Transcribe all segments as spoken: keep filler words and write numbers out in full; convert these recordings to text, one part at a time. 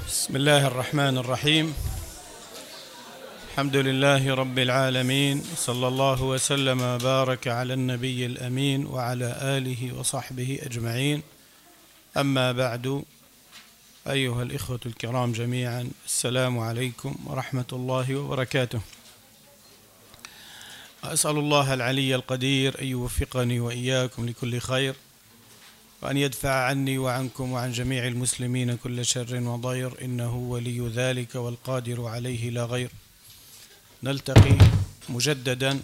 بسم الله الرحمن الرحيم. الحمد لله رب العالمين، صلى الله وسلم وبارك على النبي الأمين وعلى آله وصحبه أجمعين. أما بعد، أيها الإخوة الكرام جميعا، السلام عليكم ورحمة الله وبركاته. أسأل الله العلي القدير أن يوفقني وإياكم لكل خير، وأن يدفع عني وعنكم وعن جميع المسلمين كل شر وضير، إنه ولي ذلك والقادر عليه لا غير. نلتقي مجددا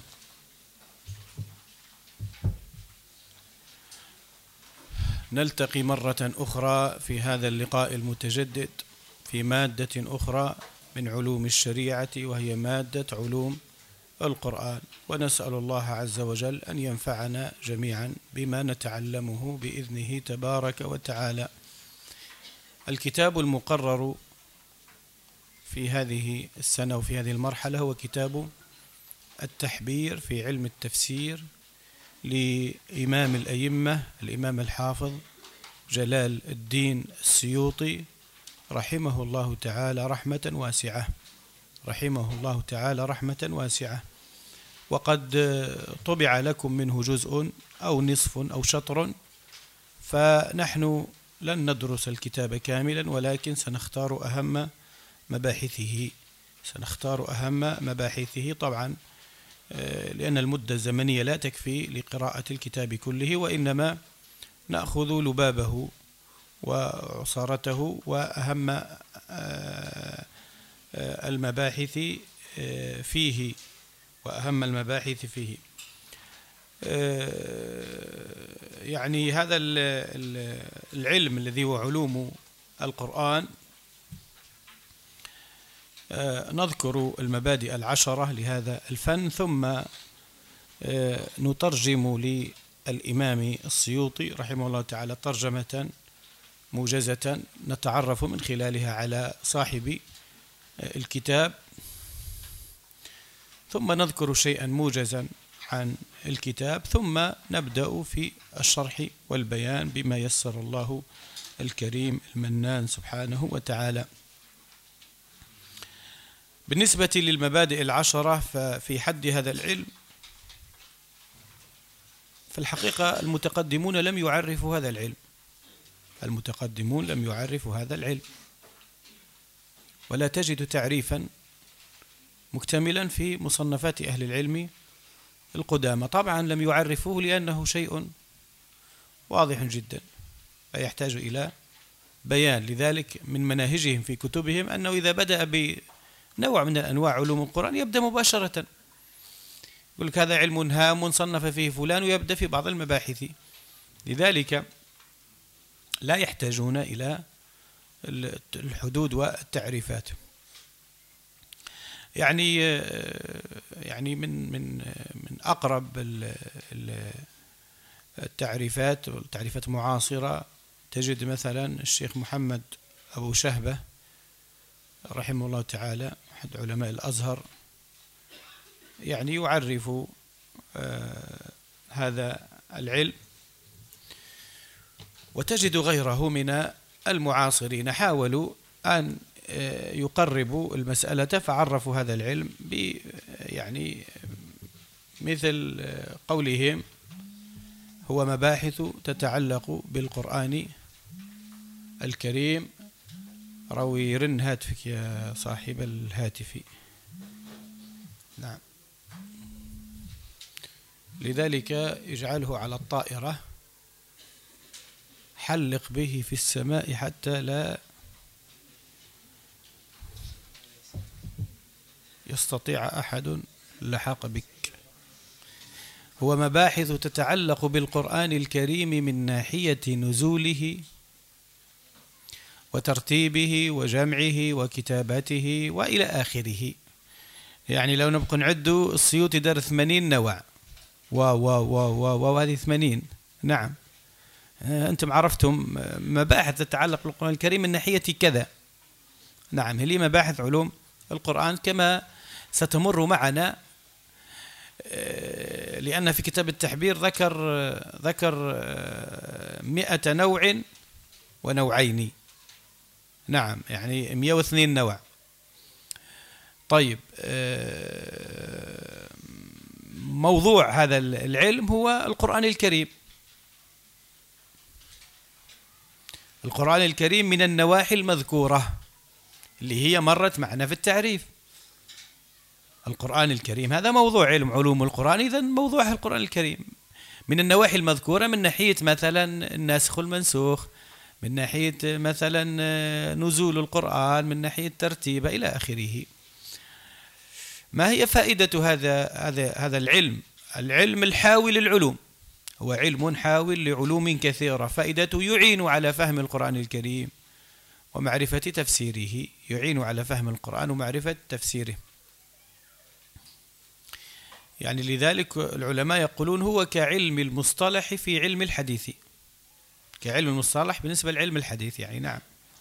نلتقي مرة أخرى في هذا اللقاء المتجدد في مادة أخرى من علوم الشريعة، وهي مادة علوم القرآن، ونسأل الله عز وجل أن ينفعنا جميعا بما نتعلمه بإذنه تبارك وتعالى. الكتاب المقرر في هذه السنة وفي هذه المرحلة هو كتاب التحبير في علم التفسير لإمام الأئمة الإمام الحافظ جلال الدين السيوطي رحمه الله تعالى رحمة واسعة رحمه الله تعالى رحمة واسعة وقد طبع لكم منه جزء أو نصف أو شطر، فنحن لن ندرس الكتاب كاملا، ولكن سنختار أهم مباحثه سنختار أهم مباحثه طبعا لأن المدة الزمنية لا تكفي لقراءة الكتاب كله، وإنما نأخذ لبابه وعصارته وأهم المباحث فيه وأهم المباحث فيه. يعني هذا العلم الذي هو علوم القرآن، نذكر المبادئ العشرة لهذا الفن، ثم نترجم للإمام السيوطي رحمه الله تعالى ترجمة موجزة نتعرف من خلالها على صاحب الكتاب، ثم نذكر شيئا موجزا عن الكتاب، ثم نبدأ في الشرح والبيان بما يسر الله الكريم المنان سبحانه وتعالى. بالنسبة للمبادئ العشرة ففي حد هذا العلم، في الحقيقة المتقدمون لم يعرفوا هذا العلم المتقدمون لم يعرفوا هذا العلم ولا تجد تعريفا مكتملا في مصنفات أهل العلم القدامى. طبعا لم يعرفوه لأنه شيء واضح جدا لا يحتاج إلى بيان، لذلك من مناهجهم في كتبهم أنه إذا بدأ بنوع من أنواع علوم القرآن يبدأ مباشرة، يقول لك هذا علم هام صنف فيه فلان، ويبدأ في بعض المباحث، لذلك لا يحتاجون إلى الحدود والتعريفات. يعني يعني من من من أقرب التعريفات والتعريفات معاصرة تجد مثلا الشيخ محمد أبو شهبة رحمه الله تعالى أحد علماء الأزهر، يعني يعرف هذا العلم، وتجد غيره من المعاصرين حاولوا أن يقربوا المسألة فعرفوا هذا العلم ب يعني مثل قولهم هو مباحث تتعلق بالقرآن الكريم. روي رن هاتفك يا صاحب الهاتف. نعم، لذلك اجعله على الطائرة، حلق به في السماء حتى لا يستطيع أحد اللحاق بك. هو مباحث تتعلق بالقرآن الكريم من ناحية نزوله وترتيبه وجمعه وكتابته وإلى آخره. يعني لو نبقى نعد السيوطي دار ثمانين نوع واو واو واو واو واو هذه ثمانين. نعم، أنتم عرفتم مباحث تتعلق بالقرآن الكريم من ناحية كذا. نعم، هي مباحث علوم القرآن كما ستمر معنا، لأن في كتاب التحبير ذكر ذكر مئة نوع ونوعين، نعم، يعني مئة واثنين نوع. طيب، موضوع هذا العلم هو القرآن الكريم. القرآن الكريم من النواحي المذكورة اللي هي مرت معنا في التعريف. القرآن الكريم هذا موضوع علم، علوم القرآن، إذن موضوع القرآن الكريم من النواحي المذكورة، من ناحية مثلا الناسخ والمنسوخ، من ناحية مثلا نزول القرآن، من ناحية ترتيبه إلى آخره. ما هي فائدة هذا هذا هذا العلم؟ العلم الحاوي للعلوم، هو علم حاوي لعلوم كثيرة. فائدته يعين على فهم القرآن الكريم ومعرفة تفسيره، يعين على فهم القرآن ومعرفة تفسيره. يعني لذلك العلماء يقولون هو كعلم المصطلح في علم الحديث، كعلم المصطلح بالنسبة لعلم الحديث يعني. نعم.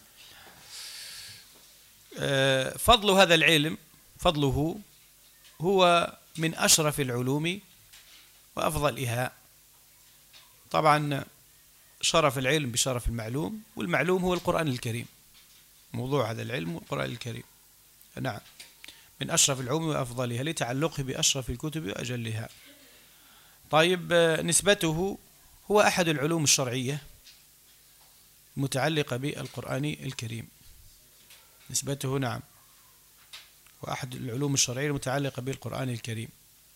فضل هذا العلم، فضله هو من أشرف العلوم وأفضلها. طبعا شرف العلم بشرف المعلوم، والمعلوم هو القرآن الكريم. موضوع هذا العلم هو القرآن الكريم. نعم، من أشرف العلوم وأفضلها لتعلقه بأشرف الكتب وأجلها. طيب، نسبته هو أحد العلوم الشرعية متعلقة بالقرآن الكريم. نسبته نعم وأحد العلوم الشرعية المتعلقة بالقرآن الكريم.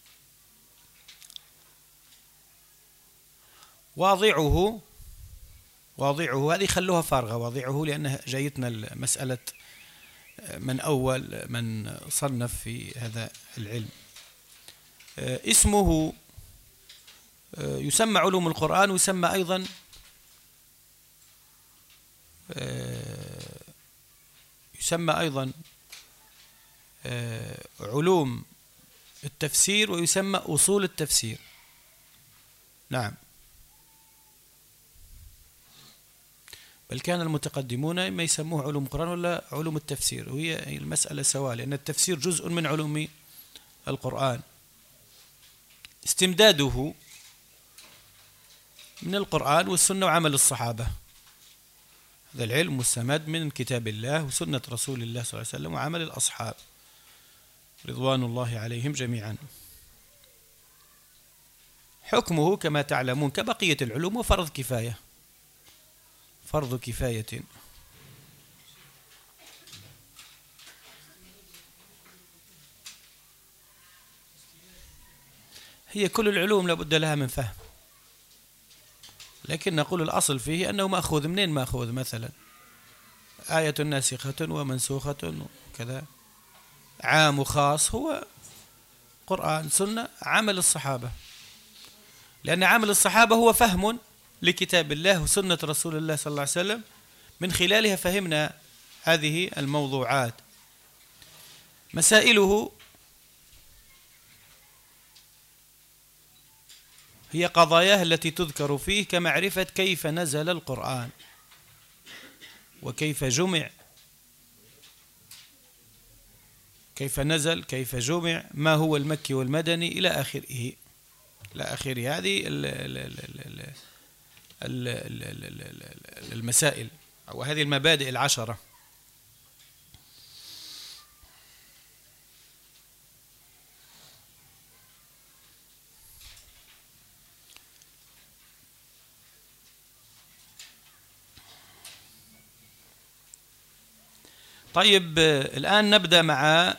واضعه، واضعه هذه خلوها فارغة، واضعه لأنها جايتنا مسألة من أول من صنف في هذا العلم. اسمه يسمى علوم القرآن، ويسمى أيضا يسمى أيضا علوم التفسير، ويسمى أصول التفسير. نعم، بل كان المتقدمون إما يسموه علوم القرآن ولا علوم التفسير، وهي المسألة سواء، لأن التفسير جزء من علوم القرآن. استمداده من القرآن والسنة وعمل الصحابة. هذا العلم مستمد من كتاب الله وسنة رسول الله صلى الله عليه وسلم وعمل الأصحاب رضوان الله عليهم جميعا. حكمه كما تعلمون كبقية العلوم وفرض كفاية، فرض كفاية. هي كل العلوم لابد لها من فهم، لكن نقول الأصل فيه أنه مأخوذ. منين مأخوذ؟ مثلا آية ناسخة ومنسوخة وكذا، عام وخاص، هو قرآن سنة عمل الصحابة، لأن عمل الصحابة هو فهم لكتاب الله وسنة رسول الله صلى الله عليه وسلم، من خلالها فهمنا هذه الموضوعات. مسائله هي قضاياه التي تذكر فيه، كمعرفة كيف نزل القرآن وكيف جمع، كيف نزل، كيف جمع، ما هو المكي والمدني إلى آخره، إلى آخره. هذه المسائل أو هذه المبادئ العشرة. طيب، الآن نبدأ مع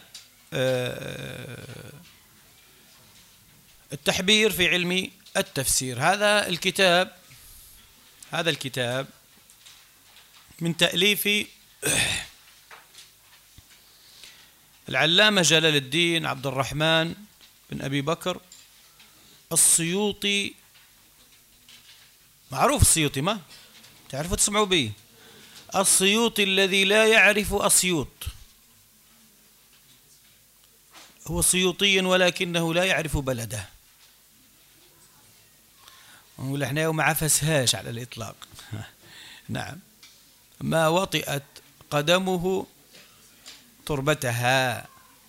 التحبير في علم التفسير. هذا الكتاب هذا الكتاب من تأليف العلامة جلال الدين عبد الرحمن بن أبي بكر السيوطي. معروف السيوطي، ما تعرفوا تسمعوا به؟ السيوطي الذي لا يعرف أسيوط، هو سيوطي ولكنه لا يعرف بلده. ونقول احنا وما عفسهاش على الإطلاق. نعم، ما وطئت قدمه تربتها.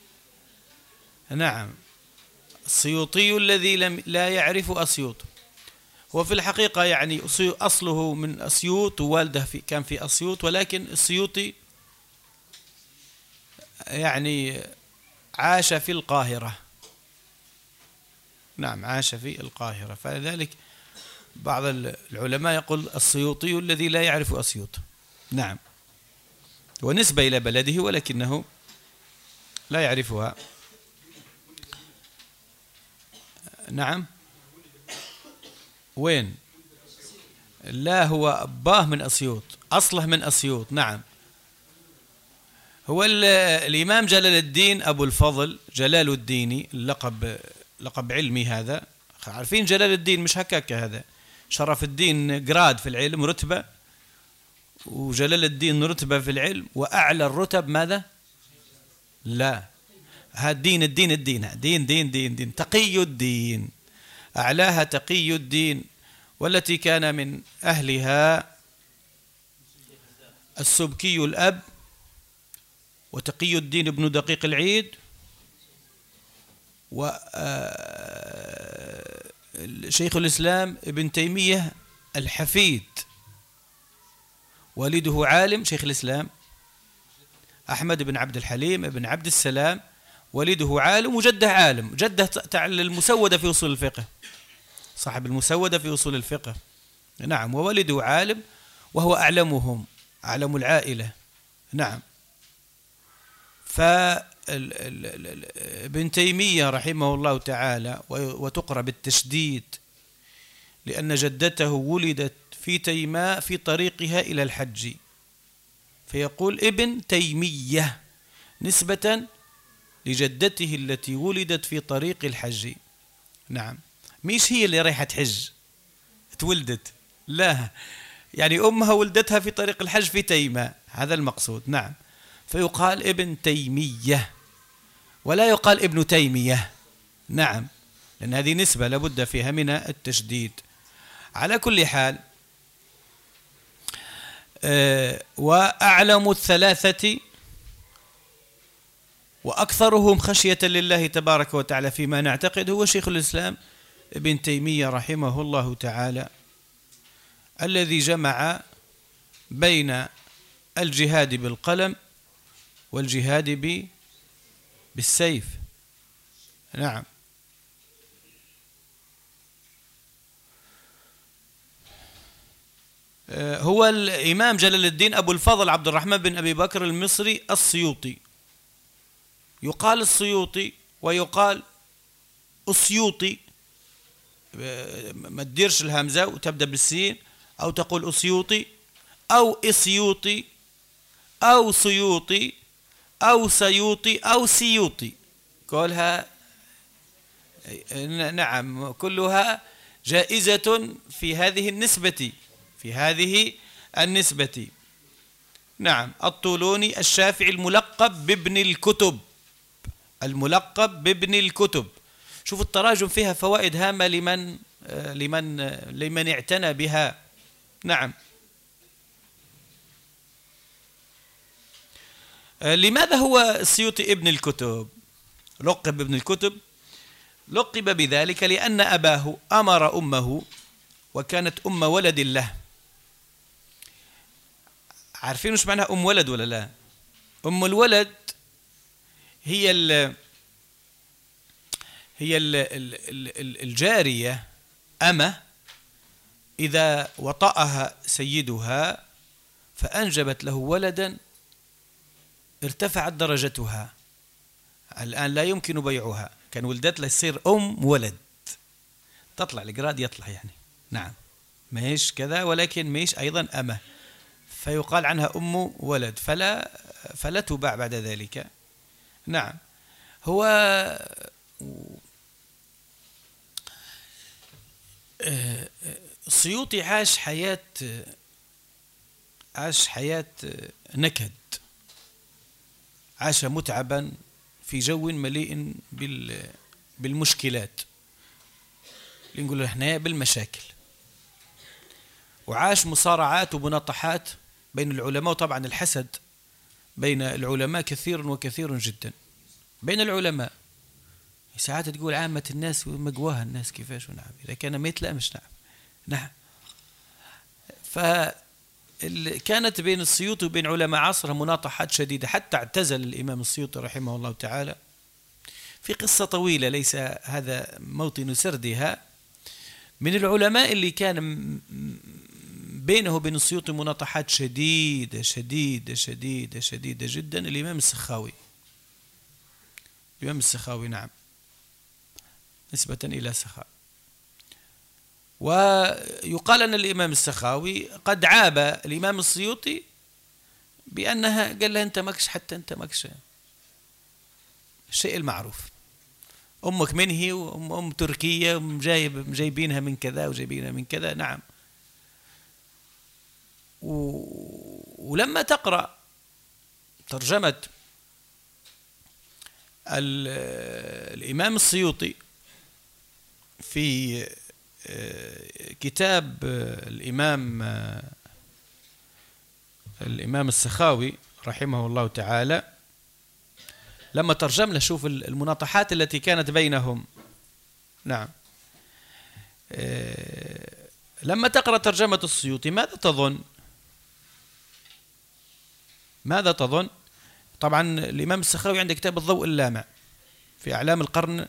نعم، السيوطي الذي لم لا يعرف أسيوط، هو في الحقيقة يعني أصله من أسيوط، ووالده في كان في أسيوط، ولكن السيوطي يعني عاش في القاهرة. نعم عاش في القاهرة، فلذلك بعض العلماء يقول السيوطي الذي لا يعرف أسيوط. نعم، ونسبة إلى بلده ولكنه لا يعرفها. نعم، وين؟ لا، هو أباه من أسيوط، أصله من أسيوط. نعم، هو الإمام جلال الدين أبو الفضل جلال الدين، اللقب لقب علمي هذا. عارفين جلال الدين مش هكاك، هذا شرف الدين جراد في العلم رتبة، وجلال الدين رتبة في العلم، وأعلى الرتب ماذا؟ لا، هذا دين الدين الدين دين دين دين دين تقي الدين، أعلاها تقي الدين، والتي كان من أهلها السبكي الأب وتقي الدين ابن دقيق العيد وشيخ الإسلام ابن تيمية الحفيد، والده عالم شيخ الإسلام أحمد بن عبد الحليم بن عبد السلام، والده عالم وجده عالم، جده المسودة في أصول الفقه، صاحب المسودة في أصول الفقه. نعم، وولده عالم وهو أعلمهم، أعلم العائلة. نعم، فابن تيمية رحمه الله تعالى، وتقرأ بالتشديد لأن جدته ولدت في تيماء في طريقها إلى الحج، فيقول ابن تيمية نسبة لجدته التي ولدت في طريق الحج. نعم، مش هي اللي رايحة تحج تولدت، لا، يعني أمها ولدتها في طريق الحج في تيماء، هذا المقصود. نعم، فيقال ابن تيمية ولا يقال ابن تيمية. نعم، لأن هذه نسبة لابد فيها من التشديد. على كل حال، أه وأعلم الثلاثة وأكثرهم خشية لله تبارك وتعالى فيما نعتقد هو شيخ الإسلام ابن تيمية رحمه الله تعالى، الذي جمع بين الجهاد بالقلم والجهاد بالسيف. نعم، هو الإمام جلال الدين أبو الفضل عبد الرحمن بن أبي بكر المصري السيوطي، يقال السيوطي ويقال أسيوطي، ما تديرش الهمزة وتبدأ بالسين، أو تقول أسيوطي أو إسيوطي أو سيوطي أو سيوطي أو سيوطي، كلها نعم كلها جائزة في هذه النسبة، في هذه النسبة. نعم، الطولوني الشافعي الملقب بابن الكتب، الملقب بابن الكتب. شوف التراجم فيها فوائد هامة لمن لمن لمن اعتنى بها. نعم، لماذا هو السيوطي ابن الكتب؟ لقب ابن الكتب، لقب بذلك لأن أباه أمر أمه، وكانت أم ولد له. عارفين وش معناها أم ولد ولا لا؟ أم الولد هي ال هي ال ال الجارية أمة إذا وطأها سيدها فأنجبت له ولدا ارتفعت درجتها، الآن لا يمكن بيعها، كان ولدت له تصير أم ولد، تطلع الجراد يطلع يعني. نعم، مش كذا، ولكن مش أيضا أمة، فيقال عنها أم ولد، فلا فلا تباع بعد ذلك. نعم، هو السيوطي عاش حياة عاش حياة نكد، عاش متعبا في جو مليء بالمشكلات اللي نقول احنا بالمشاكل، وعاش مصارعات ومناطحات بين العلماء، وطبعا الحسد بين العلماء كثير وكثير جدا بين العلماء. ساعات تقول عامة الناس مقواها الناس كيفاش، ونعم إذا كان ميت لا مش نعم. نعم، كانت بين السيوطي وبين علماء عصره مناطحات شديدة، حتى اعتزل الإمام السيوطي رحمه الله تعالى في قصة طويلة ليس هذا موطن سردها. من العلماء اللي كان بينه وبين السيوطي مناطحات شديدة شديدة شديدة شديدة جدا الإمام السخاوي. الإمام السخاوي نعم، نسبة إلى سخاء. ويقال أن الإمام السخاوي قد عاب الإمام السيوطي بأنها قال له أنت ماكش، حتى أنت ماكش الشيء المعروف، أمك من هي وأم أم تركية وجايب جايبينها من كذا وجايبينها من كذا. نعم. ولما تقرأ ترجمة الإمام السيوطي في كتاب الإمام الإمام السخاوي رحمه الله تعالى، لما ترجم له شوف المناطحات التي كانت بينهم. نعم. لما تقرأ ترجمة السيوطي ماذا تظن؟ ماذا تظن؟ طبعا الإمام السخاوي عنده كتاب الضوء اللامع في أعلام القرن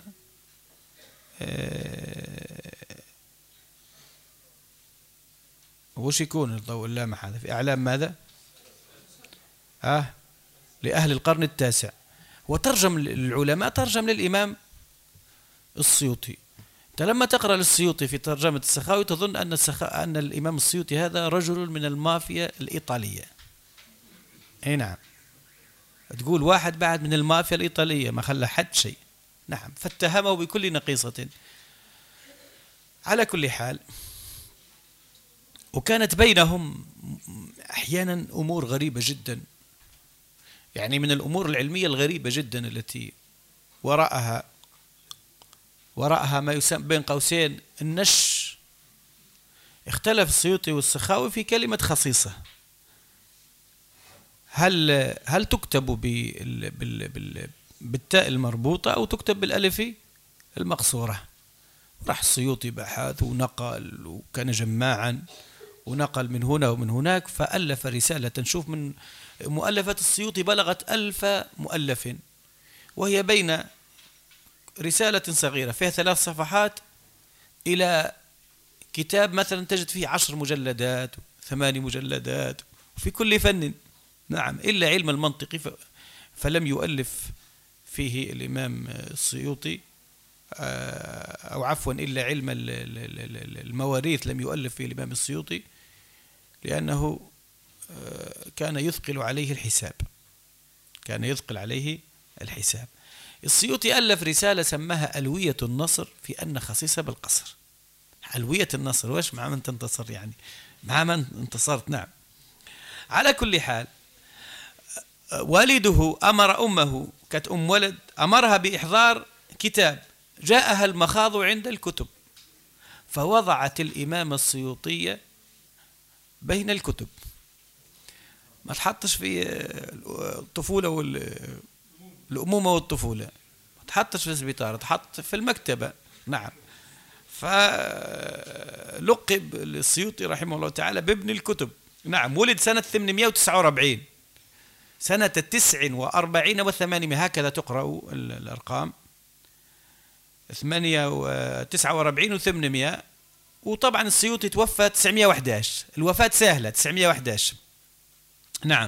وش يكون الضوء اللامع هذا؟ في أعلام ماذا؟ آه لأهل القرن التاسع. وترجم العلماء ترجم للإمام السيوطي. أنت لما تقرأ للسيوطي في ترجمة السخاوي تظن أن, السخا... أن الإمام السيوطي هذا رجل من المافيا الإيطالية. أي نعم، تقول واحد بعد من المافيا الإيطالية ما خلى حد شيء. نعم، فاتهمه بكل نقيصة. على كل حال، وكانت بينهم أحيانا أمور غريبة جدا، يعني من الأمور العلمية الغريبة جدا التي وراءها وراءها ما يسمى بين قوسين النش. اختلف السيوطي والسخاوي في كلمة خصيصة، هل هل تكتب بال بال بال بالتاء المربوطة أو تكتب بالألف المقصورة؟ راح السيوطي بحث ونقل وكان جماعا ونقل من هنا ومن هناك، فألف رسالة. نشوف من مؤلفات السيوطي بلغت ألف مؤلف، وهي بين رسالة صغيرة فيها ثلاث صفحات إلى كتاب مثلا تجد فيه عشر مجلدات ثماني مجلدات في كل فن. نعم، إلا علم المنطق فلم يؤلف فيه الإمام السيوطي، أو عفوا إلا علم المواريث لم يؤلف فيه الإمام السيوطي، لأنه كان يثقل عليه الحساب كان يثقل عليه الحساب. السيوطي ألف رسالة سماها ألوية النصر في أن خصيصة بالقصر. ألوية النصر وش مع من تنتصر؟ يعني مع من انتصرت. نعم. على كل حال، والده أمر أمه، كانت أم ولد، أمرها بإحضار كتاب، جاءها المخاض عند الكتب، فوضعت الإمام السيوطية بين الكتب. ما تحطش في الطفولة والأمومة والطفولة، ما تحطش في السبيطار، تحط في المكتبة. نعم. فلقب السيوطي رحمه الله تعالى بابن الكتب. نعم. ولد سنة ثمانمائة وتسعة وأربعين، سنة تسع وأربعين وثمانمائة، هكذا تقرأ الأرقام، ثمانية وتسعة وأربعين وثمانمائة. وطبعا السيوطي توفى تسعمائة وأحد عشر، الوفاة سهلة تسعمائة وأحد عشر. نعم.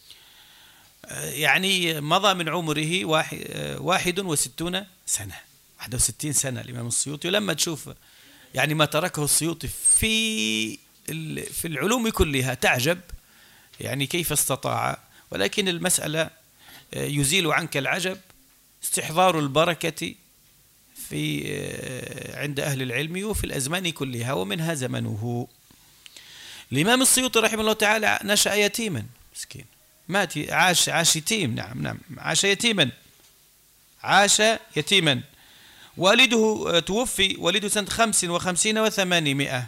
يعني مضى من عمره واحد وستون سنة، واحد وستين سنة الإمام السيوطي. ولما تشوف يعني ما تركه السيوطي في في العلوم كلها تعجب، يعني كيف استطاع. ولكن المسألة يزيل عنك العجب استحضار البركة في عند أهل العلم وفي الأزمان كلها، ومنها زمنه. الإمام السيوطي رحمه الله تعالى نشأ يتيما، مسكين، مات، عاش عاش يتيم. نعم نعم عاش يتيما عاش يتيما. والده توفي، والده سنة خمس وخمسين وثمانمائة.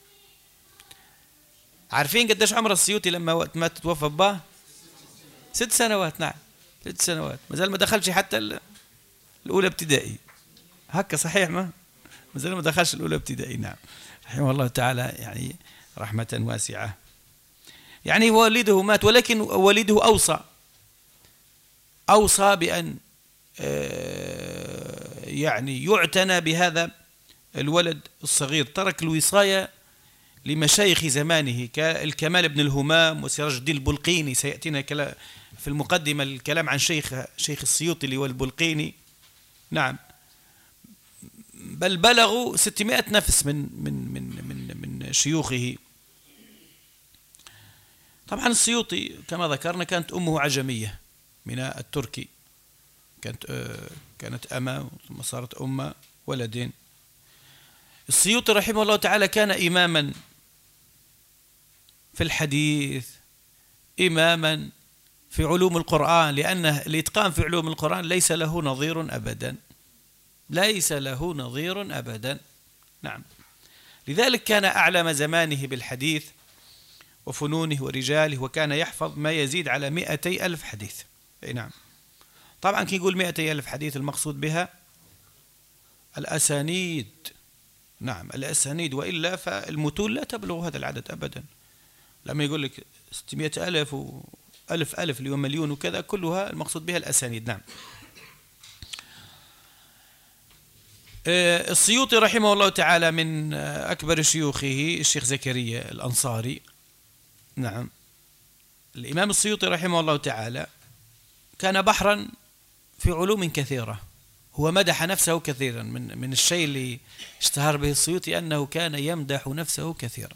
عارفين قديش عمر السيوطي لما مات توفى باه؟ ست سنوات. نعم ست سنوات، ما زال ما دخلش حتى الأولى ابتدائي. هكا صحيح، ما ما زال ما دخلش الأولى ابتدائي. نعم رحمه الله تعالى، يعني رحمة واسعة. يعني والده مات، ولكن والده أوصى أوصى بأن يعني يعتنى بهذا الولد الصغير. ترك الوصاية لمشايخ زمانه كالكمال بن الهمام وسراج الدين البلقيني. سيأتينا في المقدمة الكلام عن شيخ شيخ السيوطي اللي هو البلقيني. نعم، بل بلغوا ستمائة نفس من من من من من شيوخه. طبعا السيوطي كما ذكرنا كانت أمه عجمية من التركي، كانت كانت أمة ثم صارت أم ولدين. السيوطي رحمه الله تعالى كان إماما في الحديث، إماما في علوم القرآن، لأن الإتقان في علوم القرآن ليس له نظير أبدا، ليس له نظير أبدا. نعم، لذلك كان أعلم زمانه بالحديث وفنونه ورجاله، وكان يحفظ ما يزيد على مئتي ألف حديث. أي نعم. طبعا كي يقول مئتي ألف حديث المقصود بها الأسانيد. نعم الأسانيد، وإلا فالمتون لا تبلغ هذا العدد أبدا. لما يقول لك ستمائة ألف وألف ألف اللي هو مليون وكذا، كلها المقصود بها الأسانيد. نعم. السيوطي رحمه الله تعالى من أكبر شيوخه الشيخ زكريا الأنصاري. نعم، الإمام السيوطي رحمه الله تعالى كان بحرا في علوم كثيرة. هو مدح نفسه كثيرا، من من الشيء اللي اشتهر به السيوطي أنه كان يمدح نفسه كثيرا،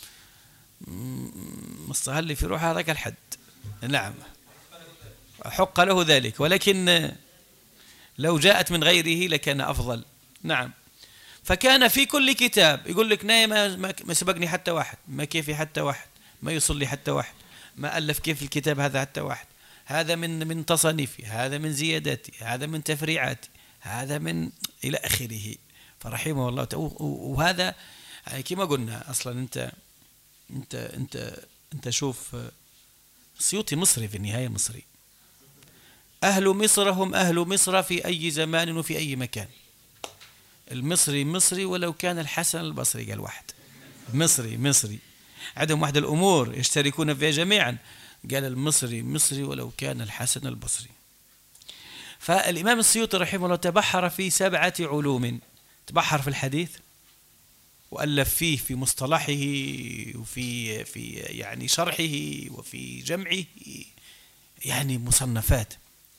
مستهل في روح هذاك الحد. نعم، حق له ذلك، ولكن لو جاءت من غيره لكان أفضل. نعم، فكان في كل كتاب يقول لك نايم ما سبقني حتى واحد، ما كيفي حتى واحد، ما يصلي حتى واحد، ما ألف كيف الكتاب هذا حتى واحد، هذا من من تصانيفي، هذا من زياداتي، هذا من تفريعاتي، هذا من إلى آخره. فرحمه الله تعالى. وهذا كما قلنا أصلا أنت أنت أنت أنت شوف، السيوطي مصري في النهاية، مصري. أهل مصر هم أهل مصر في أي زمان وفي أي مكان. المصري مصري ولو كان الحسن البصري، قال واحد مصري مصري، عندهم واحد الأمور يشتركون فيها جميعا، قال المصري مصري ولو كان الحسن البصري. فالإمام السيوطي رحمه الله تبحر في سبعة علوم. تبحر في الحديث، وألف فيه في مصطلحه وفي في يعني شرحه وفي جمعه، يعني مصنفات.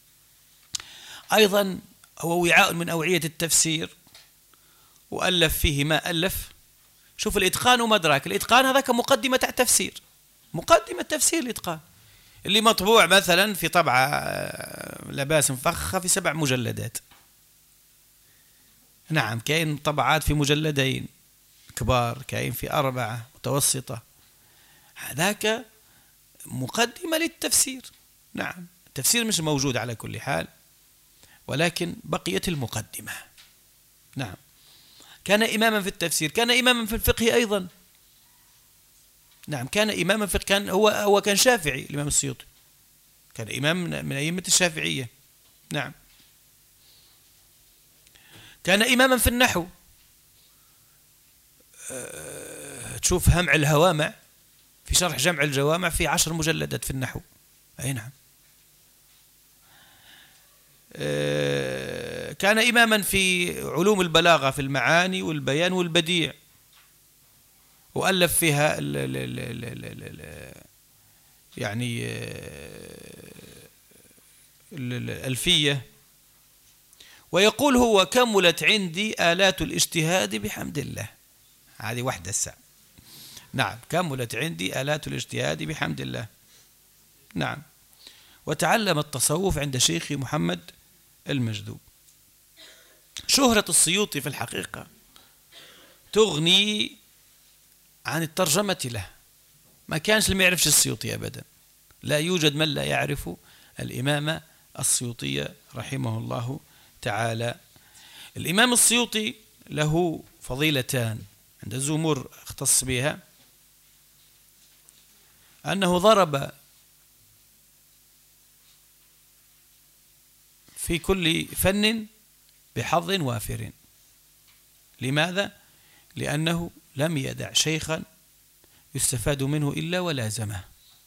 أيضا هو وعاء من أوعية التفسير، وألف فيه ما ألف. شوف الإتقان ومدراك. الإتقان هذا كمقدمة التفسير، مقدمة تفسير الإتقان اللي مطبوع مثلا في طبعة لباس مفخخة في سبع مجلدات. نعم، كاين طبعات في مجلدين كبار، كاين في أربعة متوسطة. هذاك مقدمة للتفسير. نعم، التفسير مش موجود على كل حال، ولكن بقيت المقدمة. نعم، كان إماما في التفسير، كان إماما في الفقه أيضا. نعم، كان إماما في كان هو هو كان شافعي. الإمام السيوطي كان إمام من أئمة الشافعية. نعم، كان إماما في النحو. أه تشوف همع الهوامع في شرح جمع الجوامع في عشر مجلدات في النحو. أي نعم. أه كان إماما في علوم البلاغة، في المعاني والبيان والبديع، وألف فيها ال ال ال ال ال ال يعني الألفية. ويقول هو كملت عندي آلات الاجتهاد بحمد الله. هذه واحدة الساعة. نعم، كملت عندي آلات الاجتهاد بحمد الله. نعم، وتعلم التصوف عند شيخي محمد المجذوب. شهرة السيوطي في الحقيقة تغني عن الترجمة له. ما كانش اللي ما يعرفش السيوطي أبدا. لا يوجد من لا يعرف الإمام السيوطي رحمه الله تعالى. الإمام السيوطي له فضيلتان عند الزمور اختص بها، أنه ضرب في كل فن بحظ وافر. لماذا؟ لأنه لم يدع شيخا يستفاد منه إلا ولازمه.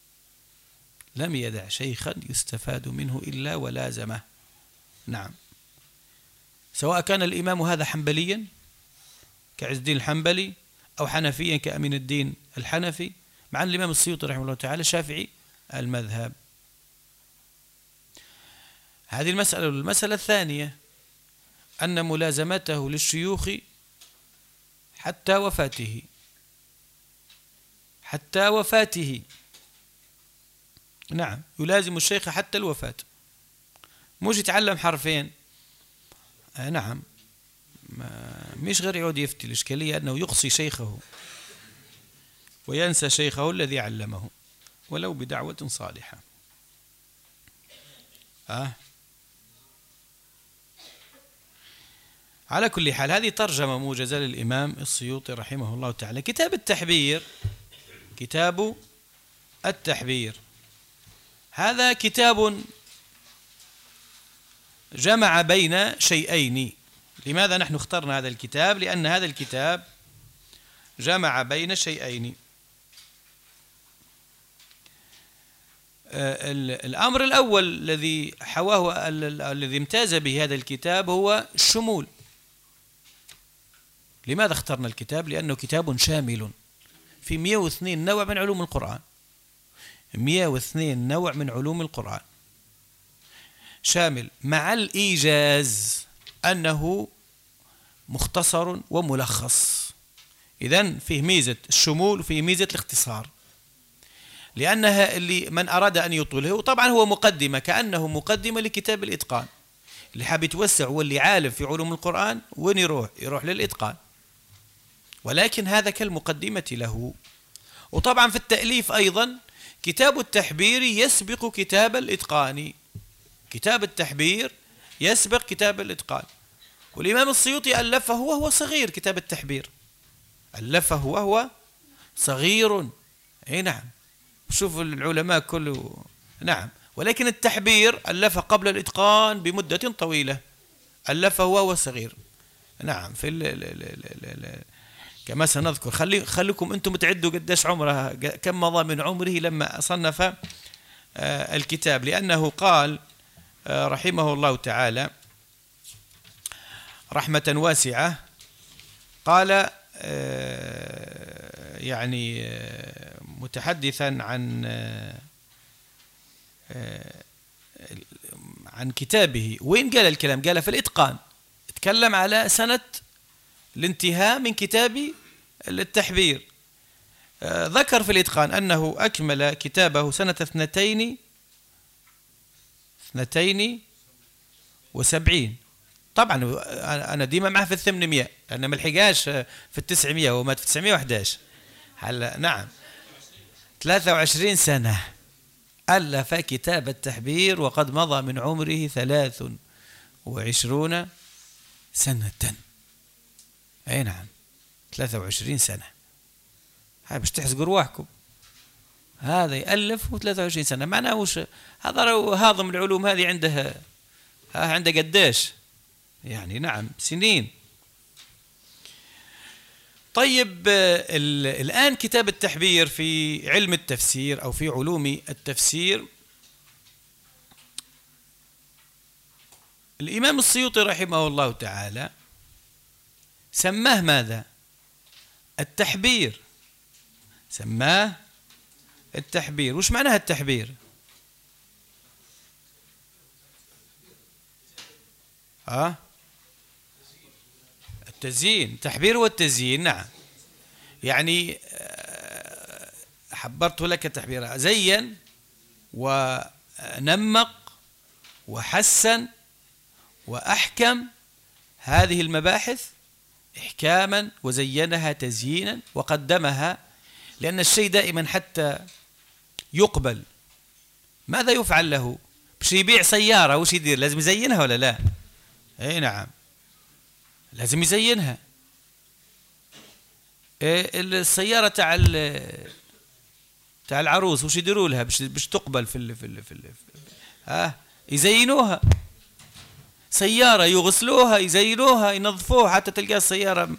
لم يدع شيخا يستفاد منه إلا ولازمه. نعم، سواء كان الإمام هذا حنبليا كعز الدين الحنبلي أو حنفيا كأمين الدين الحنفي، مع أن الإمام السيوطي رحمه الله تعالى شافعي المذهب. هذه المسألة. المسألة الثانية أن ملازمته للشيوخ حتى وفاته، حتى وفاته. نعم، يلازم الشيخ حتى الوفاة، مش يتعلم حرفين. آه نعم، مش غير يعود يفتي. الإشكالية أنه يقصي شيخه وينسى شيخه الذي علمه ولو بدعوة صالحة. آه. على كل حال، هذه ترجمة موجزة للإمام السيوطي رحمه الله تعالى. كتاب التحبير، كتاب التحبير هذا كتاب جمع بين شيئين. لماذا نحن اخترنا هذا الكتاب؟ لأن هذا الكتاب جمع بين شيئين. الأمر الأول الذي حواه الذي امتاز به هذا الكتاب هو الشمول. لماذا اخترنا الكتاب؟ لأنه كتاب شامل في مئة واثنين نوع من علوم القرآن. مئة واثنين نوع من علوم القرآن شامل، مع الإيجاز أنه مختصر وملخص. إذن فيه ميزة الشمول وفيه ميزة الاختصار، لأنها اللي من أراد أن يطوله، وطبعا هو مقدمة كأنه مقدمة لكتاب الإتقان. اللي حاب يتوسع واللي عالم في علوم القرآن وين يروح؟ يروح للإتقان، ولكن هذا كالمقدمة له. وطبعا في التأليف أيضا كتاب التحبير يسبق كتاب الإتقان. كتاب التحبير يسبق كتاب الإتقان، والإمام السيوطي ألفه وهو صغير. كتاب التحبير ألفه وهو صغير. أي نعم، شوف العلماء كله. نعم، ولكن التحبير ألفه قبل الإتقان بمدة طويلة، ألفه وهو صغير. نعم، في ال ال ال ال ال كما سنذكر. خلي خليكم أنتم تعدوا قديش عمره، كم مضى من عمره لما صنف الكتاب، لأنه قال رحمه الله تعالى رحمة واسعة، قال يعني متحدثا عن عن كتابه. وين قال الكلام؟ قال في الإتقان. اتكلم على سنة الانتهاء من كتاب التحبير. ذكر في الإتقان أنه أكمل كتابه سنة اثنتين اثنتين وسبعين. طبعا أنا ديما معه في الثمانمائة، لأنه ما لحقاش في التسعمائة، ومات في تسعمائة وأحد عشر. هلا نعم، ثلاثة وعشرين سنة ألف كتاب التحبير، وقد مضى من عمره ثلاث وعشرون سنة. أي نعم، ثلاثة وعشرين سنة. هاي باش تحزقوا رواحكم. هذا يألف وثلاثة وعشرين سنة، معناه وش هذا؟ هاضم العلوم هذه عنده ها عنده قديش يعني؟ نعم، سنين. طيب الآن كتاب التحبير في علم التفسير أو في علوم التفسير، الإمام السيوطي رحمه الله تعالى سماه ماذا؟ التحبير. سماه التحبير. وش معناها التحبير؟ ها؟ التزيين. التحبير والتزيين. نعم، يعني حبرت لك تحبيرا، زين ونمق وحسن وأحكم هذه المباحث إحكاما، وزينها تزيينا وقدمها. لأن الشيء دائما حتى يقبل ماذا يفعل له؟ باش يبيع سيارة وش يدير؟ لازم يزينها ولا لا؟ اي نعم، لازم يزينها. السيارة تاع تاع العروس وش يديروا لها باش باش تقبل في ال في ال في ال ها؟ يزينوها. سيارة يغسلوها، يزينوها، ينظفوها، حتى تلقى السيارة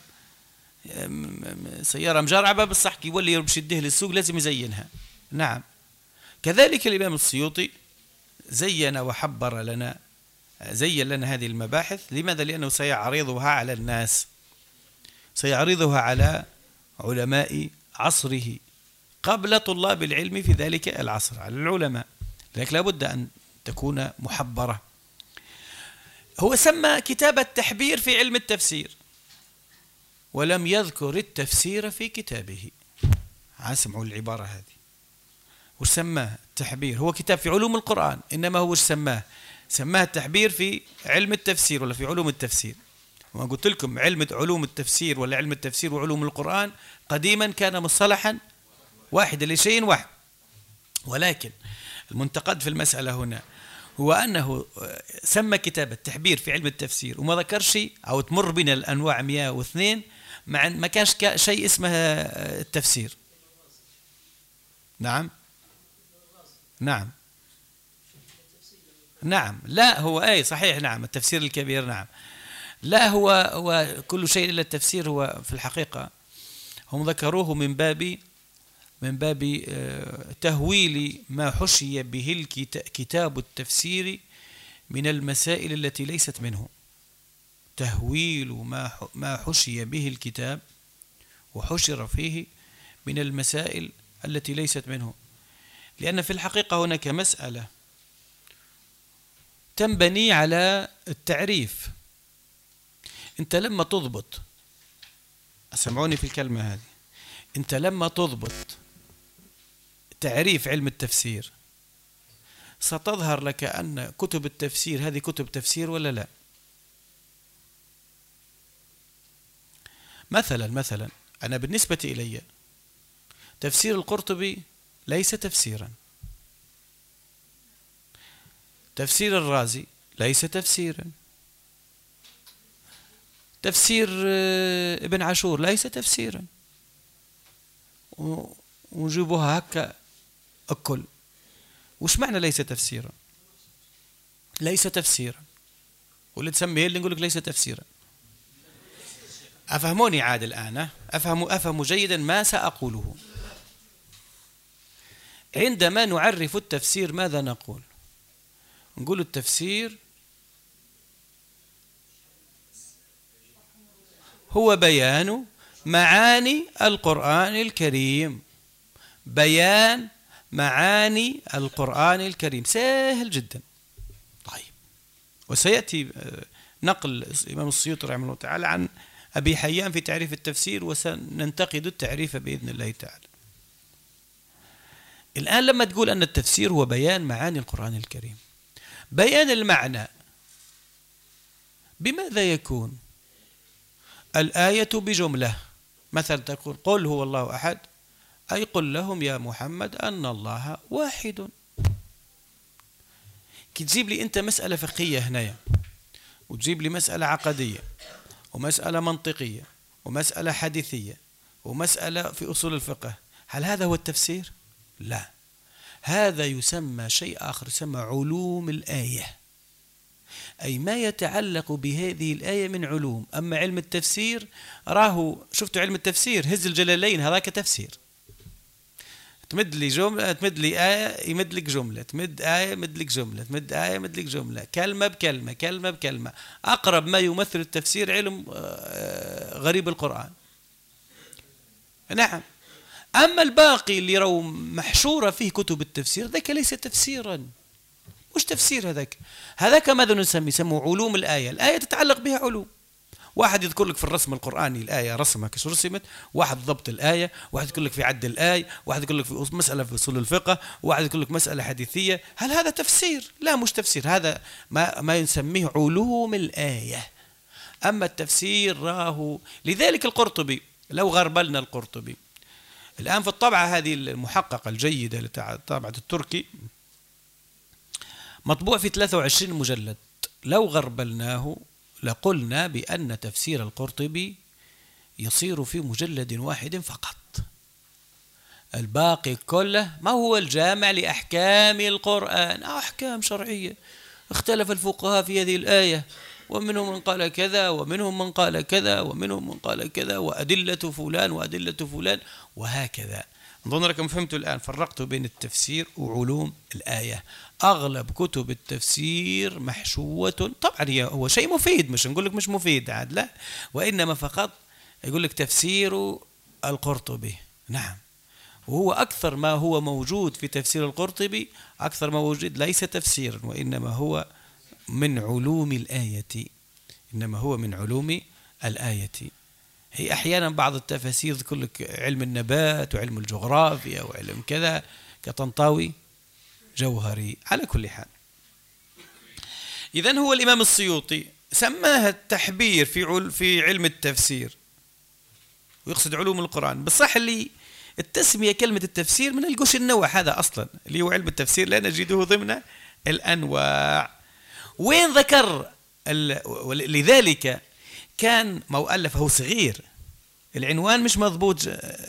سيارة مجرعبة بصح كي يولي باش يديه للسوق لازم يزينها. نعم، كذلك الإمام السيوطي زين وحبر لنا زين لنا هذه المباحث. لماذا؟ لأنه سيعرضها على الناس، سيعرضها على علماء عصره قبل طلاب العلم في ذلك العصر، على العلماء، لذلك لابد أن تكون محبرة. هو سمى كتاب التحبير في علم التفسير ولم يذكر التفسير في كتابه. اسمعوا العبارة هذه، وش سماه التحبير؟ هو كتاب في علوم القرآن، إنما هو وش سماه؟ سماه التحبير في علم التفسير ولا في علوم التفسير. وما قلت لكم علم علوم التفسير ولا علم التفسير وعلوم القرآن قديما كان مصطلحا واحدا لشيء واحد، ولكن المنتقد في المسألة هنا هو أنه سمى كتاب التحبير في علم التفسير وما ذكرش، أو تمر بنا الأنواع مئة واثنين مع ما كانش شيء اسمه التفسير. نعم نعم نعم لا هو أي صحيح، نعم التفسير الكبير، نعم لا هو هو كل شيء إلا التفسير. هو في الحقيقة هم ذكروه من باب من باب تهويل ما حشي به كتاب التفسير من المسائل التي ليست منه، تهويل ما ما حشي به الكتاب وحشر فيه من المسائل التي ليست منه. لأن في الحقيقة هناك مسألة تنبني على التعريف. أنت لما تضبط، سمعوني في الكلمة هذه، أنت لما تضبط تعريف علم التفسير ستظهر لك أن كتب التفسير هذه كتب تفسير ولا لا. مثلا مثلا أنا بالنسبة إلي تفسير القرطبي ليس تفسيرا، تفسير الرازي ليس تفسيرا، تفسير ابن عاشور ليس تفسيرا، ونجيبوها هكا الكل. وش معنى ليس تفسيرا؟ ليس تفسيرا، واللي تسميه اللي نقول لك ليس تفسيرا. أفهموني عاد الآن، أفهموا أفهموا جيدا ما سأقوله. عندما نعرف التفسير ماذا نقول؟ نقول التفسير هو بيان معاني القرآن الكريم، بيان معاني القرآن الكريم، سهل جدا. طيب، وسيأتي نقل الإمام السيوطي رحمه الله تعالى عن أبي حيان في تعريف التفسير، وسننتقد التعريف بإذن الله تعالى. الآن لما تقول أن التفسير هو بيان معاني القرآن الكريم، بيان المعنى بماذا يكون؟ الآية بجملة، مثلا تقول قل هو الله أحد، أي قل لهم يا محمد أن الله واحد. كي تجيب لي أنت مسألة فقهية هنا، وتجيب لي مسألة عقدية، ومسألة منطقية، ومسألة حديثية، ومسألة في أصول الفقه، هل هذا هو التفسير؟ لا، هذا يسمى شيء آخر، يسمى علوم الآية، أي ما يتعلق بهذه الآية من علوم. أما علم التفسير راه، شفتوا علم التفسير هز الجلالين هذاك تفسير، تمد لي جملة، تمد لي آية يمد لك جملة، تمد آية يمد لك جملة، تمد آية يمد لك جملة، كلمة بكلمة، كلمة بكلمة. أقرب ما يمثل التفسير علم غريب القرآن. نعم. أما الباقي اللي رو محشورة فيه كتب التفسير ذاك ليس تفسيرا. مش تفسير هذاك، هذاك ماذا نسمي؟ يسموه علوم الآية. الآية تتعلق بها علوم. واحد يذكر لك في الرسم القرآني الآية رسمها كيش رسمت، واحد ضبط الآية، واحد يقول لك في عد الآية، واحد يقول لك في مسألة في أصول الفقه، واحد يقول لك مسألة حديثية. هل هذا تفسير؟ لا، مش تفسير، هذا ما ما نسميه علوم الآية. أما التفسير راه، لذلك القرطبي لو غربلنا القرطبي الآن في الطبعة هذه المحققة الجيدة لطبعة التركي مطبوع في ثلاثة وعشرين مجلد، لو غربلناه لقلنا بأن تفسير القرطبي يصير في مجلد واحد فقط، الباقي كله ما هو الجامع لأحكام القرآن، أو أحكام شرعية. اختلف الفقهاء في هذه الآية، ومنهم من قال كذا، ومنهم من قال كذا، ومنهم من قال كذا، وأدلة فلان وأدلة فلان، وهكذا أظن أنكم فهمتوا الآن، فرقتوا بين التفسير وعلوم الآية. أغلب كتب التفسير محشوة، طبعا هو شيء مفيد، مش نقول لك مش مفيد عاد، لا، وإنما فقط يقول لك تفسير القرطبي، نعم، وهو أكثر ما هو موجود في تفسير القرطبي، أكثر ما وجد ليس تفسيرا، وإنما هو من علوم الآية، إنما هو من علوم الآية. هي أحيانا بعض التفاسير يذكر لك علم النبات وعلم الجغرافيا وعلم كذا كطنطاوي جوهري. على كل حال، إذن هو الإمام السيوطي سماها التحبير في في علم التفسير، ويقصد علوم القرآن. بصح اللي التسمية كلمة التفسير من القش النوع هذا أصلا اللي هو علم التفسير، لا نجده ضمن الأنواع. وين ذكر لذلك كان مؤلف، هو صغير، العنوان مش مضبوط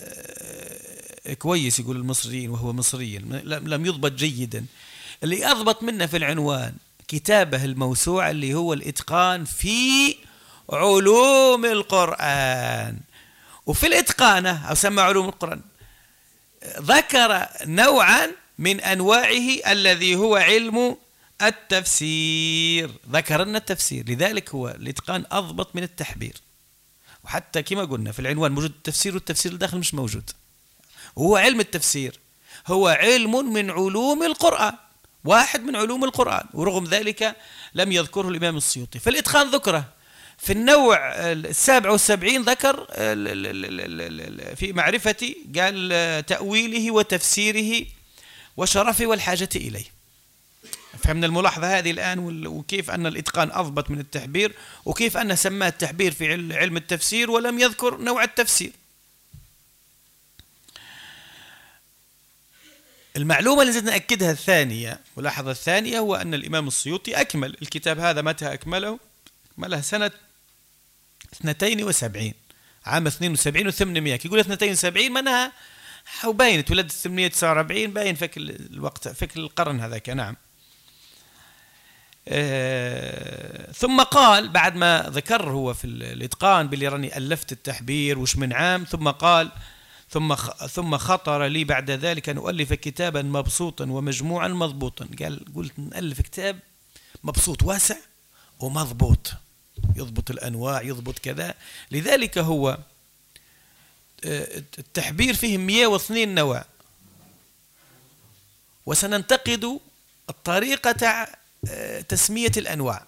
كويس يقول المصريين، وهو مصري لم يضبط جيدا. اللي أضبط منه في العنوان كتابه الموسوعة اللي هو الإتقان في علوم القرآن. وفي الإتقان أو سمى علوم القرآن ذكر نوعا من أنواعه الذي هو علم التفسير، ذكر لنا التفسير، لذلك هو الإتقان أضبط من التحبير. وحتى كما قلنا في العنوان موجود التفسير، والتفسير الداخل مش موجود. وهو علم التفسير هو علم من علوم القرآن، واحد من علوم القرآن، ورغم ذلك لم يذكره الإمام السيوطي. في الإتقان ذكره في النوع السابع والسبعين، ذكر في معرفتي قال تأويله وتفسيره وشرفه والحاجة إليه. فهمنا الملاحظة هذه الآن، وكيف أن الإتقان أضبط من التحبير، وكيف أنه سماه التحبير في علم التفسير ولم يذكر نوع التفسير. المعلومة اللي زدنا نأكدها الثانية، ملاحظة الثانية، هو أن الإمام السيوطي أكمل الكتاب هذا. متى أكمله؟ أكمله سنة اثنتين وسبعين، عام اثنين وسبعين وثمانمائة. يقول اثنتين وسبعين منها وباين تولد ثمانمائة وتسعة وأربعين، باين فك الوقت، فك القرن هذاك، نعم. آه ثم قال بعد ما ذكر هو في الإتقان باللي راني ألفت التحبير وش من عام، ثم قال ثم ثم خطر لي بعد ذلك أن أؤلف كتابا مبسوطا ومجموعا مضبوطا. قال قلت نألف كتاب مبسوط واسع ومضبوط، يضبط الأنواع، يضبط كذا. لذلك هو التحبير فيه مئة واثنين نوع، وسننتقد الطريقة تسمية الأنواع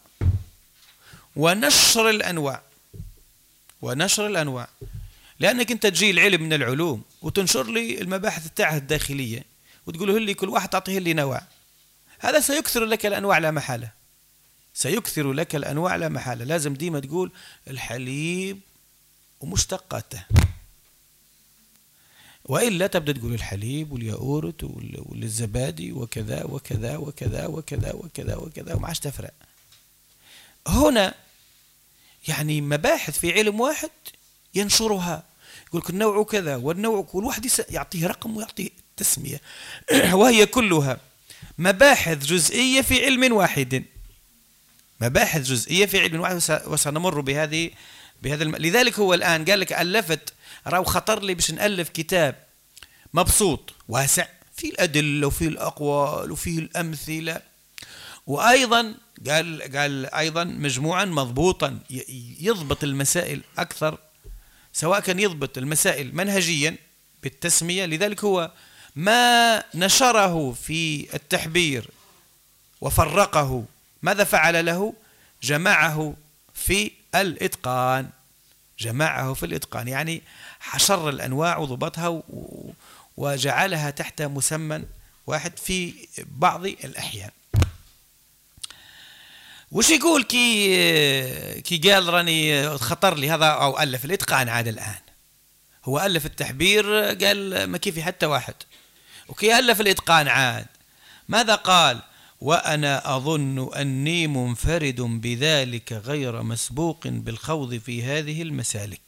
ونشر الأنواع ونشر الأنواع لأنك أنت تجي العلم من العلوم وتنشر لي المباحث بتاعها الداخلية وتقوله لي كل واحد تعطيه لي نوع، هذا سيكثر لك الأنواع لا محالة، سيكثر لك الأنواع لا محالة. لازم ديما تقول الحليب ومشتقاته، وإلا تبدأ تقول الحليب والياغورت والزبادي وكذا وكذا وكذا وكذا وكذا وكذا وما عادش تفرق. هنا يعني مباحث في علم واحد ينشرها، يقول لك النوع كذا والنوع، كل واحد يعطيه رقم ويعطيه تسمية وهي كلها مباحث جزئية في علم واحد، مباحث جزئية في علم واحد، وسنمر بهذه بهذا الم... لذلك هو الآن قال لك ألفت، راو خطر لي باش نألف كتاب مبسوط واسع فيه الأدلة وفيه الأقوال وفيه الأمثلة، وأيضا قال قال أيضا مجموعا مضبوطا يضبط المسائل أكثر، سواء كان يضبط المسائل منهجيا بالتسمية. لذلك هو ما نشره في التحبير وفرقه ماذا فعل له؟ جمعه في الإتقان، جمعه في الإتقان، يعني حشر الأنواع وضبطها وجعلها تحت مسمى واحد في بعض الأحيان. وش يقول كي كي قال راني خطر لي هذا أو ألف الإتقان عاد الآن؟ هو ألف التحبير قال ما كيفي حتى واحد، وكي ألف الإتقان عاد ماذا قال؟ وأنا أظن أني منفرد بذلك غير مسبوق بالخوض في هذه المسالك.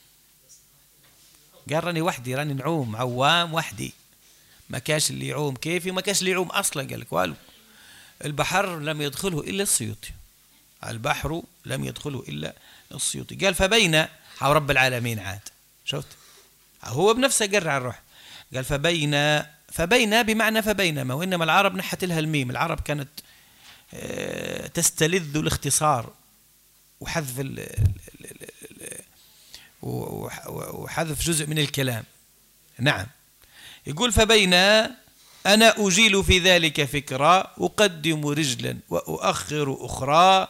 قال راني وحدي، راني نعوم عوام وحدي، ما كاش اللي يعوم كيفي، ما كاش اللي يعوم أصلا. قال لك والو، البحر لم يدخله إلا السيوطي، البحر لم يدخله إلا السيوطي. قال فبين رب العالمين عاد، شفت هو بنفسه قرع الروح، قال فبين فبين بمعنى فبينما، وإنما العرب نحت لها الميم. العرب كانت تستلذ الاختصار وحذف ال وحذف جزء من الكلام. نعم. يقول فبين أنا أجيل في ذلك فكرة أقدم رجلا وأؤخر أخرى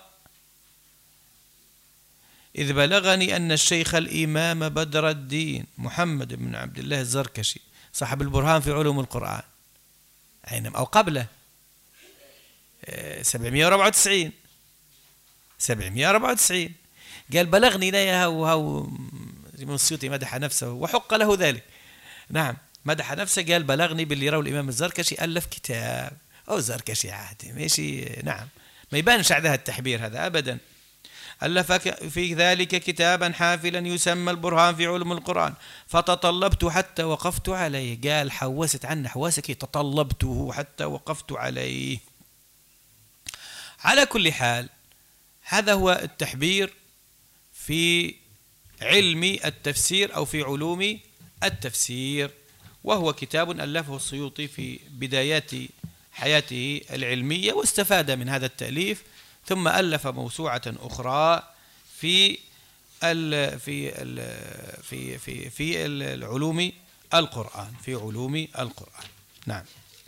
إذ بلغني أن الشيخ الإمام بدر الدين محمد بن عبد الله الزركشي صاحب البرهان في علوم القرآن أينما أو قبله سبعمائة وأربعة وتسعين سبعمائة وأربعة وتسعين قال بلغني لا هو هو من السيوطي مدح نفسه وحق له ذلك. نعم مدح نفسه قال بلغني باللي يروا الإمام الزركشي ألف كتاب أو الزركشي عادي ماشي. نعم ما يبانش عندها التحبير هذا أبدا. ألف في ذلك كتابا حافلا يسمى البرهان في علوم القرآن فتطلبت حتى وقفت عليه. قال حوست عنه حواسك تطلبته حتى وقفت عليه. على كل حال هذا هو التحبير في علم التفسير أو في علوم التفسير، وهو كتاب ألفه السيوطي في بدايات حياته العلمية واستفاد من هذا التأليف، ثم ألف موسوعة أخرى في ال في ال في في في العلوم القرآن في علوم القرآن. نعم.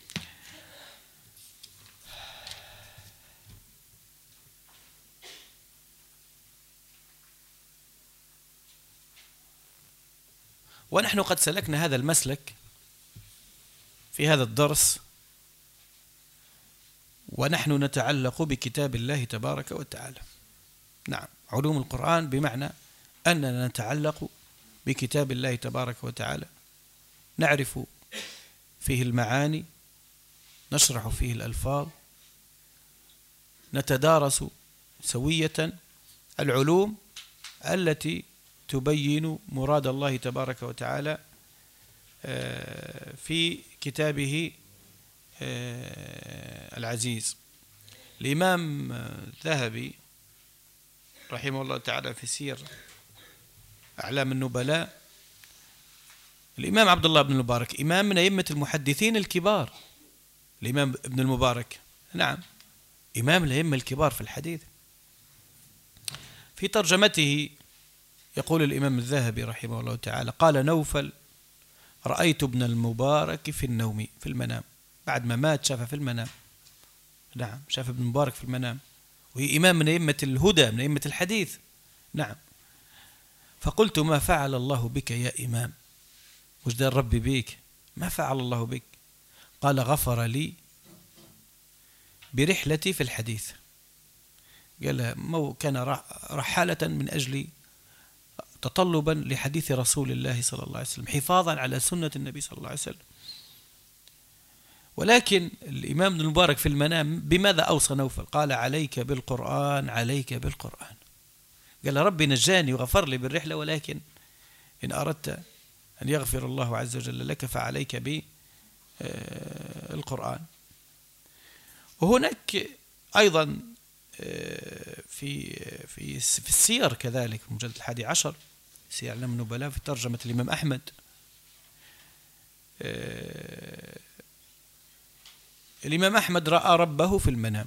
ونحن قد سلكنا هذا المسلك في هذا الدرس ونحن نتعلق بكتاب الله تبارك وتعالى. نعم علوم القرآن بمعنى أننا نتعلق بكتاب الله تبارك وتعالى، نعرف فيه المعاني، نشرح فيه الألفاظ، نتدارس سوية العلوم التي تبين مراد الله تبارك وتعالى في كتابه العزيز. الإمام الذهبي رحمه الله تعالى في سير أعلام النبلاء، الإمام عبد الله بن المبارك إمام من أئمة المحدثين الكبار، الإمام ابن المبارك نعم إمام الأئمة الكبار في الحديث. في ترجمته يقول الإمام الذهبي رحمه الله تعالى قال نوفل رأيت ابن المبارك في النوم في المنام، بعد ما مات شافه في المنام. نعم شاف ابن المبارك في المنام، وهي إمام من أئمة الهدى من أئمة الحديث. نعم. فقلت ما فعل الله بك يا إمام؟ وش دار ربي بيك؟ ما فعل الله بك؟ قال غفر لي برحلتي في الحديث. قال مو كان رحالة من أجل تطلبا لحديث رسول الله صلى الله عليه وسلم، حفاظا على سنة النبي صلى الله عليه وسلم. ولكن الإمام ابن المبارك في المنام بماذا أوصى نوفل؟ قال عليك بالقرآن بالقرآن بالقرآن. قال ربي نجاني وغفر لي بالرحلة، ولكن إن أردت أن يغفر الله عز وجل لك فعليك بالقرآن. وهناك أيضا في في في السير كذلك في المجلد الحادي عشر سير أعلام النبلاء في ترجمة الإمام أحمد الإمام أحمد رأى ربه في المنام،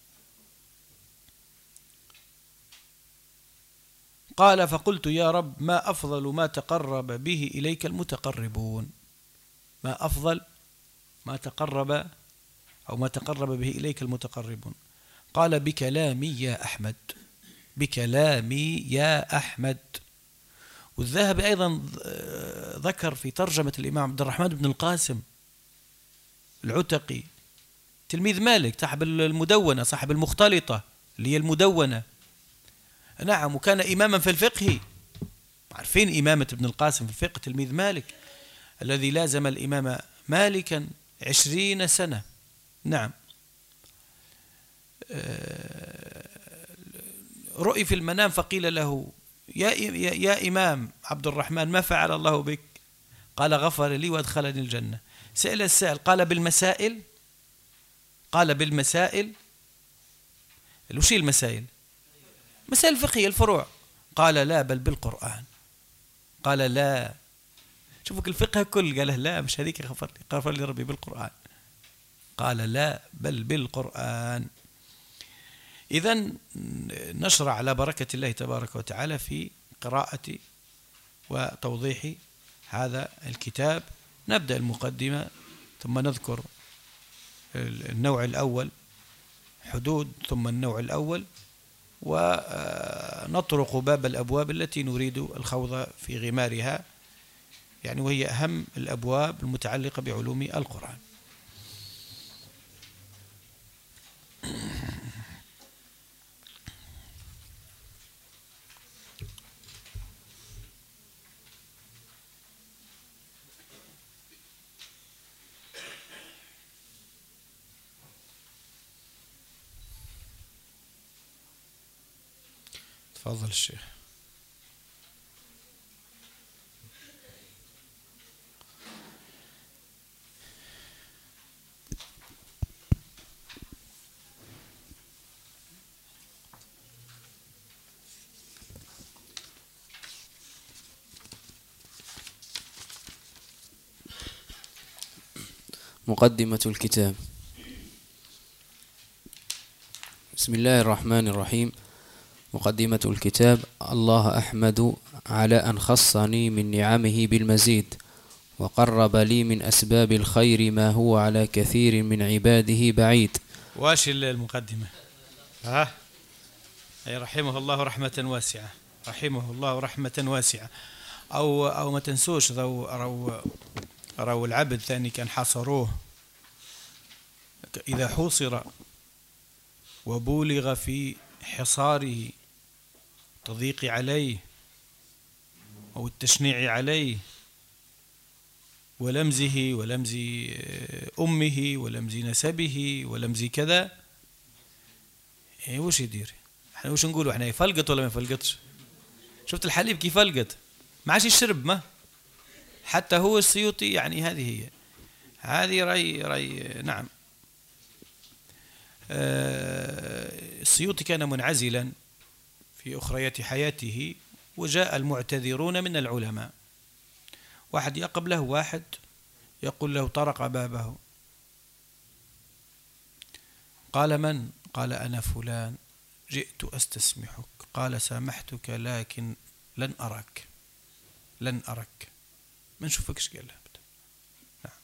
قال فقلت يا رب ما أفضل ما تقرب به إليك المتقربون، ما أفضل ما تقرب أو ما تقرب به إليك المتقربون؟ قال بكلامي يا أحمد، بكلامي يا أحمد. والذهبي أيضا ذكر في ترجمة الإمام عبد الرحمن بن القاسم العتقي تلميذ مالك صاحب المدونة صاحب المختلطة اللي هي المدونة. نعم وكان إماما في الفقه، عارفين إمامة ابن القاسم في الفقه تلميذ مالك الذي لازم الإمام مالكا عشرين سنة. نعم رؤي في المنام فقيل له يا, يا, يا إمام عبد الرحمن ما فعل الله بك؟ قال غفر لي وأدخلني الجنة. سأل السائل قال بالمسائل؟ قال بالمسائل. وش هي المسائل؟ مسائل الفقهية الفروع. قال لا بل بالقرآن. قال لا شوفك الفقه كل قال له لا مش هذيك غفر لي، غفر لي ربي بالقرآن. قال لا بل بالقرآن. إذن نشرع على بركة الله تبارك وتعالى في قراءة وتوضيح هذا الكتاب. نبدأ المقدمة ثم نذكر النوع الأول حدود، ثم النوع الأول، ونطرق باب الأبواب التي نريد الخوض في غمارها، يعني وهي أهم الأبواب المتعلقة بعلوم القرآن. تفضل الشيخ. مقدمة الكتاب. بسم الله الرحمن الرحيم. مقدمة الكتاب. الله أحمد على أن خصني من نعمه بالمزيد، وقرب لي من أسباب الخير ما هو على كثير من عباده بعيد. واش المقدمة؟ ها أي رحمه الله رحمة واسعة، رحمه الله رحمة واسعة. أو أو ما تنسوش رو رو رو العبد ثاني كان حصروه، إذا حوصر وبولغ في حصاره التضييق عليه أو التشنيع عليه ولمزه ولمز أمه ولمز نسبه ولمز كذا، إيه وش يدير؟ احنا وش نقولوا؟ احنا يفلقط ولا ما يفلقطش؟ شفت الحليب كيف فلقط؟ ما عادش يشرب، ما حتى هو السيوطي، يعني هذه هي هذه ري ري نعم. آه السيوطي كان منعزلا في أخريات حياته، وجاء المعتذرون من العلماء، واحد يقبله واحد يقول له طرق بابه، قال من؟ قال أنا فلان جئت أستسمحك. قال سامحتك لكن لن أراك، لن أراك ما نشوفكش. قال له نعم.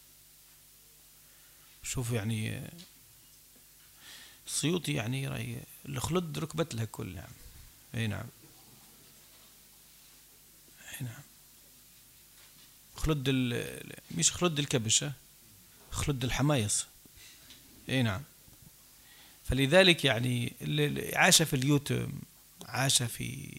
شوف يعني السيوطي يعني راي الخلد ركبت لها كل. نعم اي نعم اي نعم. خلد مش خلد الكبش، خلد الحمايص. اي نعم. فلذلك يعني اللي عاش في اليوتم عاش في،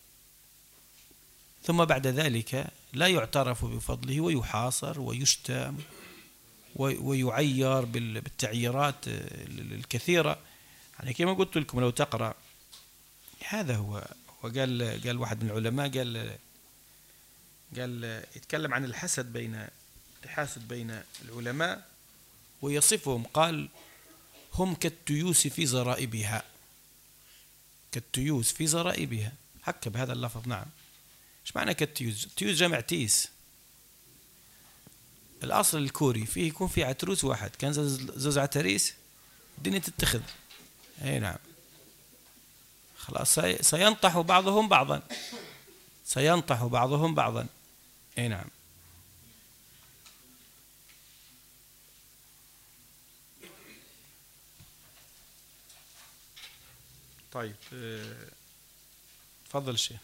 ثم بعد ذلك لا يعترف بفضله ويحاصر ويشتم ويعير بالتعييرات الكثيرة. يعني كما قلت لكم لو تقرأ هذا هو. وقال قال واحد من العلماء قال قال يتكلم عن الحسد بين الحاسد بين العلماء ويصفهم، قال هم كالتيوس في زرائبها، كالتيوس في زرائبها، حكى بهذا اللفظ. نعم. ايش معنى كالتيوس؟ التيوس جمع تيس. الأصل الكوري فيه يكون في عتروس واحد، كان زوز عتريس الدنيا تتخذ. اي نعم. خلاص سينطح بعضهم بعضا، سينطح بعضهم بعضا. اي نعم. طيب تفضل الشيخ.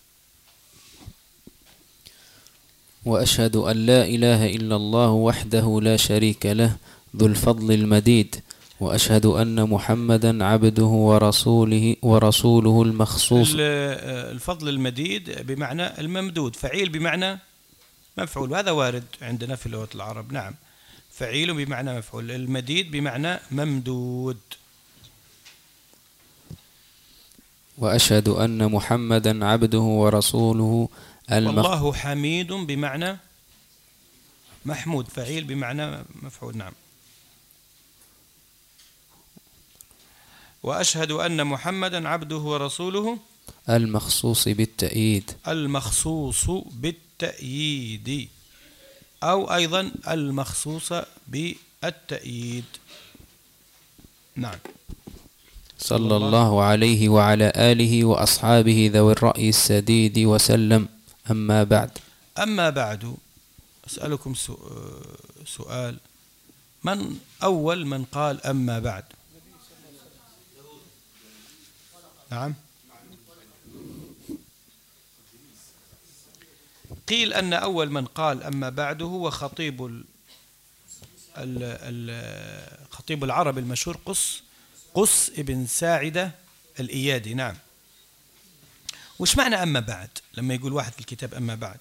وأشهد أن لا إله إلا الله وحده لا شريك له ذو الفضل المديد، وأشهد أن محمدا عبده ورسوله ورسوله المخصوص. الفضل المديد بمعنى الممدود، فعيل بمعنى مفعول، وهذا وارد عندنا في لغة العرب. نعم. فعيل بمعنى مفعول، المديد بمعنى ممدود. وأشهد أن محمدا عبده ورسوله المخ... والله حميد بمعنى محمود، فعيل بمعنى مفعول. نعم. وأشهد أن محمدا عبده ورسوله المخصوص بالتأييد، المخصوص بالتأييد. أو أيضا المخصوصة بالتأييد. نعم. صلى الله عليه وعلى آله وأصحابه ذوي الرأي السديد وسلم. أما بعد. أما بعد أسألكم سؤال، من أول من قال أما بعد؟ نعم. قيل أن أول من قال أما بعد هو خطيب ال ال خطيب العرب المشهور قص قص ابن ساعدة الإيادي. نعم. وش معنى أما بعد لما يقول واحد في الكتاب أما بعد؟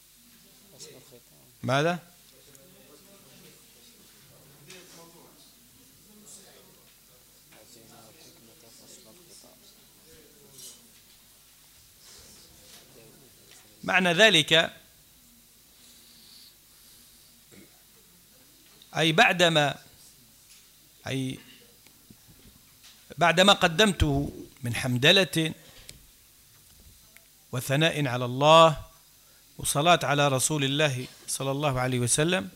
ماذا؟ معنى ذلك أي بعدما أي بعدما قدمته من حمدلة وثناء على الله وصلاة على رسول الله صلى الله عليه وسلم،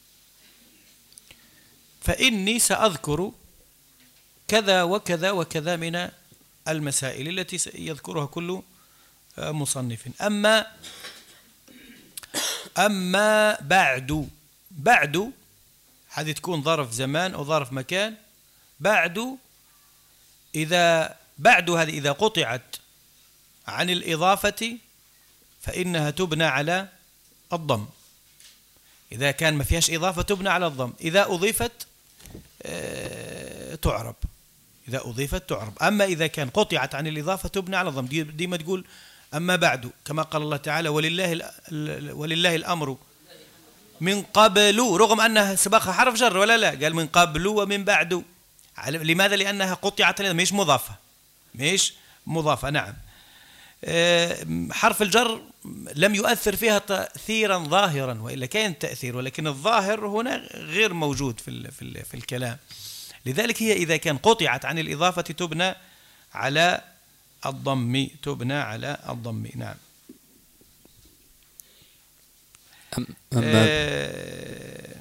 فإني سأذكر كذا وكذا وكذا من المسائل التي يذكرها كل مصنف. أما أما بعد، بعد هذه تكون ظرف زمان أو ظرف مكان. بعد إذا بعد هذه إذا قطعت عن الإضافة فإنها تبنى على الضم. إذا كان ما فيهاش إضافة تبنى على الضم، إذا أضيفت تعرب، إذا أضيفت تعرب. أما إذا كان قطعت عن الإضافة تبنى على الضم. دي, دي ما تقول أما بعد، كما قال الله تعالى ولله ولله الأمر من قبل، رغم أنها سبقها حرف جر ولا لا؟ قال من قبل ومن بعد. لماذا؟ لأنها قطعت، مش مضافة، مش مضافة. نعم. حرف الجر لم يؤثر فيها تأثيرا ظاهرا، وإلا كان تأثير، ولكن الظاهر هنا غير موجود في في في الكلام. لذلك هي إذا كان قطعت عن الإضافة تبنى على الضم، تبنى على الضم. نعم. آه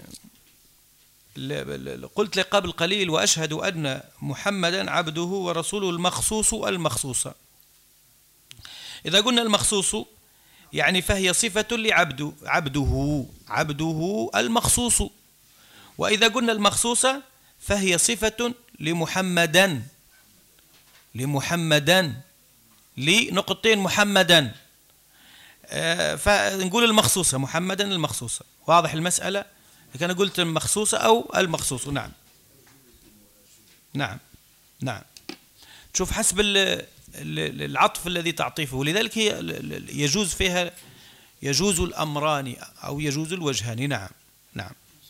قلت لك قبل قليل وأشهد أن محمدا عبده ورسوله المخصوص المخصوصة. إذا قلنا المخصوص يعني فهي صفة لعبده، عبده عبده المخصوص. وإذا قلنا المخصوصة فهي صفة لمحمدا، لمحمدا لنقطتين محمدا. آه فنقول المخصوصة محمدا المخصوصة. واضح المسألة؟ كان قلت المخصوصة أو المخصوص. نعم نعم نعم. تشوف حسب العطف الذي تعطيفه. لذلك هي يجوز فيها يجوز الأمران أو يجوز الوجهان. نعم نعم.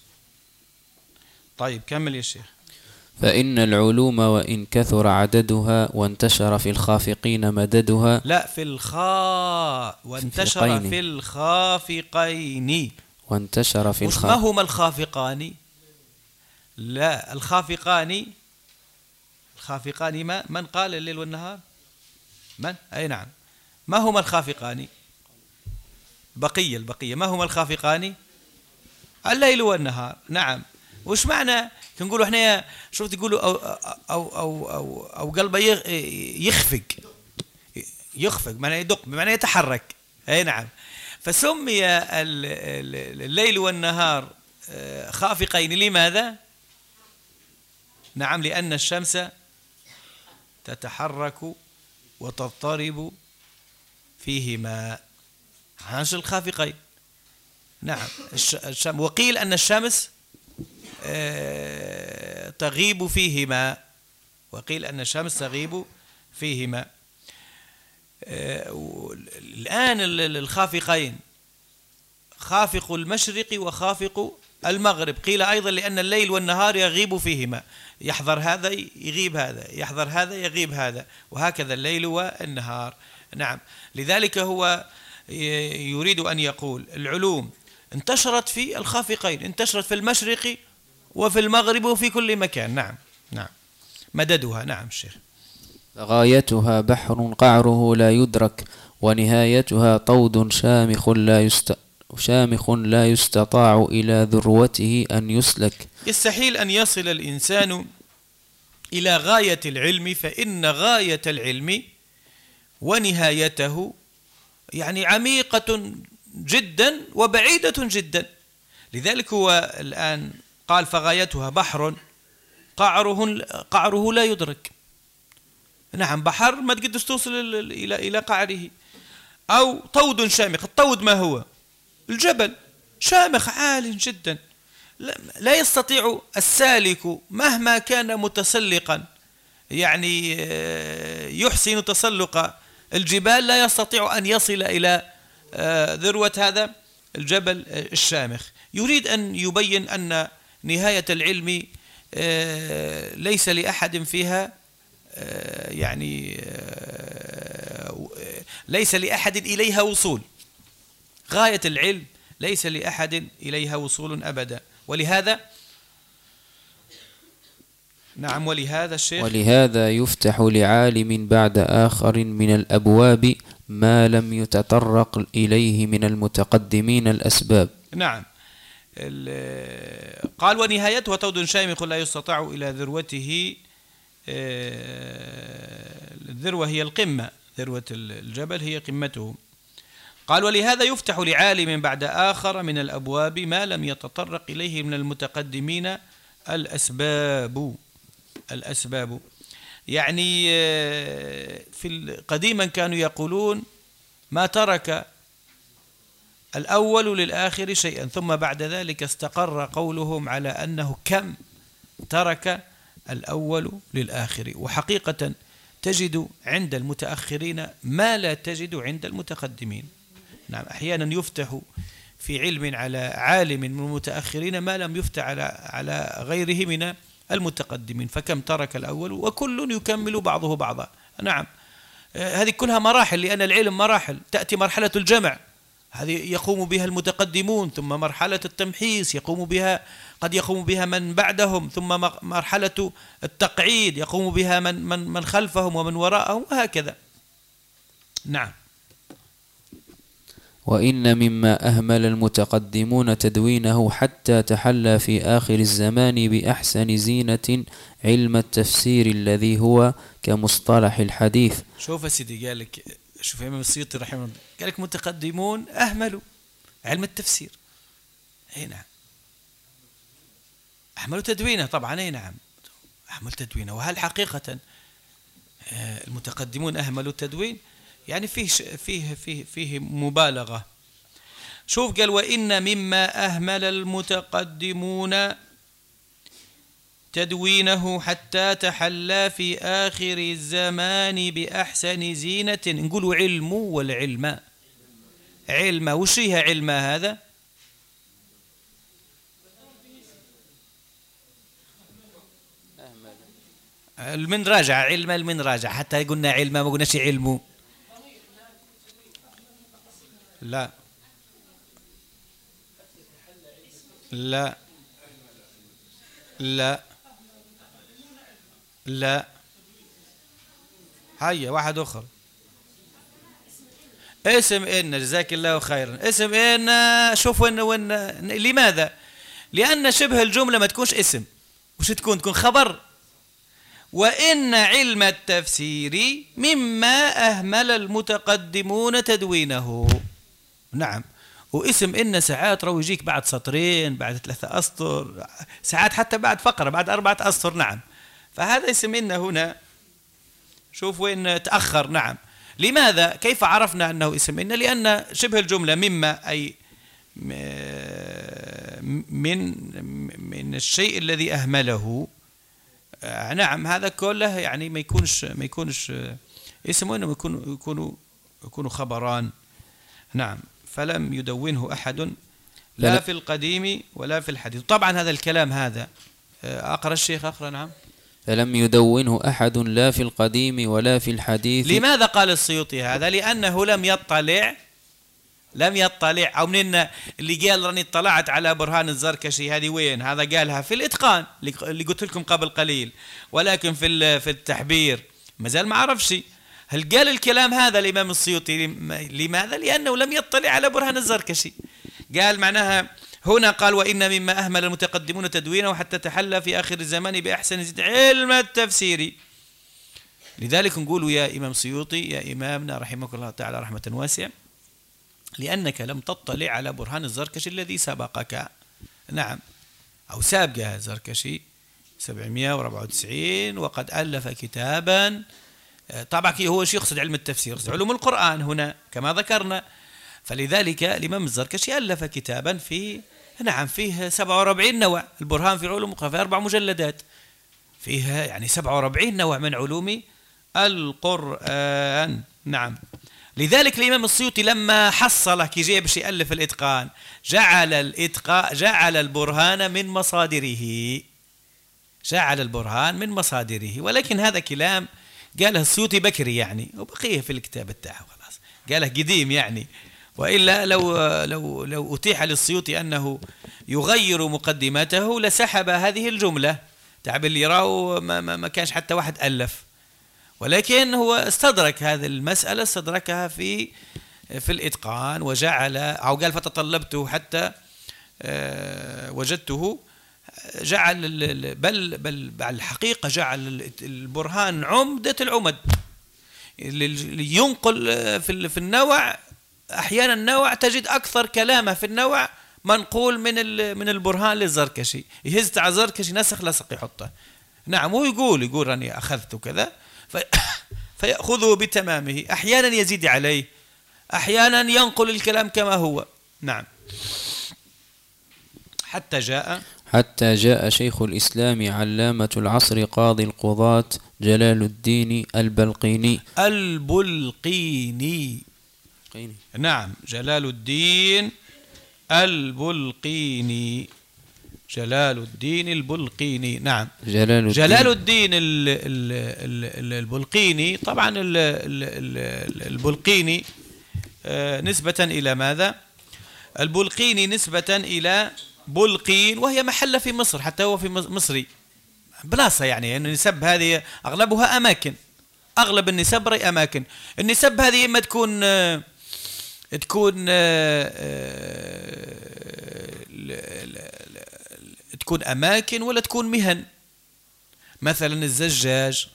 طيب كمل يا شيخ. فإن العلوم وإن كثر عددها وانتشر في الخافقين مددها. لا، في الخاء وانتشر في الخافقين. وانتشر في الخافقين. ما هما الخافقان؟ لا، الخافقان الخافقان ما من قال الليل والنهار؟ من؟ أي نعم. ما هما الخافقان؟ بقية البقية. ما هما الخافقان؟ الليل والنهار. نعم. وش معنى كنقولوا احنا شوف تقولوا أو أو أو أو, أو قلبه يخفق يخفق معناه يدق بمعنى يتحرك. أي نعم. فسمي الليل والنهار خافقين لماذا؟ نعم، لأن الشمس تتحرك وتضطرب فيهما، عناصر الخافقين. نعم. وقيل أن الشمس تغيب فيهما، وقيل أن الشمس تغيب فيهما. الآن الخافقين خافق المشرق وخافق المغرب. قيل أيضا لأن الليل والنهار يغيب فيهما، يحضر هذا يغيب هذا، يحضر هذا يغيب هذا، وهكذا الليل والنهار. نعم. لذلك هو يريد أن يقول العلوم انتشرت في الخافقين، انتشرت في المشرق وفي المغرب وفي كل مكان. نعم نعم. مددها. نعم الشيخ. غايتها بحر قعره لا يدرك ونهايتها طود شامخ لا يست شامخ لا يستطاع إلى ذروته أن يسلك. يستحيل أن يصل الإنسان إلى غاية العلم، فإن غاية العلم ونهايته يعني عميقة جدا وبعيدة جدا. لذلك هو الآن قال فغايتها بحر قعره قعره لا يدرك. نعم، بحر ما تقدرش توصل إلى إلى قعره. أو طود شامخ. الطود ما هو؟ الجبل شامخ عال جدا، لا يستطيع السالك مهما كان متسلقا، يعني يحسن تسلق الجبال، لا يستطيع أن يصل إلى ذروة هذا الجبل الشامخ. يريد أن يبين أن نهاية العلم ليس لأحد فيها، يعني ليس لأحد إليها وصول. غاية العلم ليس لأحد إليها وصول أبدا. ولهذا نعم ولهذا الشيخ ولهذا يفتح لعالم بعد آخر من الأبواب ما لم يتطرق إليه من المتقدمين الأسباب. نعم. قال ونهايته طود شامخ لا يستطاع إلى ذروته. الذروة هي القمة، ذروة الجبل هي قمته. قال ولهذا يفتح لعالم بعد آخر من الأبواب ما لم يتطرق إليه من المتقدمين الأسباب. الأسباب يعني في قديما كانوا يقولون ما ترك الأول للآخر شيئا، ثم بعد ذلك استقر قولهم على أنه كم ترك الأول للآخر. وحقيقة تجد عند المتأخرين ما لا تجد عند المتقدمين. نعم، أحيانا يفتح في علم على عالم من المتأخرين ما لم يفتح على على غيره من المتقدمين، فكم ترك الأول وكل يكمل بعضه بعضا. نعم، هذه كلها مراحل، لأن العلم مراحل. تأتي مرحلة الجمع، هذه يقوم بها المتقدمون، ثم مرحلة التمحيص يقوم بها قد يقوم بها من بعدهم، ثم مرحلة التقعيد يقوم بها من من من خلفهم ومن وراءهم، وهكذا. نعم. وإن مما أهمل المتقدمون تدوينه حتى تحلى في آخر الزمان بأحسن زينة علم التفسير الذي هو كمصطلح الحديث. شوف سيدي، قال لك، شوف الإمام السيوطي رحمه الله، قال لك متقدمون أهملوا علم التفسير. أي نعم، أهملوا تدوينه. طبعا أي نعم، أهملوا تدوينه. وهل حقيقة المتقدمون أهملوا التدوين؟ يعني فيه فيه فيه فيه مبالغة. شوف قال وإن مما أهمل المتقدمون تدوينه حتى تحلى في آخر الزمان بأحسن زينة. نقولوا علم والعلم علم. وش هي علم هذا؟ المنراجع، علم المنراجع. حتى قلنا علم ما قلناش علم. لا لا لا لا هيا واحد أخر. اسم إن، جزاك الله خيرا. اسم إن، شوف وين وين. لماذا؟ لأن شبه الجملة ما تكونش اسم. وش تكون؟ تكون خبر. وإن علم التفسير مما أهمل المتقدمون تدوينه. نعم. واسم إن ساعات رو يجيك بعد سطرين، بعد ثلاثة أسطر، ساعات حتى بعد فقرة، بعد أربعة أسطر. نعم. فهذا اسم إن هنا شوف وين تأخر. نعم. لماذا؟ كيف عرفنا أنه اسم إن؟ لأن شبه الجملة مما أي من من الشيء الذي أهمله. نعم، هذا كله يعني ما يكونش ما يكونش اسم، وإنما يكون يكونوا يكونوا خبران. نعم. فلم يدونه أحد لا في القديم ولا في الحديث. طبعا هذا الكلام هذا أقرأ الشيخ أقرأ. نعم. فلم يدونه أحد لا في القديم ولا في الحديث. لماذا قال السيوطي هذا؟ لأنه لم يطلع لم يطلع أو من اللي قال راني اطلعت على برهان الزركشي. هذه وين؟ هذا قالها في الإتقان اللي قلت لكم قبل قليل، ولكن في في التحبير ما زال ما عرفش. هل قال الكلام هذا الإمام السيوطي؟ لماذا؟ لأنه لم يطلع على برهان الزركشي. قال معناها هنا قال وإن مما أهمل المتقدمون تدوينه حتى تحلى في آخر الزمان بأحسن علم التفسير. لذلك نقول يا إمام سيوطي يا إمامنا رحمك الله تعالى رحمة واسعة، لأنك لم تطلع على برهان الزركشي الذي سبقك. نعم، أو سابقه الزركشي سبعمائة وأربعة وتسعين، وقد ألف كتابا. طبعا هو شو يقصد علم التفسير؟ يقصد علوم القرآن هنا كما ذكرنا. فلذلك الإمام الزركشي ألف كتابا في نعم فيه سبعة وأربعين نوع. البرهان في علوم القرآن في أربع مجلدات، فيها يعني سبعة وأربعين نوع من علوم القرآن. نعم، لذلك الإمام السيوطي لما حصل كي جاي باش يألف الإتقان جعل الإتقان جعل البرهان من مصادره، جعل البرهان من مصادره. ولكن هذا كلام قاله السيوطي بكري يعني، وبقيه في الكتاب بتاعه خلاص، قاله قديم يعني. وإلا لو لو لو أتيح للسيوطي أنه يغير مقدمته لسحب هذه الجملة تعب اللي يراه ما, ما, ما كانش حتى واحد ألف. ولكن هو استدرك هذه المسألة، استدركها في في الإتقان وجعل، أو قال فتطلبته حتى وجدته، جعل بل بل الحقيقة جعل البرهان عمدة العمد، ينقل في في النوع. أحيانا النوع تجد أكثر كلامه في النوع منقول من من البرهان للزركشي، يهز تاع الزركشي نسخ لصق يحطه. نعم، هو يقول يقول راني أخذت كذا في فيأخذه بتمامه، أحيانا يزيد عليه، أحيانا ينقل الكلام كما هو. نعم، حتى جاء حتى جاء شيخ الإسلام علامة العصر قاضي القضاة جلال الدين البلقيني البلقيني نعم، جلال الدين البلقيني الجلال الدين البلقيني. نعم، جلال الدين, جلال الدين ال ال ال البلقيني. طبعا ال ال البلقيني نسبة إلى ماذا؟ البلقيني نسبة إلى بلقين، وهي محلة في مصر، حتى هو في مصري بلاصة يعني. أن النسب هذه أغلبها أماكن، أغلب النسب رأي أماكن. النسب هذه إما تكون تكون تكون أماكن ولا تكون مهن. مثلا الزجاج،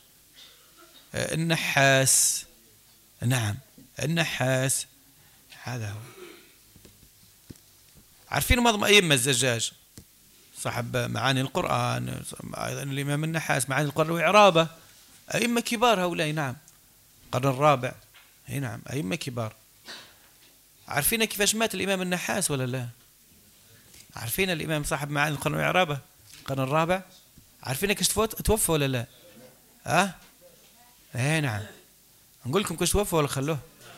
النحاس. نعم، النحاس هذا هو. عارفين مضم أيما الزجاج صاحب معاني القرآن، أيضا الإمام النحاس معاني القرآن وإعرابه، أئمة كبار هؤلاء. نعم، القرن الرابع. اي نعم، أئمة كبار. عارفين كيفاش مات الإمام النحاس ولا لا؟ عارفين الإمام صاحب معاني القرآن وإعرابه القرن الرابع؟ عارفين كيفاش توفى ولا لا؟ ها؟ أه؟ اي نعم، نقول لكم كيفاش توفى ولا خلوه؟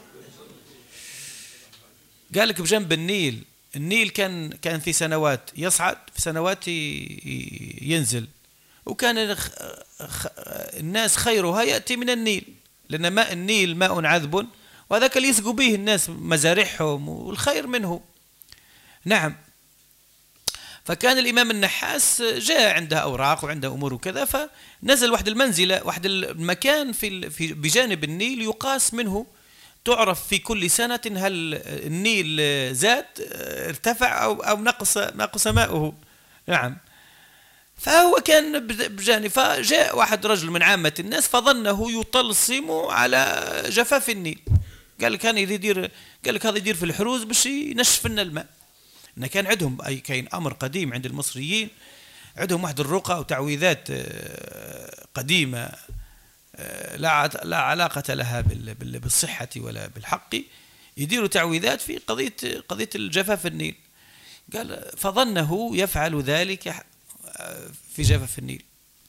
قال لك بجنب النيل. النيل كان كان في سنوات يصعد، في سنوات ينزل، وكان الناس خيرها يأتي من النيل، لأن ماء النيل ماء عذب، وهذاك اللي يسقوا به الناس مزارعهم والخير منه. نعم، فكان الإمام النحاس جاء عنده أوراق وعنده أمور وكذا، فنزل واحد المنزلة، واحد المكان في في بجانب النيل يقاس منه، تعرف في كل سنة هل النيل زاد ارتفع أو أو نقص نقص ماؤه. نعم، فهو كان بجانب، فجاء واحد رجل من عامة الناس فظنه يطلسم على جفاف النيل. قال لك هذا يدير، قال لك هذا يدير في الحروز باش ينشف لنا الماء. إن كان عندهم أي كاين أمر قديم عند المصريين، عندهم واحد الرقى وتعويذات قديمة لا لا علاقة لها بالصحة ولا بالحق، يديروا تعويذات في قضية قضية الجفاف النيل. قال فظنه يفعل ذلك في جفاف النيل،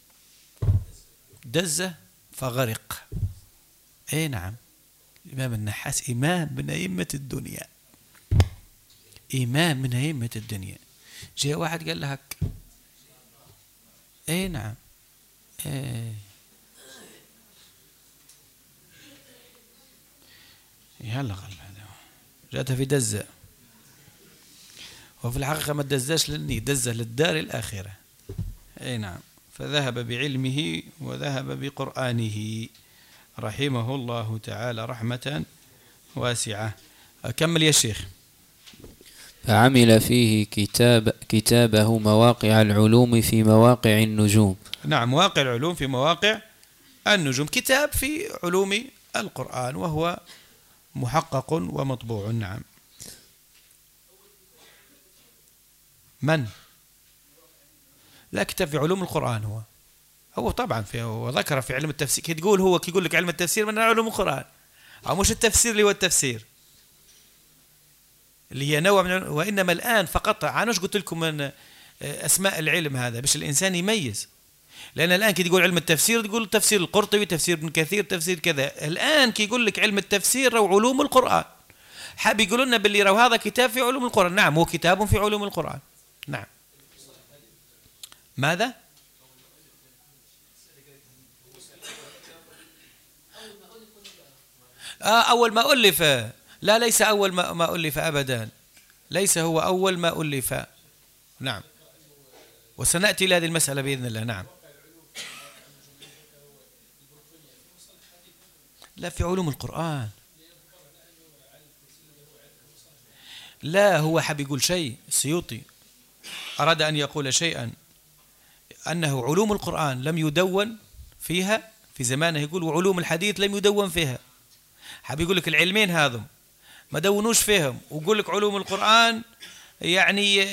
دز فغرق. اي نعم، الإمام النحاس إمام من أئمة الدنيا، إمام من أئمة الدنيا. جاء واحد قال له هك. اي نعم، اي يلا غل هذا جاتها في دزة، وفي الحقيقة ما دزاش للنيل، دزة للدار الآخرة. اي نعم، فذهب بعلمه وذهب بقرآنه رحمه الله تعالى رحمة واسعة. أكمل يا شيخ. فعمل فيه كتاب كتابه مواقع العلوم في مواقع النجوم. نعم، مواقع العلوم في مواقع النجوم، كتاب في علوم القرآن وهو محقق ومطبوع. نعم. من؟ لا، كتاب في علوم القرآن. هو هو طبعا في هو ذكر في علم التفسير. كي تقول هو كي يقول لك علم التفسير من علوم القرآن، أو مش التفسير اللي هو التفسير اللي هي نوع من، وإنما الآن فقط أنا ايش قلت لكم من أسماء العلم هذا باش الإنسان يميز. لأن الآن كي تقول علم التفسير تقول تفسير القرطبي، تفسير ابن كثير، تفسير كذا. الآن كي يقول لك علم التفسير أو علوم القرآن، حاب يقولوا لنا باللي راهو هذا كتاب في علوم القرآن. نعم، هو كتاب في علوم القرآن. نعم. ماذا؟ آه أول ما ألف. لا، ليس أول ما, ما ألف أبدا، ليس هو أول ما ألف. نعم، وسنأتي إلى هذه المسألة بإذن الله. نعم. لا، في علوم القرآن. لا، هو حاب يقول شيء، السيوطي أراد أن يقول شيئا، أنه علوم القرآن لم يدون فيها في زمانه، يقول وعلوم الحديث لم يدون فيها. حاب يقول لك العلمين هذم ما دونوش فيهم، ويقول لك علوم القرآن يعني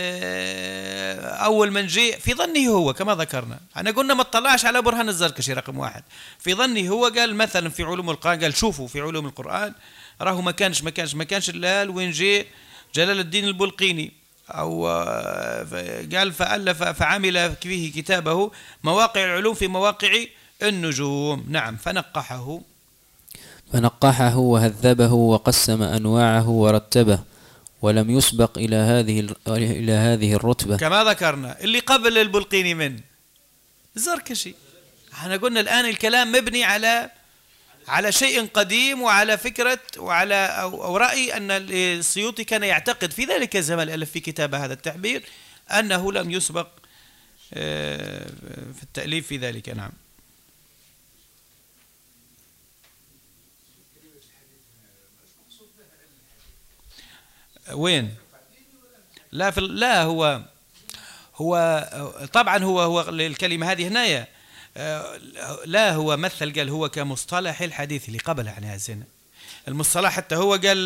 أول من جاء في ظنه هو كما ذكرنا. أنا قلنا ما اطلعش على برهان الزركشي رقم واحد، في ظنه هو قال مثلا في علوم القرآن، قال شوفوا في علوم القرآن راهو ما كانش ما كانش ما كانش إلا وين جاء جلال الدين البلقيني، أو قال فألف فعمل فيه كتابه مواقع العلوم في مواقع النجوم. نعم. فنقحه فنقحه وهذبه وقسم أنواعه ورتبه، ولم يسبق إلى هذه إلى هذه الرتبة كما ذكرنا. اللي قبل البلقيني من الزركشي. احنا قلنا الآن الكلام مبني على على شيء قديم، وعلى فكرة وعلى أو, أو رأي أن السيوطي كان يعتقد في ذلك الزمن ألف في كتابه هذا التعبير أنه لم يسبق في التأليف في ذلك. نعم. وين؟ لا في لا هو هو طبعا هو هو الكلمة هذه هنايا. لا، هو مثل قال هو كمصطلح الحديث اللي قبل عن هذا المصطلح. حتى هو قال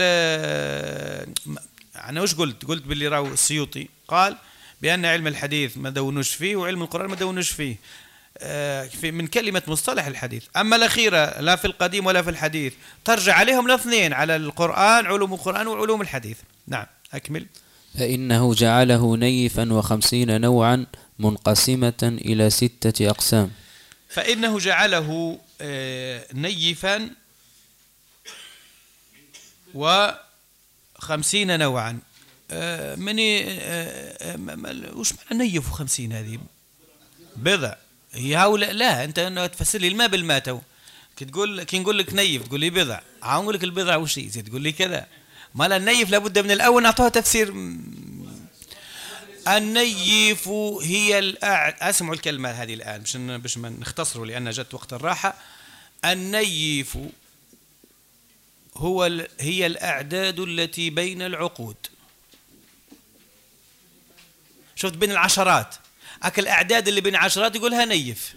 أنا وش قلت قلت باللي راو السيوطي قال بأن علم الحديث ما دونوش فيه وعلم القرآن ما دونوش فيه من كلمة مصطلح الحديث. أما الأخيرة لا في القديم ولا في الحديث ترجع عليهم الاثنين، على القرآن علوم القرآن وعلوم الحديث. نعم. أكمل. فإنه جعله نيفا وخمسين نوعا منقسمة إلى ستة أقسام. فإنه جعله نيفا وخمسين نوعا. من وش معنى نيف وخمسين؟ هذه بضع هي هؤلاء. لا، أنت تفسر لي الماء بالماء تو كي تقول كي نقول لك نيف تقول لي بضع، أقول لك البضع وش هي تقول لي كذا. ما لا النيف لابد من الأول نعطوها تفسير. النيف هي الأعد... أسمعوا الكلمة هذه الآن باش باش ما نختصروا لأن جت وقت الراحة. النيف هو ال... هي الأعداد التي بين العقود. شفت بين العشرات، أكل الأعداد اللي بين العشرات يقولها نيف.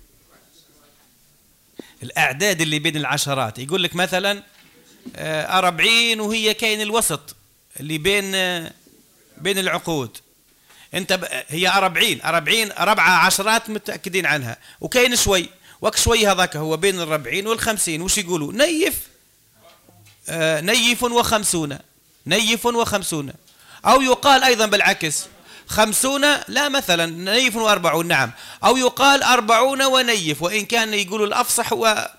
الأعداد اللي بين العشرات يقول لك مثلا أربعين وهي كاين الوسط اللي بين بين العقود. انت هي أربعين أربعين أربعة عشرات متأكدين عنها، وكاين شوي وك شوي هذاك هو بين الربعين والخمسين. وش يقولوا؟ نيف. آه نيف وخمسون، نيف وخمسون. أو يقال أيضا بالعكس خمسون، لا مثلا نيف وأربعون. نعم. أو يقال أربعون ونيف، وإن كان يقولوا الأفصح هو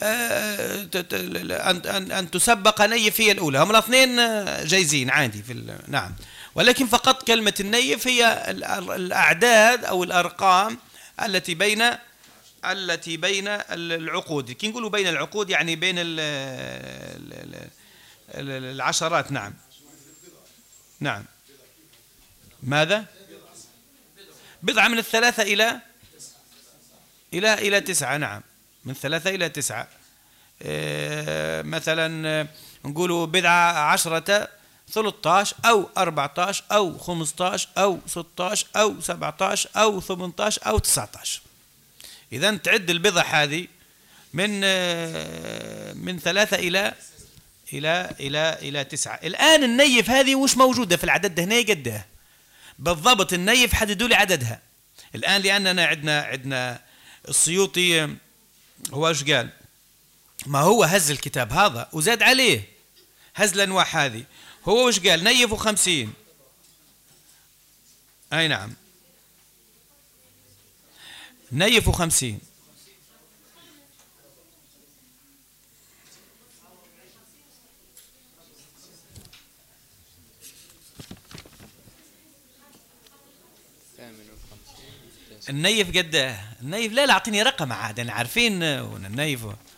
أن أن تسبق نيف هي الأولى. هم الاثنين جايزين عادي في. نعم. ولكن فقط كلمة النيف هي الأعداد أو الأرقام التي بين التي بين العقود. كي نقولوا بين العقود يعني بين العشرات. نعم. نعم. ماذا؟ بضعة من الثلاثة إلى إلى إلى تسعة. نعم، من ثلاثة إلى تسعة. مثلا نقولوا بضعة عشرة ثلاثة عشر أو أربعة عشر أو خمسة عشر أو ستة عشر أو سبعة عشر أو ثمانية عشر أو تسعة عشر. إذا تعد البضع هذه من من ثلاثة إلى إلى إلى إلى تسعة. الآن النيف هذه وش موجودة في العدد هنا قدها بالضبط؟ النيف حددوا لي عددها الآن، لأننا عندنا عندنا السيوطي هو ايش قال؟ ما هو هز الكتاب هذا وزاد عليه هز الأنواع هذه. هو وش قال؟ نيفوا خمسين. أي نعم، نيفوا خمسين. النيف قد النيف؟ لا لا اعطيني رقم عاد، انا عارفين النيف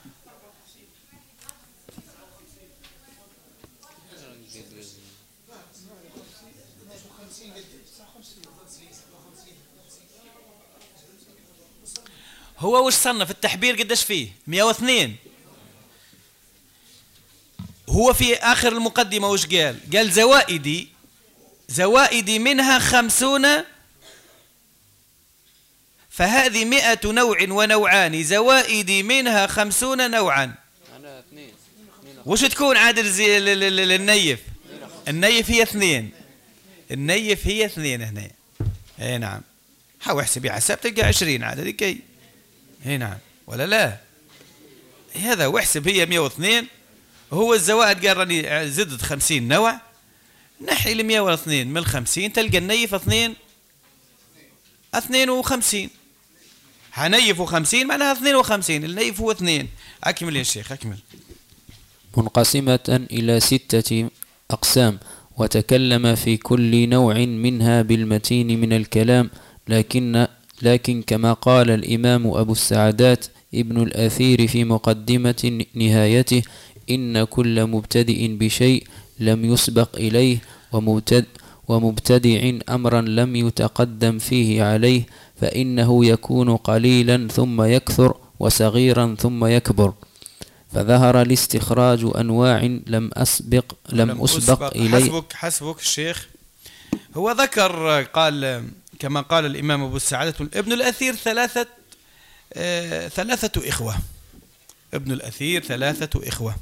هو وش صنف التحبير قديش فيه؟ مئة واثنين. هو في آخر المقدمة وش قال؟ قال زوائدي زوائدي منها خمسون، فهذه مئة نوع ونوعان، زوائدي منها خمسون نوعا. وش تكون عادل زي للنيف؟ النيف هي اثنين، النيف هي اثنين هنا. اي نعم، حاول احسبي حساب تلقى عشرين عدد كي. اي نعم ولا لا؟ هذا واحسب هي مئة واثنين، هو الزوائد قال راني زدت خمسين نوع، نحي ال مئة واثنين من الخمسين تلقى النيف اثنين اثنين وخمسين. هنيفوا خمسين معناها اثنين وخمسين، النيف هو اثنين. أكمل يا شيخ أكمل. منقسمة إلى ستة أقسام، وتكلم في كل نوع منها بالمتين من الكلام، لكن لكن كما قال الإمام أبو السعدات ابن الأثير في مقدمة نهايته: إن كل مبتدئ بشيء لم يسبق إليه، ومبتدئ ومبتدع أمرا لم يتقدم فيه عليه، فإنه يكون قليلا ثم يكثر، وصغيرا ثم يكبر. فظهر الاستخراج أنواع لم أسبق لم, لم أسبق, أسبق إليه. حسبك حسبك الشيخ. هو ذكر قال كما قال الإمام أبو السعادة ابن الأثير ثلاثة آه ثلاثة إخوة. ابن الأثير ثلاثة إخوة.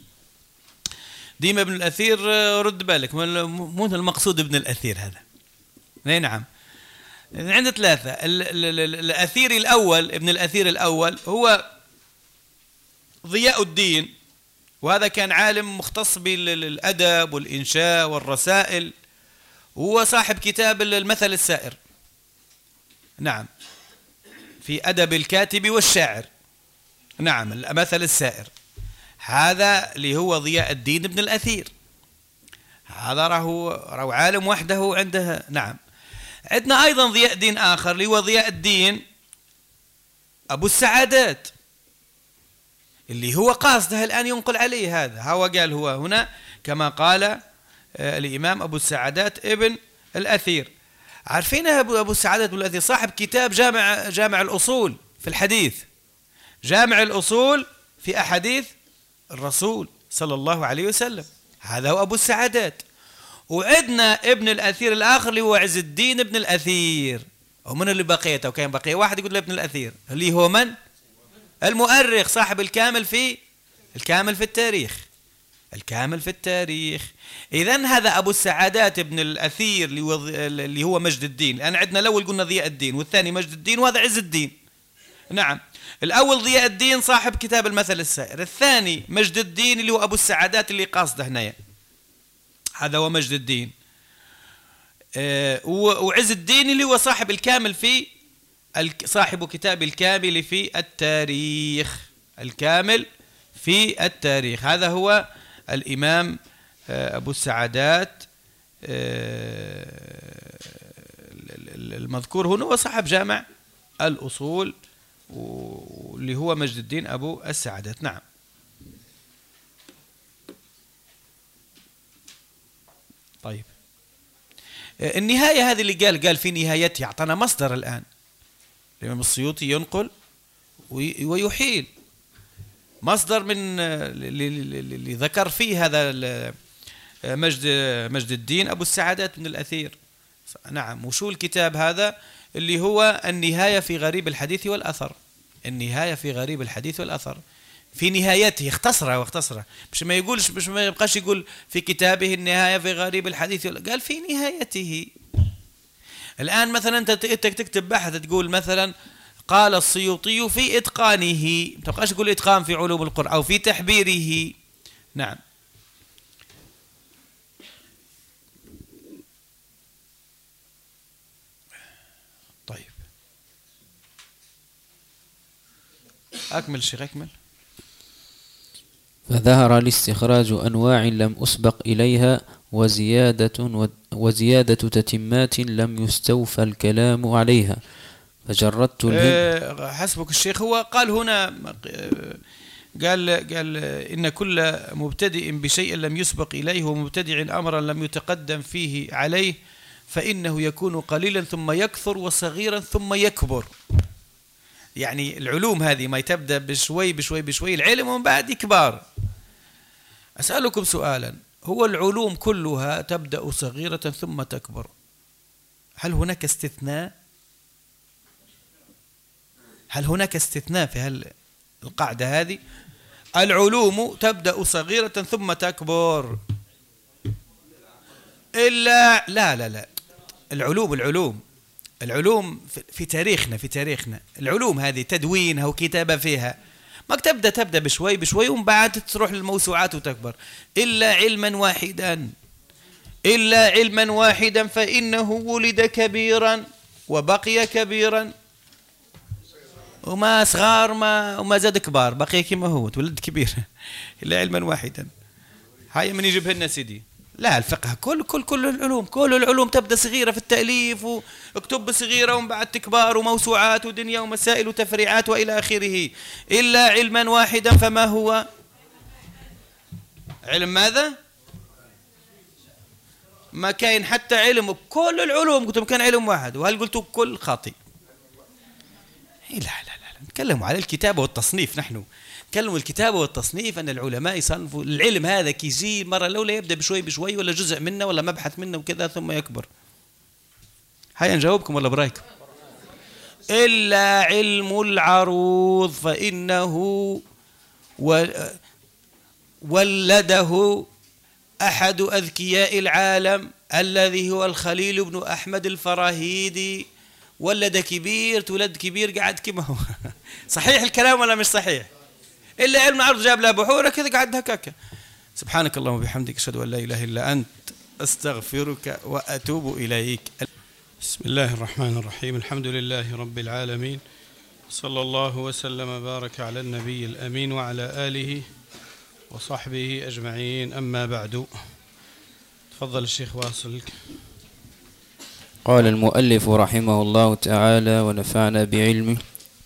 ديما ابن الأثير رد بالك، مو المقصود ابن الأثير هذا. اي نعم، عندنا ثلاثة. الأثير الأول، ابن الأثير الأول هو ضياء الدين، وهذا كان عالم مختص بالأدب والإنشاء والرسائل، وهو صاحب كتاب المثل السائر. نعم، في أدب الكاتب والشاعر. نعم، المثل السائر هذا اللي هو ضياء الدين ابن الأثير، هذا راهو راهو عالم وحده عنده. نعم، عندنا أيضا ضياء الدين آخر اللي هو ضياء الدين أبو السعادات، اللي هو قاصده الآن ينقل عليه هذا. هو قال هو هنا كما قال الإمام أبو السعادات ابن الأثير. عارفين أبو السعادات ابن الأثير صاحب كتاب جامع جامع الأصول في الحديث، جامع الأصول في أحاديث الرسول صلى الله عليه وسلم، هذا هو أبو السعادات. وعندنا ابن الأثير الآخر اللي هو عز الدين ابن الأثير. ومن اللي بقيته؟ وكان بقية واحد يقول له ابن الأثير، اللي هو من؟ المؤرخ صاحب الكامل في الكامل في التاريخ، الكامل في التاريخ. إذن هذا أبو السعادات ابن الأثير اللي هو اللي هو مجد الدين. لأن عندنا الأول قلنا ضياء الدين، والثاني مجد الدين، وهذا عز الدين. نعم، الأول ضياء الدين صاحب كتاب المثل السائر، الثاني مجد الدين اللي هو أبو السعادات اللي قاصده هنا، هذا هو مجد الدين. أه وعز الدين اللي هو صاحب الكامل في صاحب كتاب الكامل في التاريخ، الكامل في التاريخ. هذا هو الإمام أبو السعادات المذكور هنا، وصاحب جامع الأصول واللي هو مجد الدين أبو السعادات. نعم. طيب، النهاية هذه اللي قال قال في نهايته يعطينا مصدر الآن. الإمام السيوطي ينقل ويحيل مصدر من اللي ذكر فيه هذا مجد مجد الدين أبو السعادات بن الأثير. نعم. وشو الكتاب هذا؟ اللي هو النهاية في غريب الحديث والأثر. النهاية في غريب الحديث والأثر في نهايته اختصرها واختصرها، مش ما يقولش، مش ما يبقاش يقول في كتابه النهاية في غريب الحديث، قال في نهايته. الآن مثلا أنت تكتب بحث تقول مثلا قال السيوطي في إتقانه، ما تبقاش تقول إتقان في علوم القرآن أو في تحبيره. نعم. طيب أكمل شيخ أكمل. فظهر الاستخراج أنواع لم أسبق إليها وزيادة وزيادة تتمات لم يستوفى الكلام عليها فجردت الهم. حسبك الشيخ. هو قال هنا قال قال إن كل مبتدئ بشيء لم يسبق إليه ومبتدع أمرا لم يتقدم فيه عليه فإنه يكون قليلا ثم يكثر وصغيرا ثم يكبر. يعني العلوم هذه ما تبدأ بشوي بشوي بشوي العلم ومن بعد كبار. أسألكم سؤالا، هو العلوم كلها تبدأ صغيرة ثم تكبر، هل هناك استثناء؟ هل هناك استثناء في القاعدة هذه؟ العلوم تبدأ صغيرة ثم تكبر إلا لا لا لا العلوم العلوم العلوم في تاريخنا في تاريخنا العلوم هذه تدوينها وكتابة فيها ما تبدأ تبدأ بشوي بشوي ومن بعد تروح للموسوعات وتكبر. إلا علما واحدا إلا علما واحدا فإنه ولد كبيرا وبقي كبيرا وما صغار ما وما زاد كبار بقي كما هو تولد كبير. إلا علما واحدا. هاي من يجيبها لنا سيدي. لا الفقه كل كل كل العلوم كل العلوم تبدأ صغيرة في التأليف واكتب صغيرة ومن بعد تكبار وموسوعات ودنيا ومسائل وتفريعات وإلى آخره. إلا علما واحدا فما هو؟ علم ماذا؟ ما كاين حتى علم كل العلوم قلتم كان علم واحد وهل قلتوا كل خاطئ؟ لا لا لا نتكلم على الكتابة والتصنيف. نحن نتكلم الكتابة والتصنيف أن العلماء يصنفوا العلم هذا كيجي مرة الأولى يبدأ بشوي بشوي ولا جزء منه ولا مبحث منه وكذا ثم يكبر. هيا نجاوبكم ولا برايكم؟ إلا علم العروض فإنه ولده أحد أذكياء العالم الذي هو الخليل بن أحمد الفراهيدي. ولد كبير تولد كبير قاعد كما هو. صحيح الكلام ولا مش صحيح؟ إلا علم العرض جاب له بحورة كذا قاعد هكاك. سبحانك اللهم وبحمدك أشهد أن لا إله إلا أنت أستغفرك وأتوب إليك. بسم الله الرحمن الرحيم. الحمد لله رب العالمين صلى الله وسلم وبارك على النبي الأمين وعلى آله وصحبه أجمعين. أما بعد تفضل الشيخ واصل. قال المؤلف رحمه الله تعالى ونفعنا بعلمه.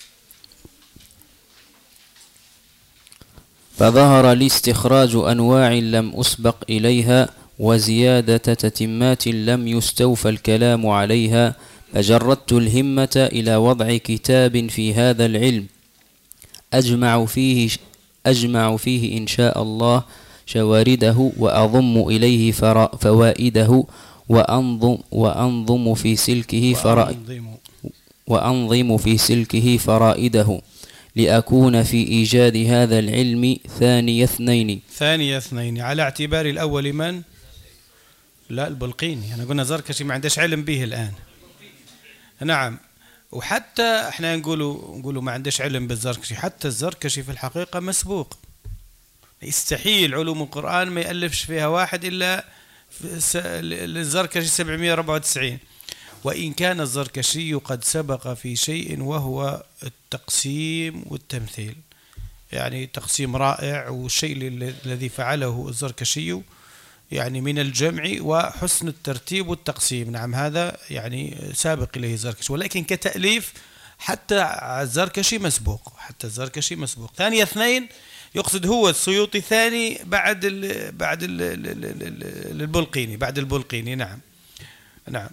فظهر لي استخراج أنواع لم أسبق إليها وزيادة تتمات لم يستوفى الكلام عليها فجردت الهمة إلى وضع كتاب في هذا العلم أجمع فيه أجمع فيه إن شاء الله شوارده وأضم إليه فوائده وأنظم وأنظم في سلكه فرائد وأنظم في سلكه فرائده لأكون في إيجاد هذا العلم ثاني اثنين. ثاني اثنين على اعتبار الأول من؟ لا البلقيني. أنا قلنا زركشي ما عندش علم به الآن. نعم. وحتى احنا نقولوا نقولوا ما عندش علم بالزركشي، حتى الزركشي في الحقيقة مسبوق. يستحيل علوم القرآن ما يألفش فيها واحد إلا الزركشي سبعمائة وأربعة وتسعين. وإن كان الزركشي قد سبق في شيء وهو التقسيم والتمثيل، يعني تقسيم رائع، والشيء الذي فعله الزركشي يعني من الجمع وحسن الترتيب والتقسيم. نعم هذا يعني سابق إليه الزركشي، ولكن كتأليف حتى الزركشي مسبوق، حتى الزركشي مسبوق. ثاني اثنين يقصد هو السيوطي ثاني بعد ال بعد ال البلقيني بعد البلقيني. نعم نعم.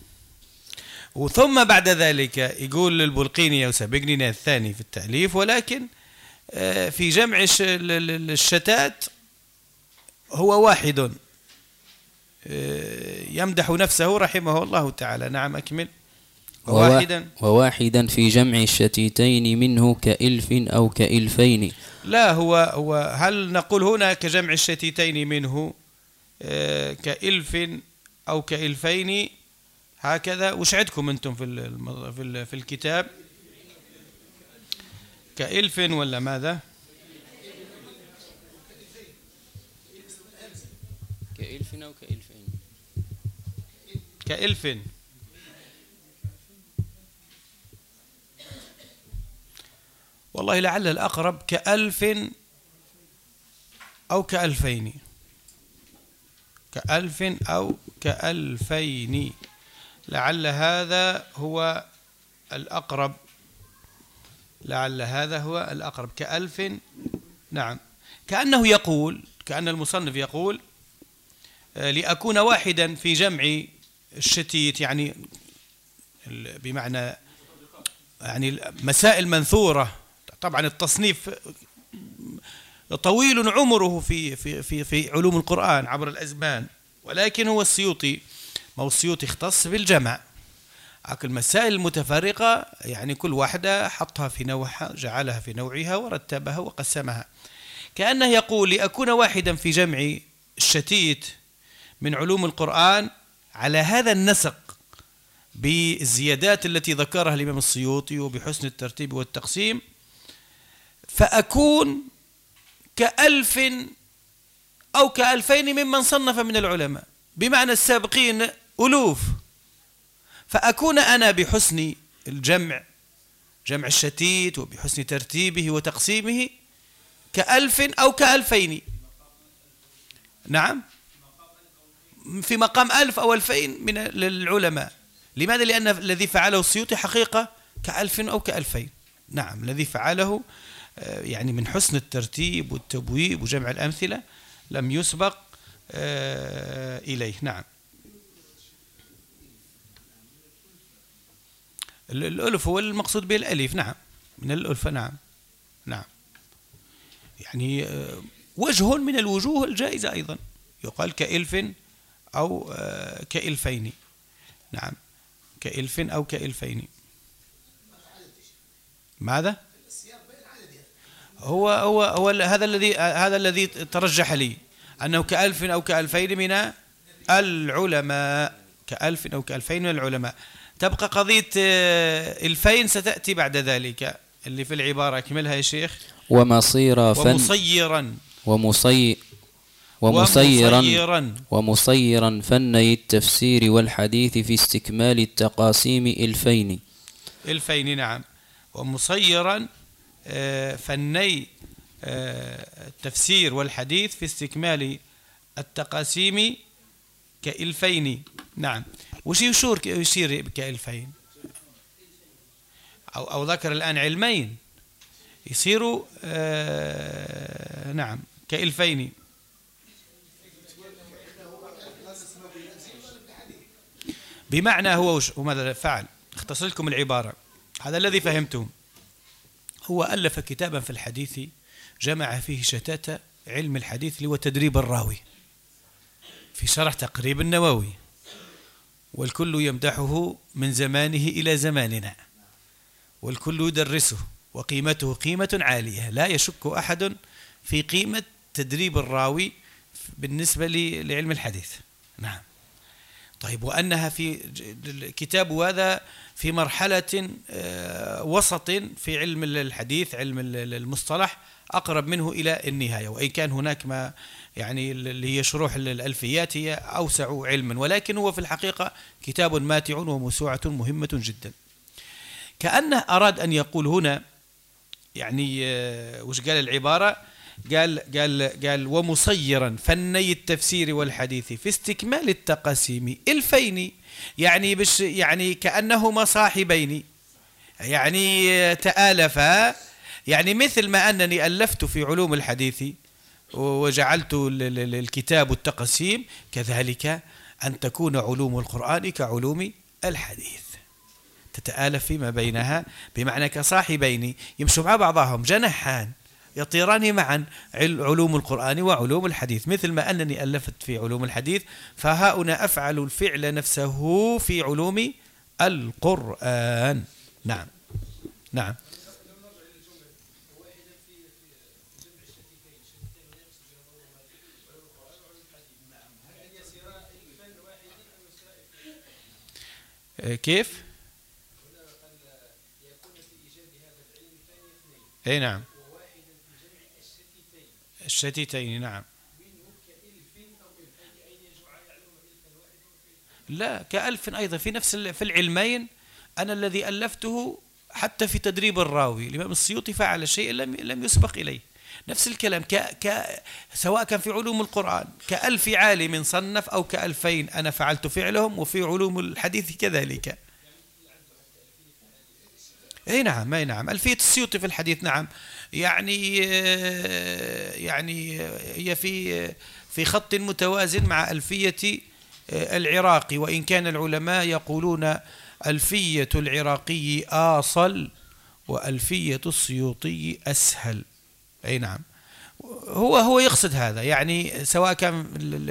وثم بعد ذلك يقول البلقيني يسبقني الثاني في التأليف، ولكن في جمع الشتات هو واحد يمدح نفسه رحمه الله تعالى. نعم أكمل. وواحدا وواحدا في جمع الشتيتين منه كإلف أو كإلفين. لا، هو هو هل نقول هنا كجمع الشتيتين منه كإلف أو كإلفين هكذا؟ وش عندكم أنتم في في في الكتاب؟ كإلف ولا ماذا؟ كإلف أو كإلفين. كإلف. والله لعل الأقرب كألف أو كألفين. كألف أو كألفين، لعل هذا هو الأقرب. لعل هذا هو الأقرب كألف. نعم، كأنه يقول، كأن المصنف يقول لأكون واحدا في جمع الشتيت، يعني بمعنى يعني مسائل منثورة. طبعا التصنيف طويل عمره في في في في علوم القرآن عبر الأزمان، ولكن هو السيوطي، ما هو السيوطي اختص بالجمع. المسائل المتفرقة يعني كل واحدة حطها في نوعها، جعلها في نوعها ورتبها وقسمها. كأنه يقول لأكون واحدا في جمع الشتيت من علوم القرآن على هذا النسق بالزيادات التي ذكرها الإمام السيوطي وبحسن الترتيب والتقسيم، فأكون كألف أو كألفين ممن صنف من العلماء، بمعنى السابقين ألوف. فأكون أنا بحسن الجمع، جمع الشتيت، وبحسن ترتيبه وتقسيمه كألف أو كألفين. نعم، في مقام ألف أو ألفين من العلماء. لماذا؟ لأن الذي فعله السيوطي حقيقة كألف أو كألفين. نعم، الذي فعله يعني من حسن الترتيب والتبويب وجمع الأمثلة لم يسبق إليه. نعم، الألف هو المقصود به الألف. نعم، من الألفة. نعم نعم، يعني وجه من الوجوه الجائزة أيضا، يقال كألف أو كألفين. نعم، كألف أو كألفين. ماذا؟ هو هو هو هذا الذي هذا الذي ترجح لي أنه كألف أو كألفين من العلماء. كألف أو كألفين من العلماء. تبقى قضية ألفين ستأتي بعد ذلك، اللي في العبارة. أكملها يا شيخ. ومصير فن ومصيرا ومصي ومصيرا ومصيرا فني التفسير والحديث في استكمال التقاسيم ألفين. ألفين. نعم، ومصيرا فني التفسير والحديث في استكمال التقاسيم كألفين. نعم، وش يشير يشير كألفين؟ أو أو ذكر الآن علمين يصيروا آه نعم كألفين. بمعنى هو وش وماذا فعل؟ اختصر لكم العبارة، هذا الذي فهمتم. هو ألف كتابا في الحديث جمع فيه شتات علم الحديث اللي هو تدريب الراوي في شرح تقريب النووي، والكل يمدحه من زمانه إلى زماننا، والكل يدرسه، وقيمته قيمة عالية لا يشك أحد في قيمة تدريب الراوي بالنسبة لعلم الحديث. نعم، طيب، وأنها في كتاب هذا في مرحلة وسط في علم الحديث، علم المصطلح، أقرب منه إلى النهاية، وإن كان هناك ما يعني اللي هي شروح الألفيات هي أوسع علما، ولكن هو في الحقيقة كتاب ماتع وموسوعة مهمة جدا. كأنه أراد أن يقول هنا يعني وش قال العبارة؟ قال قال قال ومصيرا فني التفسير والحديث في استكمال التقاسيم ألفين، يعني بش يعني كأنهما صاحبين، يعني تآلفا، يعني مثل ما أنني ألفت في علوم الحديث وجعلت الكتاب التقسيم، كذلك أن تكون علوم القرآن كعلوم الحديث، تتآلف فيما بينها، بمعنى كصاحبين يمشوا مع بعضهم جناحان يطيران معا، علوم القرآن وعلوم الحديث، مثل ما أنني ألفت في علوم الحديث فهؤلاء أفعل الفعل نفسه في علوم القرآن. نعم نعم. كيف؟ اي نعم، الشتيتين. نعم، لا كألف أيضا في نفس في العلمين. أنا الذي ألفته حتى في تدريب الراوي الإمام السيوطي فعل شيء لم لم يسبق إليه. نفس الكلام ك ك سواء كان في علوم القرآن كألف عالم صنف أو كألفين أنا فعلت فعلهم، وفي علوم الحديث كذلك. اي نعم اي نعم، ألفية السيوطي في الحديث. نعم، يعني يعني هي في في خط متوازن مع ألفية العراقي، وإن كان العلماء يقولون ألفية العراقي آصل وألفية السيوطي أسهل. أي نعم، هو هو يقصد هذا، يعني سواء كان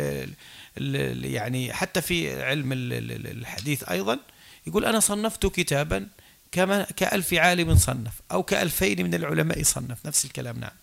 يعني حتى في علم الحديث أيضا يقول أنا صنفت كتابا كما كألف عالم صنف أو كألفين من العلماء صنف، نفس الكلام. نعم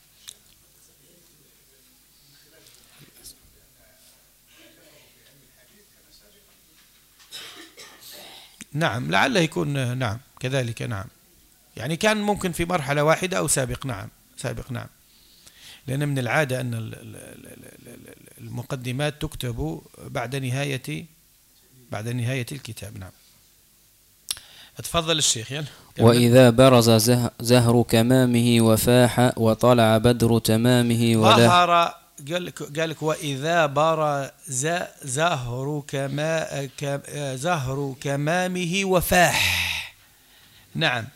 نعم، لعله يكون نعم كذلك. نعم، يعني كان ممكن في مرحلة واحدة أو سابق. نعم سابق. نعم، لأن من العادة أن المقدمات تكتب بعد نهاية بعد نهاية الكتاب. نعم، اتفضل الشيخ. يلا. وإذا برز زهر كمامه وفاح وطلع بدر تمامه ولا ظهر. قال لك وإذا برز زهر كما زهر كمامه وفاح. نعم،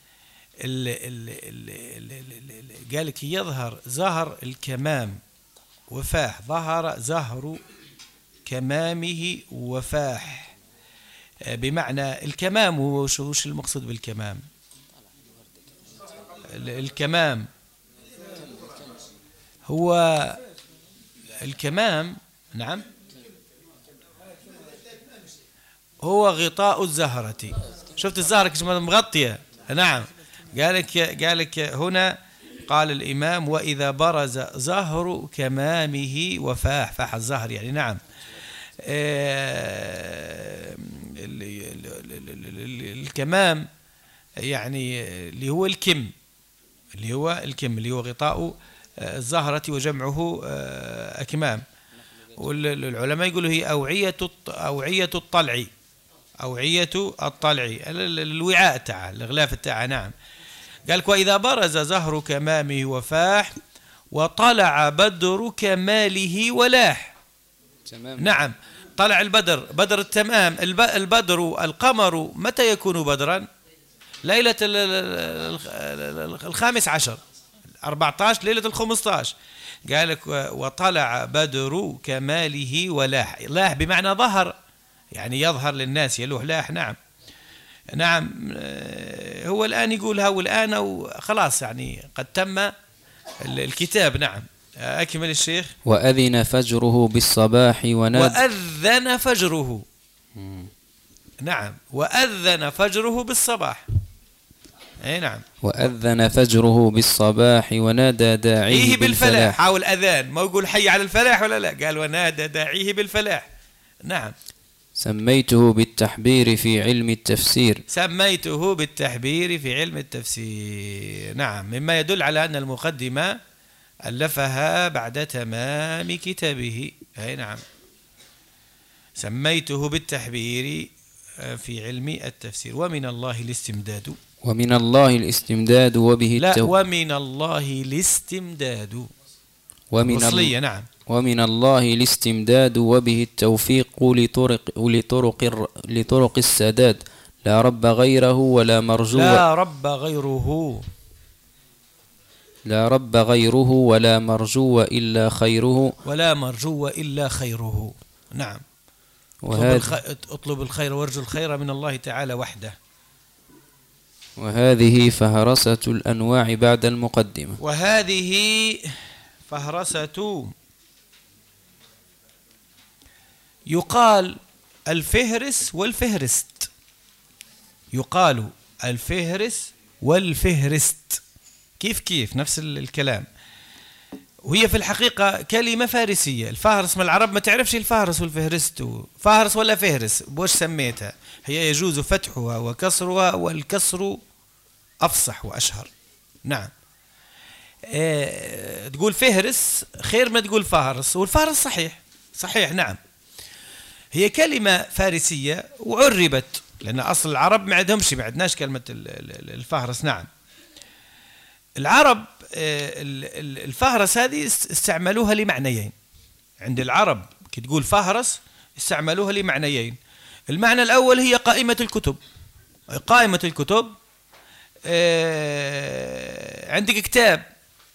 قال لك يظهر زهر الكمام وفاح. ظهر زهر كمامه وفاح، بمعنى الكمام هو وش المقصود بالكمام؟ الكمام هو الكمام. نعم، هو غطاء الزهرة. شفت الزهرة كيف مغطية؟ نعم، قالك قالك هنا قال الإمام وإذا برز زهر كمامه وفاح، فاح الزهر يعني. نعم، الكمام يعني اللي هو الكم اللي هو الكم اللي هو غطاء الزهرة وجمعه أكمام. والعلماء يقولوا هي أوعية أوعية الطلع أوعية الطلع الوعاء تاعه، الغلاف تاعه. نعم، قال وإذا برز زهر كمامه وفاح وطلع بدر كماله ولاح. نعم، طلع البدر، بدر التمام. البدر القمر متى يكون بدرا؟ ليلة الخامس عشر، أربعة عشر، ليلة الخمسة عشر. قال لك وطلع بدر كماله ولاح. لاح بمعنى ظهر، يعني يظهر للناس، يلوح لاح. نعم نعم، هو الآن يقولها والآن وخلاص، يعني قد تم الكتاب. نعم، أكمل الشيخ. وأذن فجره بالصباح ونادى. وأذن فجره. نعم، وأذن فجره بالصباح. أي نعم، وأذن فجره بالصباح ونادى داعيه بالفلاح. حاول أذان، ما يقول حي على الفلاح ولا لا، قال ونادى داعيه بالفلاح. نعم، سميته بالتحبير في علم التفسير. سميته بالتحبير في علم التفسير. نعم، مما يدل على أن المقدمة ألفها بعد تمام كتابه. أي نعم، سميته بالتحبير في علم التفسير. ومن الله الاستمداد. ومن الله الاستمداد وبه لا التو... ومن الله الاستمداد ومن الوصلية. نعم، ومن الله الاستمداد وبه التوفيق لطرق لطرق لطرق السداد. لا رب غيره ولا مرجو لا رب غيره لا رب غيره ولا مرجو إلا خيره ولا مرجو إلا خيره. نعم، وهذا اطلب الخير وارجو الخير من الله تعالى وحده. وهذه فهرسة الأنواع بعد المقدمة. وهذه فهرسة، يقال الفهرس والفهرست، يقال الفهرس والفهرست، كيف كيف نفس الكلام، وهي في الحقيقة كلمة فارسية. الفهرس من العرب ما تعرفش الفهرس والفهرست، فهرس ولا فهرس بوش سميتها، هي يجوز فتحها وكسرها، والكسر أفصح وأشهر. نعم. اه تقول فهرس خير ما تقول فهرس، والفهرس صحيح صحيح. نعم، هي كلمة فارسية وعربت، لأن أصل العرب ما عندهمش، ما عندناش كلمة الفهرس. نعم، العرب الفهرس هذه استعملوها لمعنيين. عند العرب كي تقول فهرس استعملوها لمعنيين. المعنى الأول هي قائمة الكتب. قائمة الكتب، عندك كتاب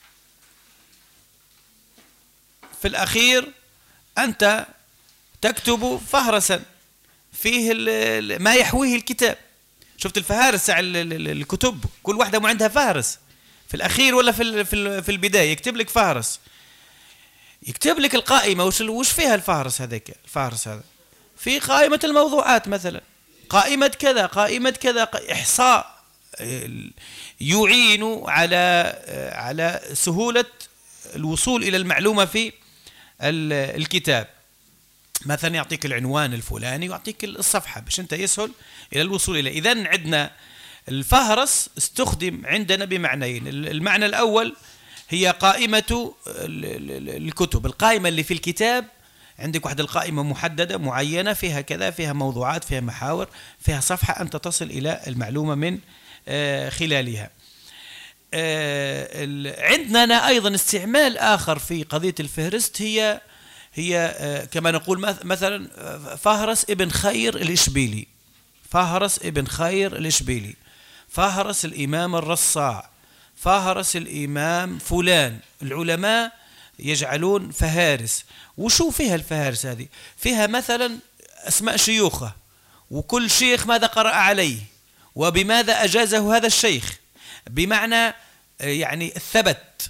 في الأخير أنت تكتب فهرسا فيه ما يحويه الكتاب. شفت الفهارس على الكتب، كل واحدة ما عندها فهرس في الأخير ولا في في البداية، يكتب لك فهرس، يكتب لك القائمة وش وش فيها الفهرس هذاك. الفهرس هذا في قائمة الموضوعات مثلا، قائمة كذا، قائمة كذا، إحصاء يعين على على سهولة الوصول إلى المعلومة في الكتاب. مثلا يعطيك العنوان الفلاني ويعطيك الصفحة باش أنت يسهل إلى الوصول إليه. إذن عندنا الفهرس استخدم عندنا بمعنيين. المعنى الأول هي قائمة الكتب، القائمة اللي في الكتاب. عندك واحدة القائمة محددة معينة فيها كذا، فيها موضوعات، فيها محاور، فيها صفحة أنت تصل إلى المعلومة من خلالها. عندنا أيضا استعمال آخر في قضية الفهرست، هي هي كما نقول مثلا فهرس ابن خير الإشبيلي، فهرس ابن خير الإشبيلي، فهرس الإمام الرصاع، فهرس الإمام فلان. العلماء يجعلون فهارس. وشو فيها الفهارس هذه؟ فيها مثلا أسماء شيوخه، وكل شيخ ماذا قرأ عليه وبماذا أجازه هذا الشيخ، بمعنى يعني الثبت،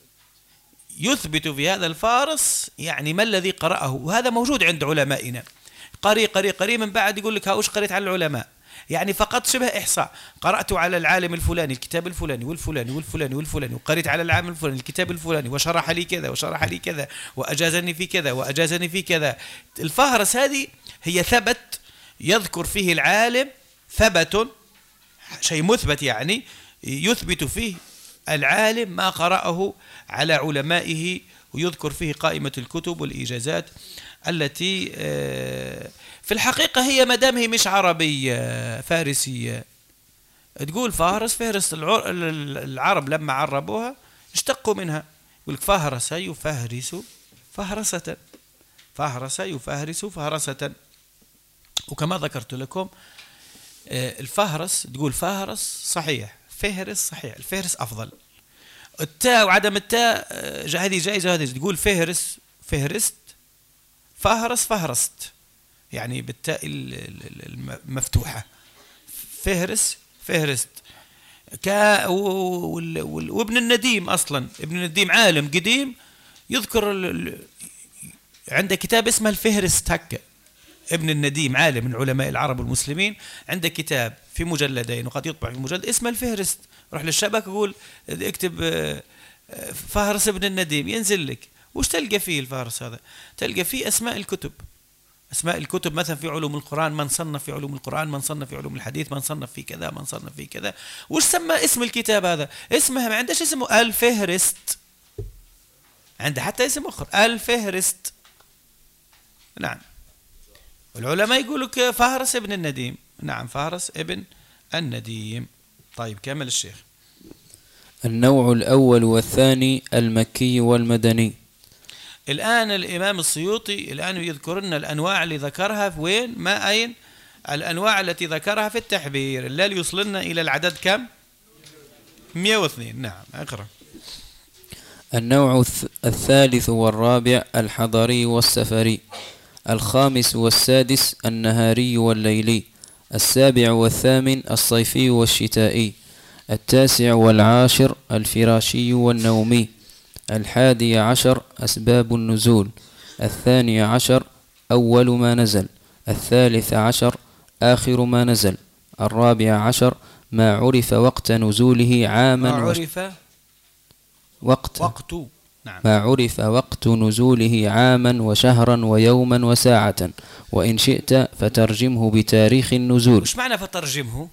يثبت في هذا الفارس يعني ما الذي قرأه. وهذا موجود عند علمائنا، قري قري قري من بعد يقول لك هاوش قريت على العلماء، يعني فقط شبه إحصاء. قرأت على العالم الفلاني الكتاب الفلاني والفلاني والفلاني والفلاني، وقريت على العالم الفلاني الكتاب الفلاني، وشرح لي كذا وشرح لي كذا، وأجازني في كذا وأجازني في كذا. الفهرس هذه هي ثبت، يذكر فيه العالم ثبت، شيء مثبت، يعني يثبت فيه العالم ما قرأه على علمائه، ويذكر فيه قائمة الكتب والإجازات التي في الحقيقة هي مدام هي مش عربية فارسية. تقول فهرس، فهرس العرب لما عربوها اشتقوا منها، يقول فهرس يفهرس فهرسة، فهرس يفهرس فهرسة. وكما ذكرت لكم الفهرس تقول فهرس صحيح، فهرس صحيح، الفهرس أفضل. التاء وعدم التاء هذه جائزة، هذه تقول فهرس فهرست، فهرس فهرست، يعني بالتاء المفتوحة، فهرس فهرست. كا وابن النديم أصلا، ابن النديم عالم قديم يذكر عنده كتاب اسمه الفهرست هكا. ابن النديم عالم من علماء العرب والمسلمين، عنده كتاب في مجلدين وقد يطبع في مجلد اسمه الفهرست. روح للشبكة قول اكتب فهرس ابن النديم ينزل لك. وش تلقى فيه الفهرس هذا؟ تلقى فيه أسماء الكتب، أسماء الكتب مثلا في علوم القرآن من صنف في علوم القرآن، من صنف في علوم الحديث، من صنف في كذا، من صنف في كذا. وش سمى اسم الكتاب هذا؟ اسمه ما عندهش اسمه الفهرست، عنده حتى اسم آخر الفهرست. نعم، والعلماء يقولوا فهرس ابن النديم. نعم، فهرس ابن النديم. طيب كمل الشيخ. النوع الأول والثاني المكي والمدني. الآن الإمام السيوطي الآن يذكر لنا الأنواع اللي ذكرها في وين؟ ما أين؟ الأنواع التي ذكرها في التحبير، اللي يوصلنا إلى العدد كم؟ مئة واثنين. نعم، اقرأ. النوع الثالث والرابع الحضري والسفري. الخامس والسادس النهاري والليلي. السابع والثامن الصيفي والشتائي. التاسع والعاشر الفراشي والنومي. الحادي عشر أسباب النزول. الثاني عشر أول ما نزل. الثالث عشر آخر ما نزل. الرابع عشر ما عرف وقت نزوله عاما ما عرف وقت وقت نعم. ما عرف وقت نزوله عاما وشهرا ويوما وساعة، وإن شئت فترجمه بتاريخ النزول. وش معنى فترجمه؟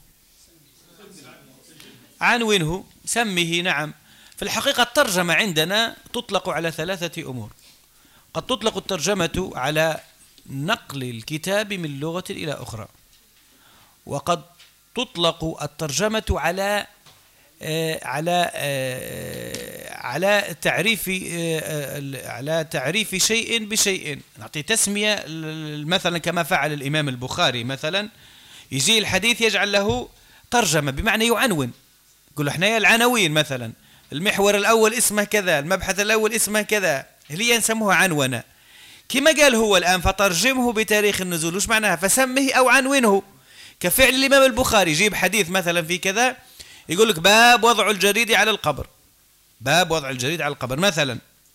عنونه، سمه. نعم. في الحقيقة الترجمة عندنا تطلق على ثلاثة أمور. قد تطلق الترجمة على نقل الكتاب من لغة إلى أخرى، وقد تطلق الترجمة على آه على آه على تعريف آه على تعريف شيء بشيء. نعطي تسمية مثلا كما فعل الإمام البخاري مثلا، يجي الحديث يجعل له ترجمة بمعنى يعنون، يقول احنا يا العناوين مثلا المحور الأول اسمه كذا، المبحث الأول اسمه كذا، اللي يسموها عنونة. كما قال هو الآن فترجمه بتاريخ النزول، وش معناها؟ فسمه أو عنونه، كفعل الإمام البخاري. يجيب حديث مثلا في كذا يقول لك باب وضع الجريد على القبر، باب وضع الجريد على القبر مثلا.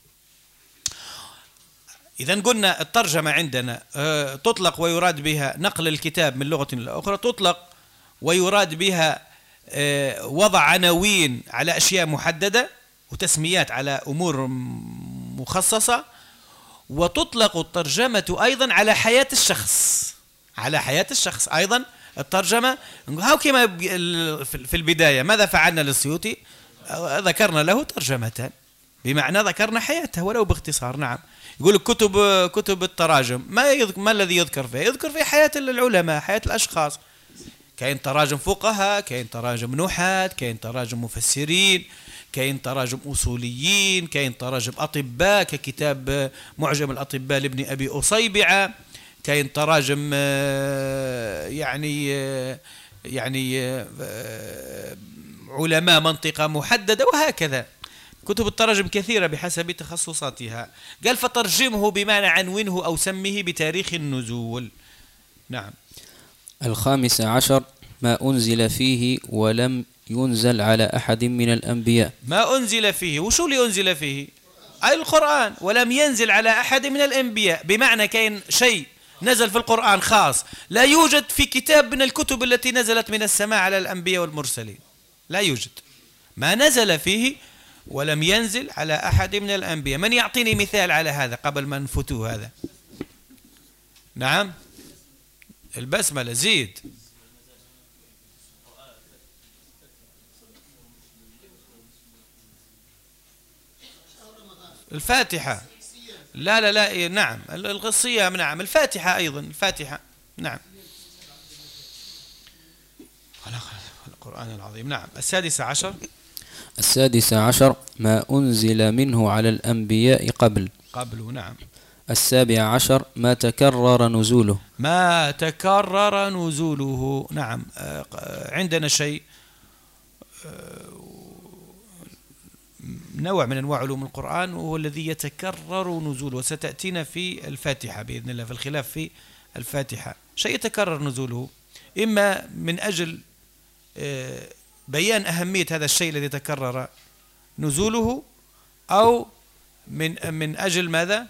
إذن قلنا الترجمة عندنا تطلق ويراد بها نقل الكتاب من لغة إلى أخرى، تطلق ويراد بها وضع عناوين على أشياء محددة وتسميات على أمور مخصصة، وتطلق الترجمة أيضا على حياة الشخص، على حياة الشخص أيضا الترجمة. هاو كما في البداية ماذا فعلنا للسيوطي؟ ذكرنا له ترجمة، بمعنى ذكرنا حياته ولو باختصار. نعم. يقول كتب كتب التراجم ما يذكر، ما الذي يذكر فيه؟ يذكر في حياة العلماء، حياة الأشخاص. كاين تراجم فقهاء، كاين تراجم نحاة، كاين تراجم مفسرين، كاين تراجم أصوليين، كاين تراجم أطباء ككتاب معجم الأطباء لابن أبي أصيبعة، كاين تراجم يعني يعني علماء منطقة محددة، وهكذا. كتب التراجم كثيرة بحسب تخصصاتها. قال فترجمه بمعنى عنونه أو سمه بتاريخ النزول. نعم. الخامس عشر ما أنزل فيه ولم ينزل على أحد من الأنبياء. ما أنزل فيه، وشو اللي أنزل فيه؟ أي القرآن. ولم ينزل على أحد من الأنبياء بمعنى كاين شيء نزل في القرآن خاص لا يوجد في كتاب من الكتب التي نزلت من السماء على الأنبياء والمرسلين، لا يوجد. ما نزل فيه ولم ينزل على أحد من الأنبياء. من يعطيني مثال على هذا قبل ما نفتو هذا؟ نعم. البسملة. زيد. الفاتحة. لا لا لا نعم الصيام. نعم الفاتحة أيضا. الفاتحة. نعم. القرآن العظيم. نعم. السادس عشر السادس عشر ما أنزل منه على الأنبياء قبل قبل. نعم. السابع عشر ما تكرر نزوله ما تكرر نزوله. نعم. عندنا شيء نوع من أنواع علوم القرآن وهو الذي يتكرر نزوله، وستأتينا في الفاتحة بإذن الله، في الخلاف في الفاتحة. شيء يتكرر نزوله إما من أجل بيان أهمية هذا الشيء الذي تكرر نزوله، أو من من أجل ماذا؟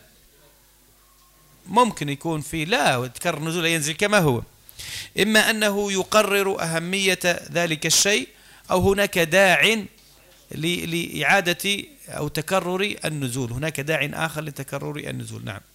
ممكن يكون في لا تكرر نزوله ينزل كما هو، إما أنه يقرر أهمية ذلك الشيء، أو هناك داع لإعادة أو تكرر النزول، هناك داع آخر لتكرر النزول. نعم.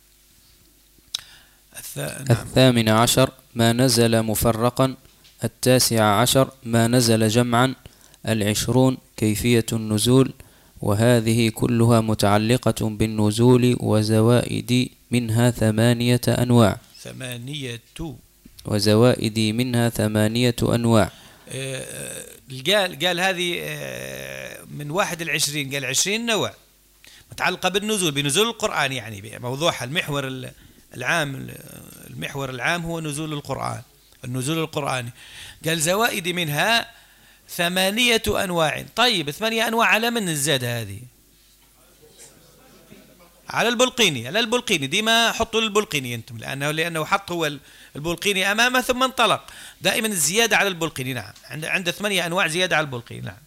الثامن عشر ما نزل مفرقا. التاسع عشر ما نزل جمعا. العشرون كيفية النزول، وهذه كلها متعلقة بالنزول وزوائد منها ثمانية أنواع. ثمانية وزوائد منها ثمانية أنواع. قال قال هذه من واحد العشرين، قال عشرين نوع متعلقة بالنزول، بنزول القرآن، يعني موضوعها المحور العام. المحور العام هو نزول القرآن، النزول القرآني. قال زوائد منها ثمانية أنواع. طيب ثمانية أنواع على من الزاد هذه؟ على البلقيني، على البلقيني ديما حطوا للبلقيني أنتم، لأنه لأنه حط هو البلقيني أمامه ثم انطلق. دائما الزيادة على البلقيني. نعم، عند عند ثمانية أنواع زيادة على البلقيني. نعم.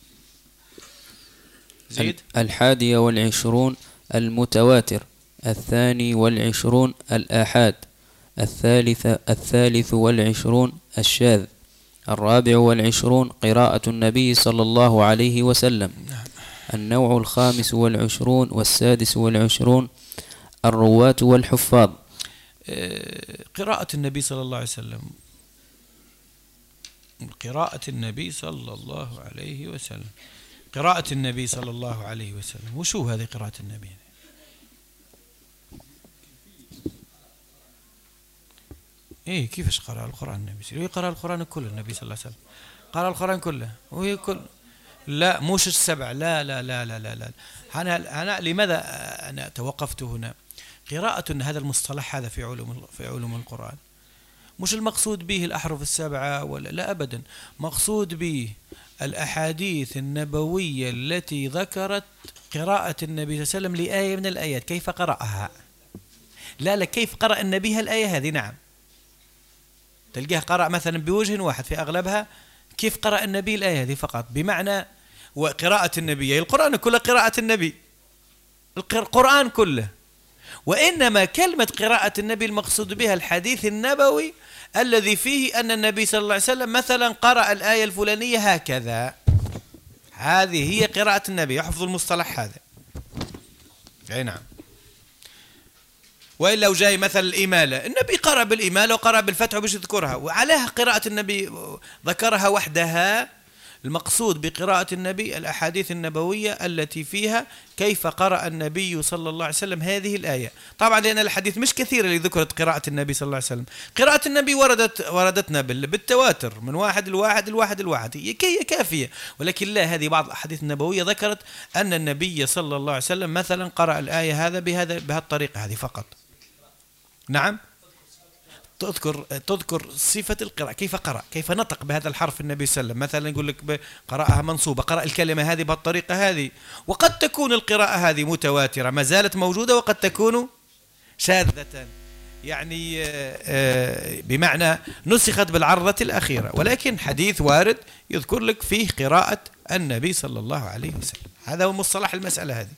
زيد. الحادية والعشرون المتواتر، الثاني والعشرون الآحاد، الثالث الثالث والعشرون الشاذ، الرابع والعشرون قراءة النبي صلى الله عليه وسلم. النوع الخامس والعشرون والسادس والعشرون الرواة والحفاظ. قراءة النبي صلى الله عليه وسلم، قراءة النبي صلى الله عليه وسلم، قراءة النبي صلى الله عليه وسلم. وشو هذه قراءة النبي؟ إيه كيفش قرأ القرآن النبي؟ يقرأ القرآن كله النبي صلى الله عليه وسلم، قرأ القرآن كله وهي كل لا موش السبع، لا لا لا لا لا لا. أنا أنا لماذا أنا توقفت هنا؟ قراءة هذا المصطلح هذا في علوم في علوم القرآن مش المقصود به الأحرف السبعة ولا لا أبدا، مقصود به الأحاديث النبوية التي ذكرت قراءة النبي صلى الله عليه وسلم لآية من الآيات، كيف قرأها. لا لا كيف قرأ النبي هالآية هذه. نعم، تلقاه قرأ مثلا بوجه واحد في أغلبها، كيف قرأ النبي الآية هذه فقط، بمعنى وقراءة النبي القرآن كله قراءة النبي، القرآن كله، وإنما كلمة قراءة النبي المقصود بها الحديث النبوي الذي فيه أن النبي صلى الله عليه وسلم مثلا قرأ الآية الفلانية هكذا، هذه هي قراءة النبي. يحفظ المصطلح هذا. أي نعم. وإلا وجاي مثل الإمالة، النبي قرأ بالإمالة وقرأ بالفتح وبش يذكرها، وعليها قراءة النبي ذكرها وحدها. المقصود بقراءة النبي الأحاديث النبوية التي فيها كيف قرأ النبي صلى الله عليه وسلم هذه الآية. طبعا لأن الحديث مش كثيرة اللي ذكرت قراءة النبي صلى الله عليه وسلم. قراءة النبي وردت وردتنا بالتواتر من واحد الواحد الواحد الواحد، هي كافية. ولكن لا، هذه بعض الأحاديث النبوية ذكرت أن النبي صلى الله عليه وسلم مثلا قرأ الآية هذا بهذا بهالطريقة هذه فقط. نعم، تذكر تذكر صفة القراءة، كيف قرأ، كيف نطق بهذا الحرف النبي صلى الله عليه وسلم. مثلا يقول لك قرأها منصوبة، قرأ الكلمة هذه بهالطريقة هذه. وقد تكون القراءة هذه متواترة ما زالت موجودة، وقد تكون شاذة، يعني بمعنى نسخت بالعرضة الأخيرة، ولكن حديث وارد يذكر لك فيه قراءة النبي صلى الله عليه وسلم. هذا هو مصطلح المسألة هذه.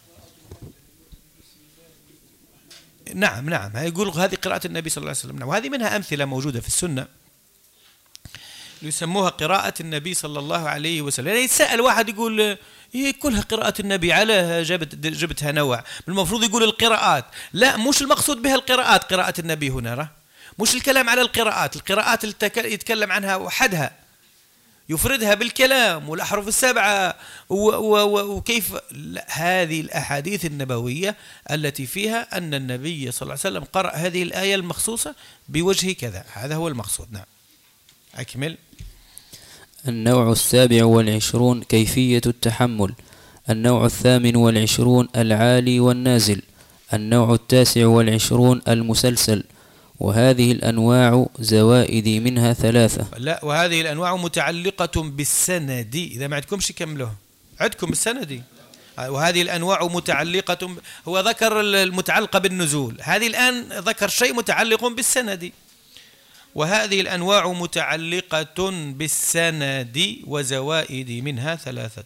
نعم نعم، يقول هذه قراءة النبي صلى الله عليه وسلم. وهذه منها أمثلة موجودة في السنة يسموها قراءة النبي صلى الله عليه وسلم. يعني يتساءل واحد يقول هي كلها قراءة النبي، على جبت جبتها نوع، المفروض يقول القراءات. لا، مش المقصود بها القراءات، قراءة النبي هنا راه مش الكلام على القراءات. القراءات يتكلم عنها وحدها، يفردها بالكلام والأحرف السبعة وكيف. هذه الأحاديث النبوية التي فيها أن النبي صلى الله عليه وسلم قرأ هذه الآية المخصوصة بوجه كذا، هذا هو المقصود. نعم، أكمل. النوع السابع والعشرون كيفية التحمل. النوع الثامن والعشرون العالي والنازل. النوع التاسع والعشرون المسلسل. وهذه الأنواع زوائد منها ثلاثة. لا، وهذه الأنواع متعلقة بالسند. إذا ما عندكمش كملوه، عندكم السند. وهذه الأنواع متعلقة، هو ذكر المتعلقة بالنزول، هذه الآن ذكر شيء متعلق بالسند. وهذه الأنواع متعلقة بالسند وزوائد منها ثلاثة.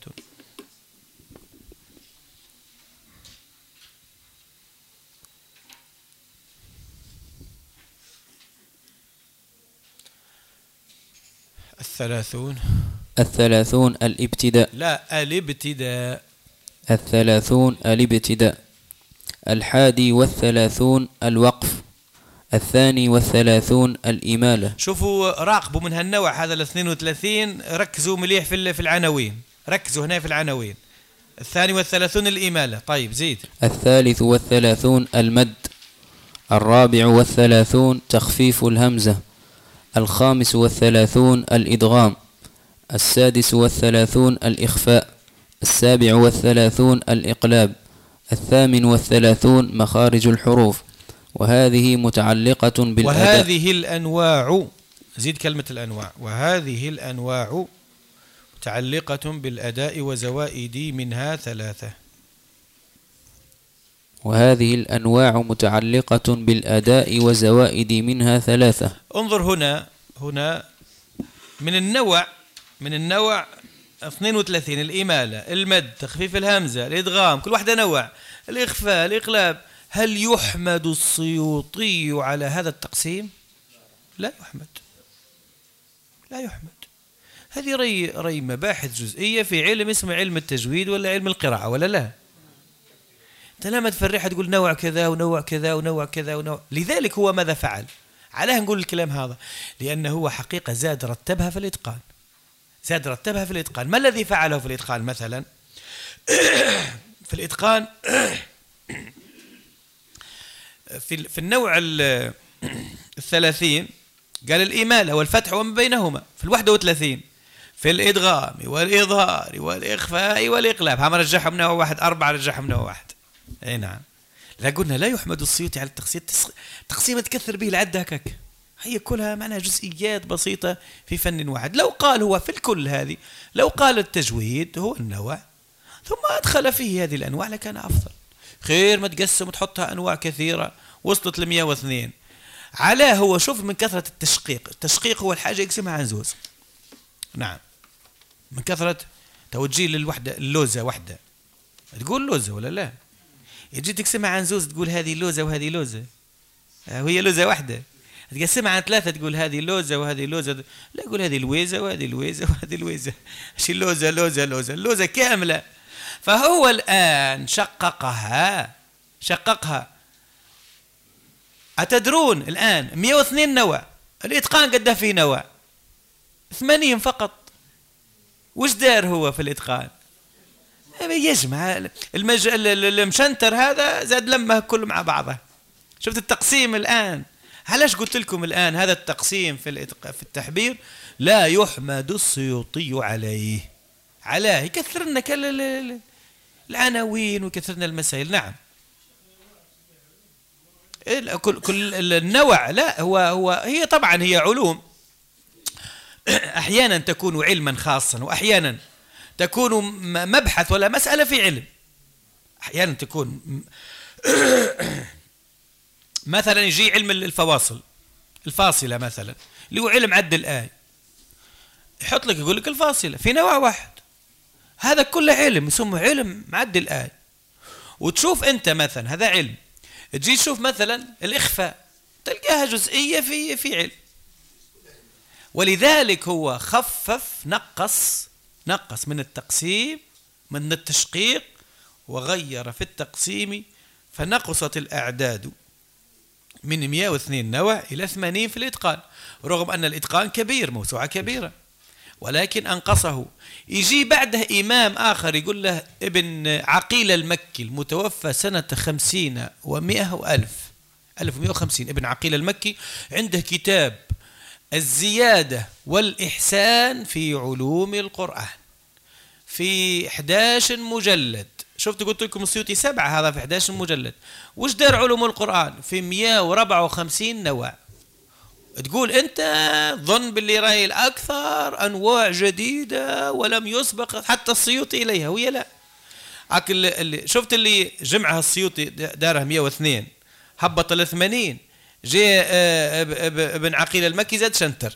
الثلاثون الثلاثون الابتداء. لا، الابتداء. الثلاثون الابتداء. الحادي والثلاثون الوقف. الثاني والثلاثون الإمالة. شوفوا راقبوا من هالنوع هذا الاثنين وثلاثين، ركزوا مليح في في العناوين، ركزوا هنا في العناوين. الثاني والثلاثون الإمالة. طيب زيد. الثالث والثلاثون المد. الرابع والثلاثون تخفيف الهمزة. الخامس والثلاثون الإدغام. السادس والثلاثون الإخفاء. السابع والثلاثون الإقلاب. الثامن والثلاثون مخارج الحروف. وهذه متعلقة بالأداء. وهذه الأنواع، زيد كلمة الأنواع. وهذه الأنواع متعلقة بالأداء وزوائد منها ثلاثة. وهذه الأنواع متعلقة بالأداء وزوائد منها ثلاثة. انظر هنا هنا من النوع من النوع اثنين وثلاثين: الإمالة، المد، تخفيف الهمزة، الإدغام، كل واحدة نوع، الإخفاء، الإقلاب. هل يحمد السيوطي على هذا التقسيم؟ لا يحمد، لا يحمد. هذه ري ري مباحث جزئية في علم اسمه علم التجويد ولا علم القراءة ولا لا؟ أنت لما تفرحها تقول نوع كذا ونوع كذا ونوع كذا ونوع. لذلك هو ماذا فعل؟ علاه نقول الكلام هذا؟ لأنه هو حقيقة زاد رتبها في الإتقان، زاد رتبها في الإتقان. ما الذي فعله في الإتقان مثلا؟ في الإتقان في في النوع الثلاثين قال الإمالة والفتح وما بينهما. في الواحدة وثلاثين في الإدغام والإظهار والإخفاء والإقلاب. هم رجعها من نوع واحد، أربعة رجعها من نوع واحد. أي نعم. لا قلنا لا يحمد السيوطي على التقسيم، تقسيم تكثر به العد هكاك، هي كلها معناها جزئيات بسيطة في فن واحد. لو قال هو في الكل هذه، لو قال التجويد هو النوع ثم أدخل فيه هذه الأنواع لكان أفضل. خير ما تقسم وتحطها أنواع كثيرة وصلت ل مئة واثنين. علاه هو شوف من كثرة التشقيق، التشقيق هو الحاجة يقسمها عن زوز. نعم، من كثرة توجيه للوحدة اللوزة وحدة تقول لوزة ولا لا؟ يجي تقسمها عن زوز تقول هذه لوزة وهذه لوزة، وهي لوزة واحدة. تقسمها عن ثلاثة تقول هذه لوزة وهذه لوزة، لا يقول هذه الويزة وهذه الويزة وهذه الويزة. شي لوزة لوزة لوزة اللوزة كاملة. فهو الآن شققها شققها أتدرون الآن مئة واثنين نوع، الإتقان قد فيه نوع ثمانين فقط. وش دار هو في الإتقان؟ يجمع المج... المشنتر هذا زاد لمه كله مع بعضه. شفت التقسيم الآن؟ علاش قلت لكم الآن هذا التقسيم في الإتق... في التحبير لا يحمد السيوطي عليه. علاه يكثر لنا كل العناوين ويكثر لنا المسائل. نعم، كل كل النوع لا هو هو هي طبعا هي علوم أحيانا تكون علما خاصا وأحيانا تكون مبحث ولا مسألة في علم. أحيانا تكون مثلا يجي علم الفواصل الفاصلة مثلا اللي هو علم عد الآية، يحط لك يقول لك الفاصلة في نوع واحد، هذا كله علم يسمى علم معد الآية. وتشوف أنت مثلا هذا علم، تجي تشوف مثلا الإخفاء تلقاها جزئية في في علم. ولذلك هو خفف نقص نقص من التقسيم من التشقيق وغير في التقسيم، فنقصت الأعداد من مئة واثنين نوع إلى ثمانين في الإتقان، رغم أن الإتقان كبير موسوعة كبيرة ولكن أنقصه. يجي بعده إمام آخر يقول له ابن عقيل المكي المتوفى سنة خمسين ومئة وألف ألف ومئة وخمسين، ابن عقيل المكي عنده كتاب الزيادة والإحسان في علوم القرآن في أحد عشر مجلد. شفت قلت لكم السيوطي سبعة، هذا في أحد عشر مجلد. وش دار علوم القرآن؟ في مئة وأربعة وخمسين نوع. تقول أنت ظن باللي راهي الأكثر أنواع جديدة ولم يسبق حتى السيوطي إليها، وهي لا. اللي شفت اللي جمعها السيوطي دارها مئة واثنين هبط ل ثمانين، جاء ابن عقيل المكي زاد شنتر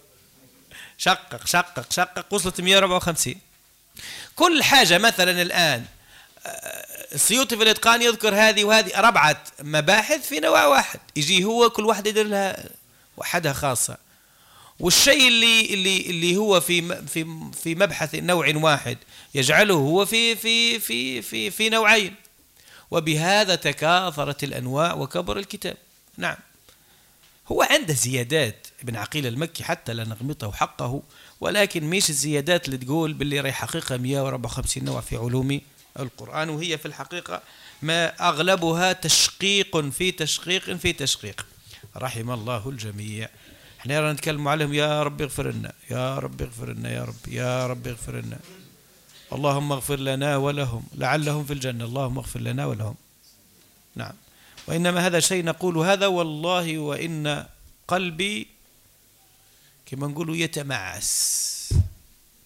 شقق شقق شقق وصلت مئة وأربعة وخمسين. كل حاجة مثلا الآن السيوطي في الإتقان يذكر هذه وهذه أربعة مباحث في نوع واحد، يجي هو كل واحد يدير لها وحدها خاصة. والشيء اللي اللي اللي هو في في في مبحث نوع واحد يجعله هو في في في في في نوعين، وبهذا تكاثرت الأنواع وكبر الكتاب. نعم، هو عنده زيادات ابن عقيل المكي حتى لا نغمطه حقه، ولكن مش الزيادات اللي تقول باللي راهي حقيقة مئة وأربعة وخمسين نوع في علوم القرآن، وهي في الحقيقة ما أغلبها تشقيق في تشقيق في تشقيق. رحم الله الجميع. احنا نتكلم عليهم يا رب اغفر لنا يا رب اغفر لنا يا رب يا رب اغفر لنا، اللهم اغفر لنا ولهم لعلهم في الجنة، اللهم اغفر لنا ولهم. نعم، وإنما هذا شيء نقول هذا والله وإن قلبي كما نقولوا يتمعس.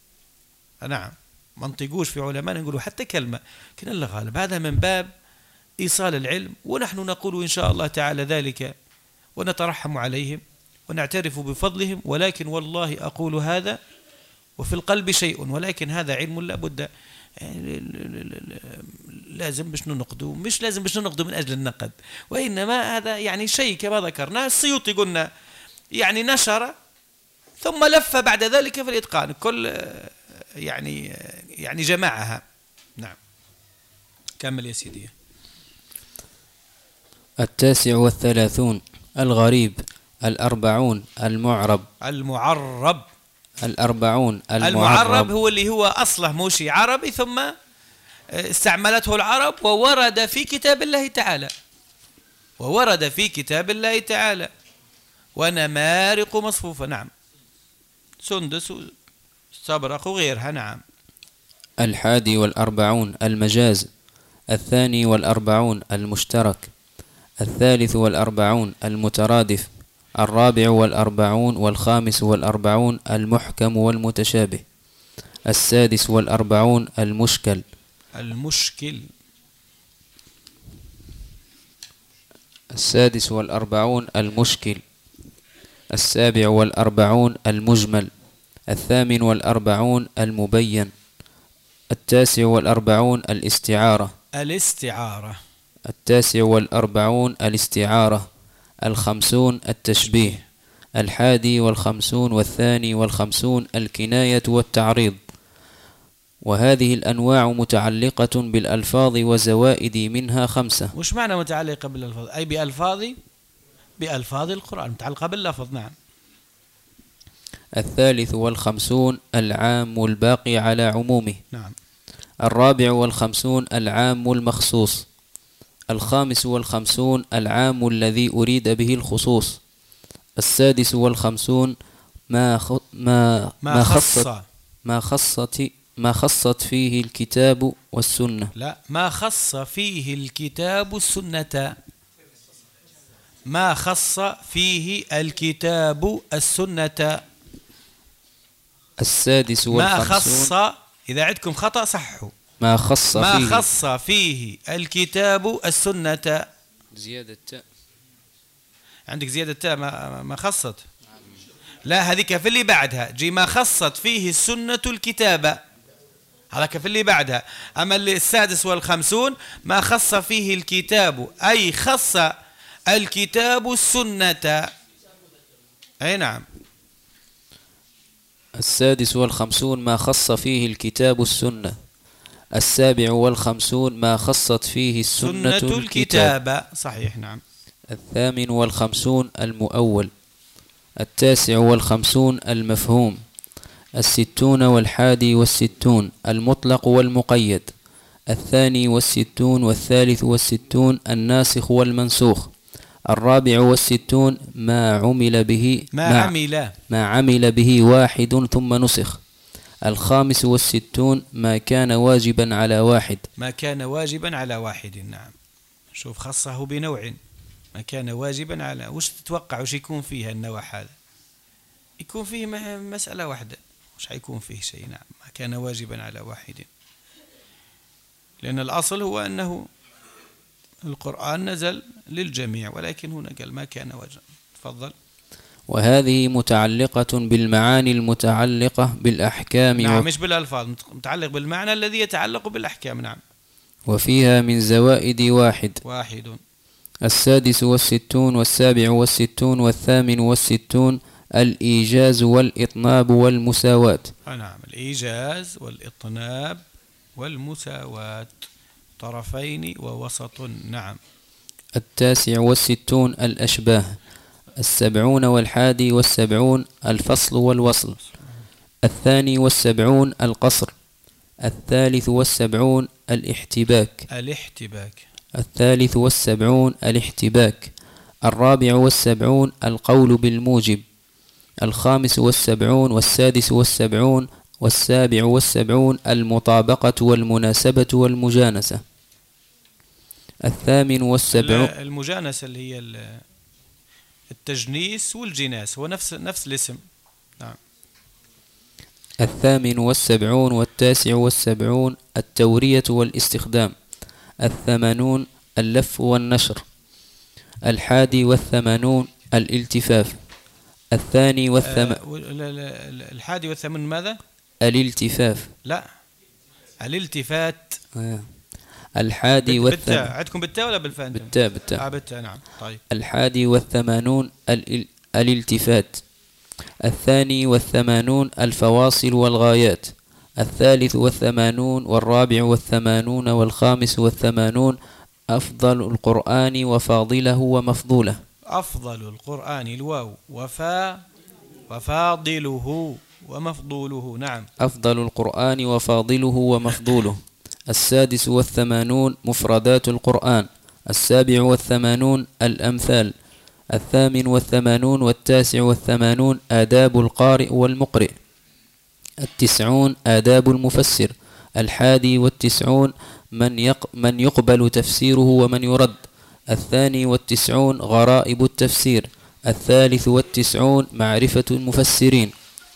نعم، ما نطيقوش في علماء نقولوا حتى كلمة كنا الله غالب، هذا من باب إيصال العلم، ونحن نقول إن شاء الله تعالى ذلك ونترحم عليهم ونعترف بفضلهم، ولكن والله أقول هذا وفي القلب شيء، ولكن هذا علم لا بد يعني لازم مش ننقده، مش لازم مش ننقده من أجل النقد، وإنما هذا يعني شيء كما ذكرنا. السيوطي قلنا يعني نشر ثم لف بعد ذلك في الإتقان، كل يعني يعني جمعها. نعم كمل يا سيدي. التاسع والثلاثون الغريب. الأربعون المعرب. المعرب. الأربعون المعرب. المعرب هو اللي هو أصله موشي عربي ثم استعملته العرب وورد في كتاب الله تعالى، وورد في كتاب الله تعالى ونمارق مصفوفة. نعم سندس واستبرق وغيرها. نعم. الحادي والأربعون المجاز. الثاني والأربعون المشترك. الثالث والأربعون المترادف. الرابع والأربعون والخامس والأربعون المحكم والمتشابه. السادس والأربعون المشكل. المشكل. السادس والأربعون المشكل. السابع والأربعون المجمل. الثامن والأربعون المبين. التاسع والأربعون الاستعارة. الاستعارة. التاسع والأربعون الاستعارة. الخمسون التشبيه. الحادي والخمسون والثاني والخمسون الكناية والتعريض. وهذه الأنواع متعلقة بالألفاظ وزوائد منها خمسة. وش معنى متعلقة بالألفاظ؟ أي بألفاظ بألفاظ القرآن، متعلقة باللفظ. نعم. الثالث والخمسون العام الباقي على عمومه. نعم. الرابع والخمسون العام المخصوص. الخامس والخمسون العام الذي أريد به الخصوص. السادس والخمسون ما خ... ما ما خصت ما خصت ما خصت فيه الكتاب والسنة. لا، ما خص فيه الكتاب والسنة. ما خص فيه الكتاب السنة. السادس والخمسون ما خص، إذا عندكم خطأ صحوا. ما خص ما فيه خص فيه الكتاب السنة. زيادة تاء. عندك زيادة تاء. ما ما خصت. لا، هذيك في اللي بعدها. جي ما خصت فيه السنة الكتاب، هذاك في اللي بعدها. أما السادس والخمسون ما خص فيه الكتاب، أي خص الكتاب السنة. أي نعم. السادس والخمسون ما خص فيه الكتاب السنة. السابع والخمسون ما خصت فيه السنة سنة الكتاب. صحيح. نعم. الثامن والخمسون المؤول. التاسع والخمسون المفهوم. الستون والحادي والستون المطلق والمقيد. الثاني والستون والثالث والستون الناسخ والمنسوخ. الرابع والستون ما عمل به ما, ما عمل ما عمل به واحد ثم نسخ. الخامس والستون ما كان واجبا على واحد. ما كان واجبا على واحد. نعم. شوف خصه بنوع. ما كان واجبا على، وش تتوقع وش يكون فيها النوع هذا؟ يكون فيه مسألة واحدة، وش حيكون فيه شيء. نعم. ما كان واجبا على واحد، لأن الأصل هو أنه القرآن نزل للجميع، ولكن هنا قال ما كان واجبا. تفضل. وهذه متعلقة بالمعاني المتعلقة بالأحكام. نعم. و... مش بالألفاظ، متعلق بالمعنى الذي يتعلق بالأحكام. نعم. وفيها من زوائد واحد. واحد. السادس والستون والسابع والستون والثامن والستون الإيجاز والإطناب والمساواة. نعم. الإيجاز والإطناب والمساواة، طرفين ووسط. نعم. التاسع والستون الأشباه. السبعون والحادي والسبعون الفصل والوصل. الثاني والسبعون القصر. الثالث والسبعون الاحتباك. الاحتباك. الثالث والسبعون الاحتباك. الرابع والسبعون القول بالموجب. الخامس والسبعون والسادس والسبعون والسابع والسبعون المطابقة والمناسبة والمجانسة. الثامن والسبعون المجانسة اللي هي التجنيس والجناس، هو نفس نفس الاسم. نعم. الثامن والسبعون والتاسع والسبعون التورية والاستخدام. الثمانون اللف والنشر. الحادي والثمانون الالتفاف. الثاني والثم آه الحادي والثمانون ماذا؟ الالتفاف. لا الالتفات. آه. الحادي والثمانون بالتاء. عندكم بالتاء ولا بالفاء؟ بالتاء بالتاء. آه بالتاء نعم. طيب. الحادي والثمانون ال... الالتفات. الثاني والثمانون الفواصل والغايات. الثالث والثمانون والرابع والثمانون والخامس والثمانون أفضل القرآن وفاضله ومفضوله. أفضل القرآن الواو وفا وفاضله ومفضوله. نعم. أفضل القرآن وفاضله ومفضوله. السادس والثمانون مفردات القرآن. السابع والثمانون الأمثال. الثامن والثمانون والتاسع والثمانون آداب القارئ والمقرئ. التسعون آداب المفسر. الحادي والتسعون من, يق من يقبل تفسيره ومن يرد. الثاني والتسعون غرائب التفسير. الثالث والتسعون معرفة المفسرين.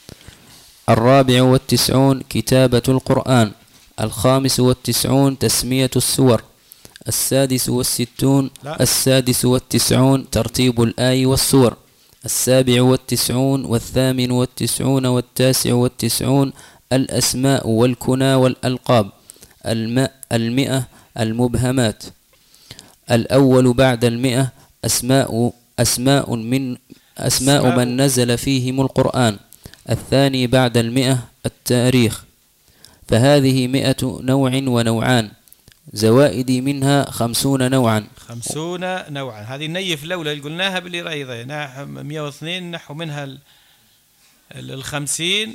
الرابع والتسعون كتابة القرآن. الخامس والتسعون تسمية السور. السادس والستون لا. السادس والتسعون ترتيب الآي والسور. السابع والتسعون والثامن والتسعون والتاسع والتسعون الأسماء والكنى والألقاب. المئة المبهمات. الأول بعد المئة أسماء أسماء من أسماء, أسماء من نزل فيهم القرآن. الثاني بعد المئة التاريخ. فهذه مئة نوع ونوعان، زوائد منها خمسون نوعا. خمسون نوعا. هذه النيف الأولى اللي قلناها باللي رايضة نحو مئة واثنين، نحو منها الخمسين،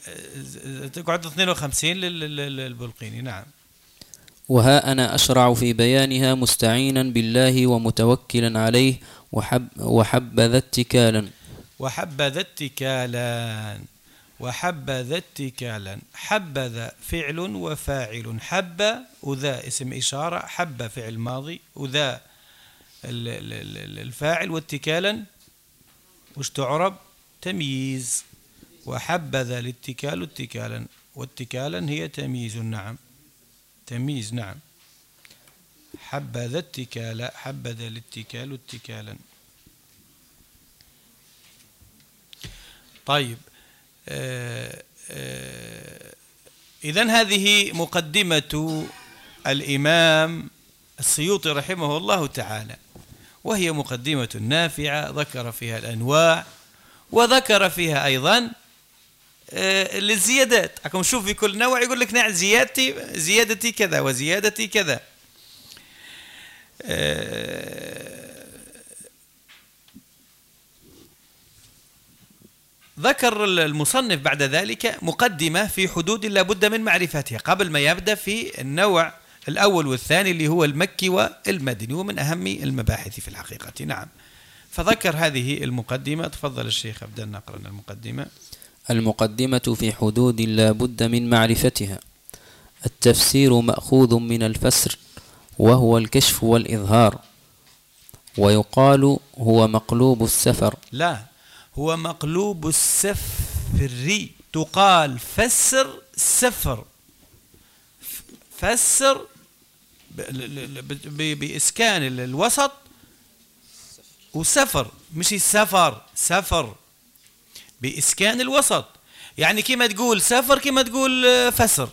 تقعد اثنين وخمسين للبلقيني. نعم. وها أنا أشرع في بيانها مستعينا بالله ومتوكلا عليه وحب وحبذا اتكالا. وحبذا اتكالا. وحبذا اتكالا. حبذا فعل وفاعل. حب وذا اسم إشارة. حب فعل ماضي وذا الفاعل. واتكالا وش تعرب؟ تمييز. وحبذا الاتكال اتكالا. واتكالا هي تمييز. نعم تمييز. نعم. حبذا اتكالا. حبذا الاتكال اتكالا. طيب. آه آه إذن هذه مقدمة الإمام السيوطي رحمه الله تعالى، وهي مقدمة نافعة، ذكر فيها الأنواع وذكر فيها أيضا آه للزيادات. أكم شوف في كل نوع يقول لك نعم زيادتي زيادتي كذا وزيادتي كذا. آه ذكر المصنف بعد ذلك مقدمة في حدود لا بد من معرفتها قبل ما يبدأ في النوع الأول والثاني اللي هو المكي والمدني، ومن أهم المباحث في الحقيقة. نعم. فذكر هذه المقدمة. تفضل الشيخ أبدأ نقرأ المقدمة. المقدمة في حدود لا بد من معرفتها. التفسير مأخوذ من الفسر وهو الكشف والإظهار، ويقال هو مقلوب السفر. لا، هو مقلوب السفر. تقال فسر سفر. فسر بإسكان الوسط وسفر، مش السفر، سفر بإسكان الوسط. يعني كما تقول سفر كما تقول فسر.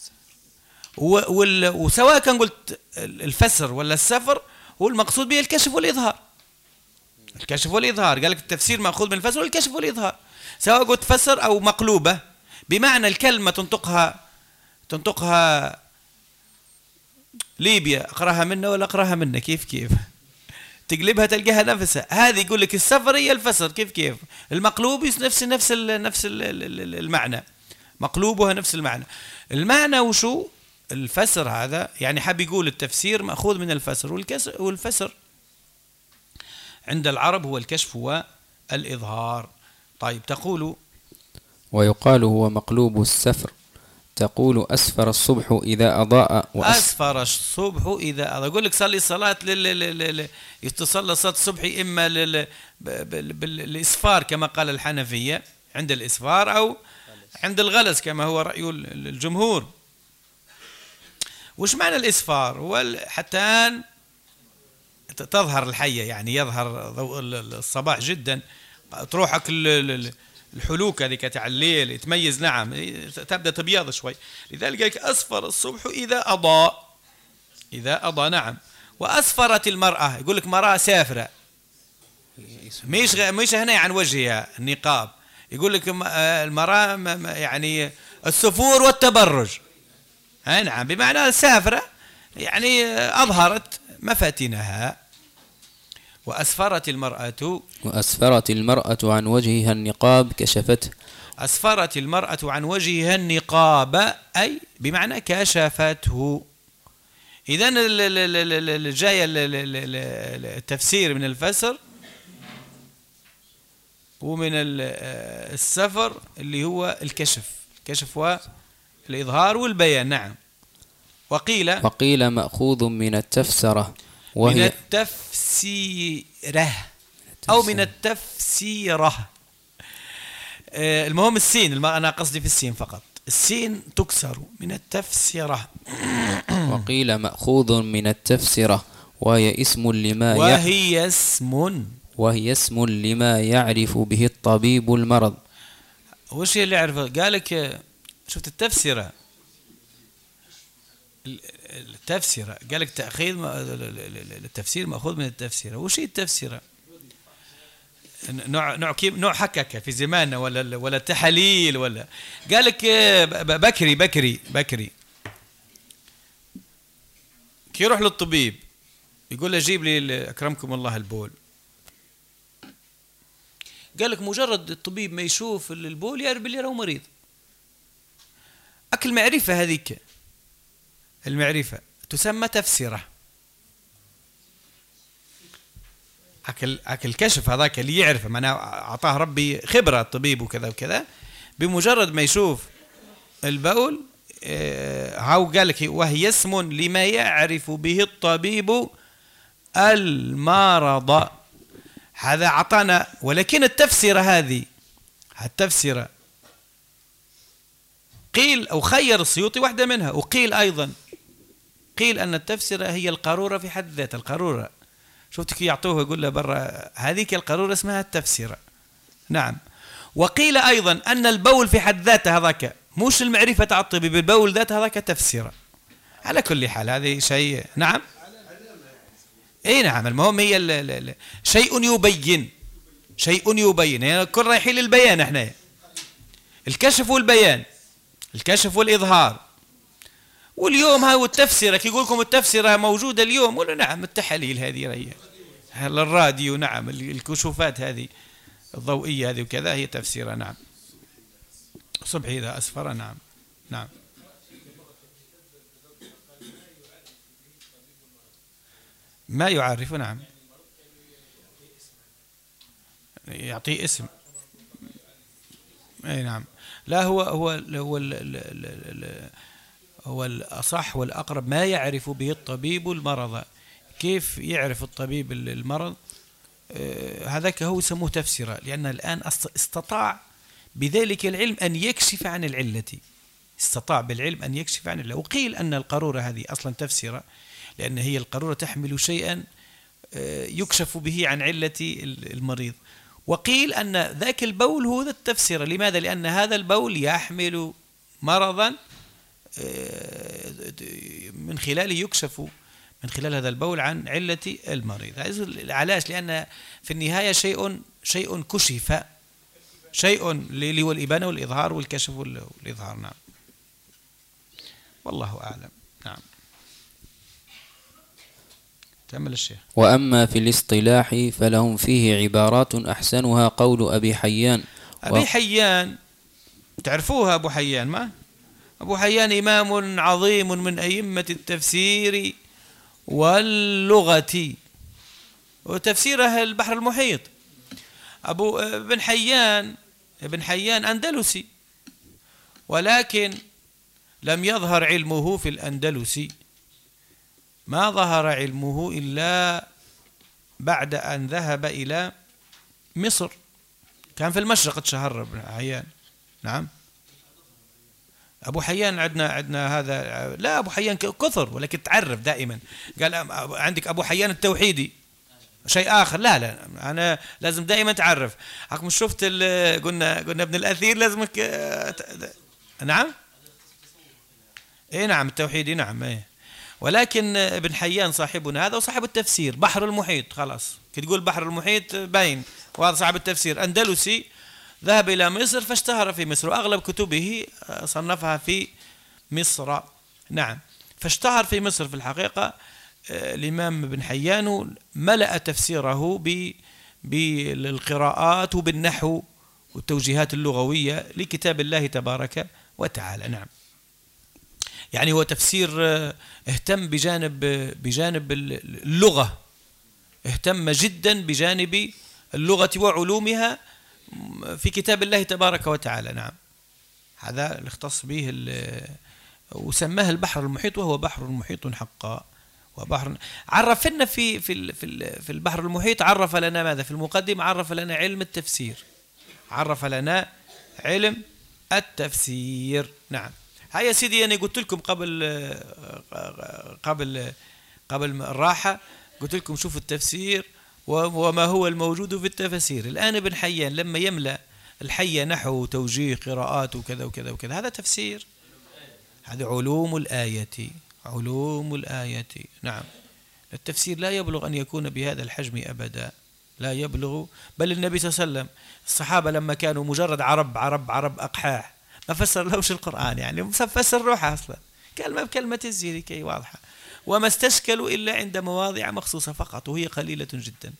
وسواء كان قلت الفسر ولا السفر هو المقصود به الكشف والإظهار. الكشف والإظهار. قال لك التفسير مأخوذ من الفسر والكشف والإظهار، سواء قلت فسر أو مقلوبة، بمعنى الكلمة تنطقها تنطقها ليبيا أقراها منا ولا أقراها منا، كيف كيف تقلبها تلقاها نفسها. هذه يقول لك السفر هي الفسر، كيف كيف المقلوب نفس نفس نفس المعنى، مقلوبها نفس المعنى. المعنى وشو الفسر هذا؟ يعني حاب يقول التفسير مأخوذ من الفسر، والفسر عند العرب هو الكشف والإظهار. طيب. تقول ويقال هو مقلوب السفر. تقول أسفر الصبح إذا أضاء. أسفر الصبح إذا أضاء. أقول لك صلي صلاة يتصلى صلاة الصبح إما بالإسفار كما قال الحنفية عند الإسفار، أو عند الغلس كما هو رأي الجمهور. وش معنى الإسفار؟ هو حتى تظهر الحية، يعني يظهر ضوء الصباح جدا، تروحك الحلوك هذيك تاع الليل يتميز، نعم تبدأ تبيض شوي. لذلك قال أصفر الصبح إذا أضاء، إذا أضاء نعم. وأسفرت المرأة، يقول لك مرأة سافرة، مش مش هنا عن وجهها النقاب، يقول لك المرأة يعني السفور والتبرج، ها نعم، بمعنى سافرة يعني أظهرت مفاتنها. وأسفرت المرأة وأسفرت المرأة عن وجهها النقاب كشفته. أسفرت المرأة عن وجهها النقاب أي بمعنى كشفته. إذن الجاية التفسير من الفسر ومن السفر اللي هو الكشف، الكشف والإظهار والبيان، نعم. وقيل وقيل مأخوذ من التفسرة وهي من التفسيرة أو من التفسيرة. المهم السين، أنا قصدي في السين فقط، السين تكسر من التفسيرة. وقيل مأخوذ من التفسرة وهي اسم لما وهي اسم وهي اسم لما يعرف به الطبيب المرض. وش اللي يعرفه؟ قالك شفت التفسيرة، التفسيرة قالك تأخيذ التفسير مأخوذ من التفسيرة. وش هي التفسيرة؟ نوع نوع كيف نوع حككة في زماننا ولا ولا تحاليل ولا. قالك بكري بكري بكري كي يروح للطبيب يقول له جيب لي أكرمكم الله البول، قالك مجرد الطبيب ما يشوف البول يعرف اللي راهو مريض. أكل معرفة هذيك، المعرفة تسمى تفسيرة. أكل أكل كشف هذاك اللي يعرفه، معناه أعطاه ربي خبرة الطبيب وكذا وكذا، بمجرد ما يشوف البول هاو قالك وهي اسم لما يعرف به الطبيب المرض. هذا عطانا، ولكن التفسيرة هذه التفسيرة قيل أو خير السيوطي واحدة منها، وقيل أيضا قيل أن التفسيرة هي القارورة في حد ذاتها. القارورة شفتك يعطوه يقول له برا هذيك القارورة اسمها التفسيرة، نعم. وقيل أيضا أن البول في حد ذاته هذاك مش المعرفة تاع الطبيب، البول ذاته هذاك تفسيرة. على كل حال هذه شيء، نعم اي نعم. المهم هي ال ال شيء يبين، شيء يبين، يعني كل رايحين للبيان احنا، الكشف والبيان، الكشف والإظهار. واليوم هاي التفسيرة كي يقول لكم التفسيرة موجودة اليوم، ولا نعم التحاليل هذه ريال الراديو، نعم الكشوفات هذه الضوئية هذه وكذا هي تفسيرة، نعم. صبح إذا أسفر، نعم نعم. ما يعرف، نعم يعطيه اسم، اي نعم. لا هو هو هو ال ال ال ال هو الأصح والأقرب ما يعرف به الطبيب المرض. كيف يعرف الطبيب المرض؟ آه هذاك هو يسموه تفسيرا، لأن الآن استطاع بذلك العلم أن يكشف عن العلة، استطاع بالعلم أن يكشف عن العلة. وقيل أن القارورة هذه أصلا تفسيرا، لأن هي القارورة تحمل شيئا يكشف به عن علة المريض. وقيل أن ذاك البول هو ذا التفسير. لماذا؟ لأن هذا البول يحمل مرضا من خلاله يكشف من خلال هذا البول عن علة المريض. علاش؟ لأن في النهاية شيء شيء كشف، شيء اللي هو الإبانة والإظهار والكشف والإظهار، نعم. والله أعلم، نعم. تأمل الشيخ. وأما في الاصطلاح فلهم فيه عبارات أحسنها قول أبي حيان. أبي و... حيان تعرفوها؟ أبو حيان ما؟ أبو حيان إمام عظيم من أئمة التفسير واللغة، وتفسيره البحر المحيط. أبو بن حيان ابن حيان أندلسي، ولكن لم يظهر علمه في الأندلس، ما ظهر علمه إلا بعد أن ذهب إلى مصر. كان في المشرق تشهر ابن حيان، نعم. أبو حيان عندنا عندنا هذا، لا أبو حيان كثر، ولكن تعرف دائما. قال عندك أبو حيان التوحيدي، شيء آخر. لا لا أنا لازم دائما تعرف. حكم شفت قلنا قلنا ابن الأثير لازمك. نعم إيه نعم التوحيد نعم إيه. ولكن ابن حيان صاحبنا هذا وصاحب التفسير بحر المحيط خلاص كي تقول بحر المحيط باين. وهذا صاحب التفسير أندلسي ذهب إلى مصر فاشتهر في مصر وأغلب كتبه صنفها في مصر. نعم فاشتهر في مصر في الحقيقة. الإمام ابن حيان ملأ تفسيره بالقراءات وبالنحو والتوجيهات اللغوية لكتاب الله تبارك وتعالى. نعم يعني هو تفسير اهتم بجانب بجانب اللغة، اهتم جدا بجانب اللغة وعلومها في كتاب الله تبارك وتعالى. نعم هذا اللي اختص به وسماه البحر المحيط وهو بحر محيط حقا. وبحر عرف لنا في في في البحر المحيط عرف لنا ماذا في المقدمة؟ عرف لنا علم التفسير، عرف لنا علم التفسير. نعم هيا يا سيدي أنا قلت لكم قبل قبل قبل الراحة قلت لكم شوفوا التفسير وما هو الموجود في التفاسير. الآن ابن حيان لما يملأ الحية نحو وتوجيه قراءات وكذا وكذا وكذا هذا تفسير. هذا علوم الآية، علوم الآية. نعم التفسير لا يبلغ أن يكون بهذا الحجم أبدا، لا يبلغ. بل النبي صلى الله عليه وسلم الصحابة لما كانوا مجرد عرب عرب عرب أقحاح ما فسر لهمش القرآن، يعني فسر روحه أصلا كلمة بكلمة الزيري كي واضحة، وما استشكلوا إلا عند مواضع مخصوصة فقط وهي قليلة جدا.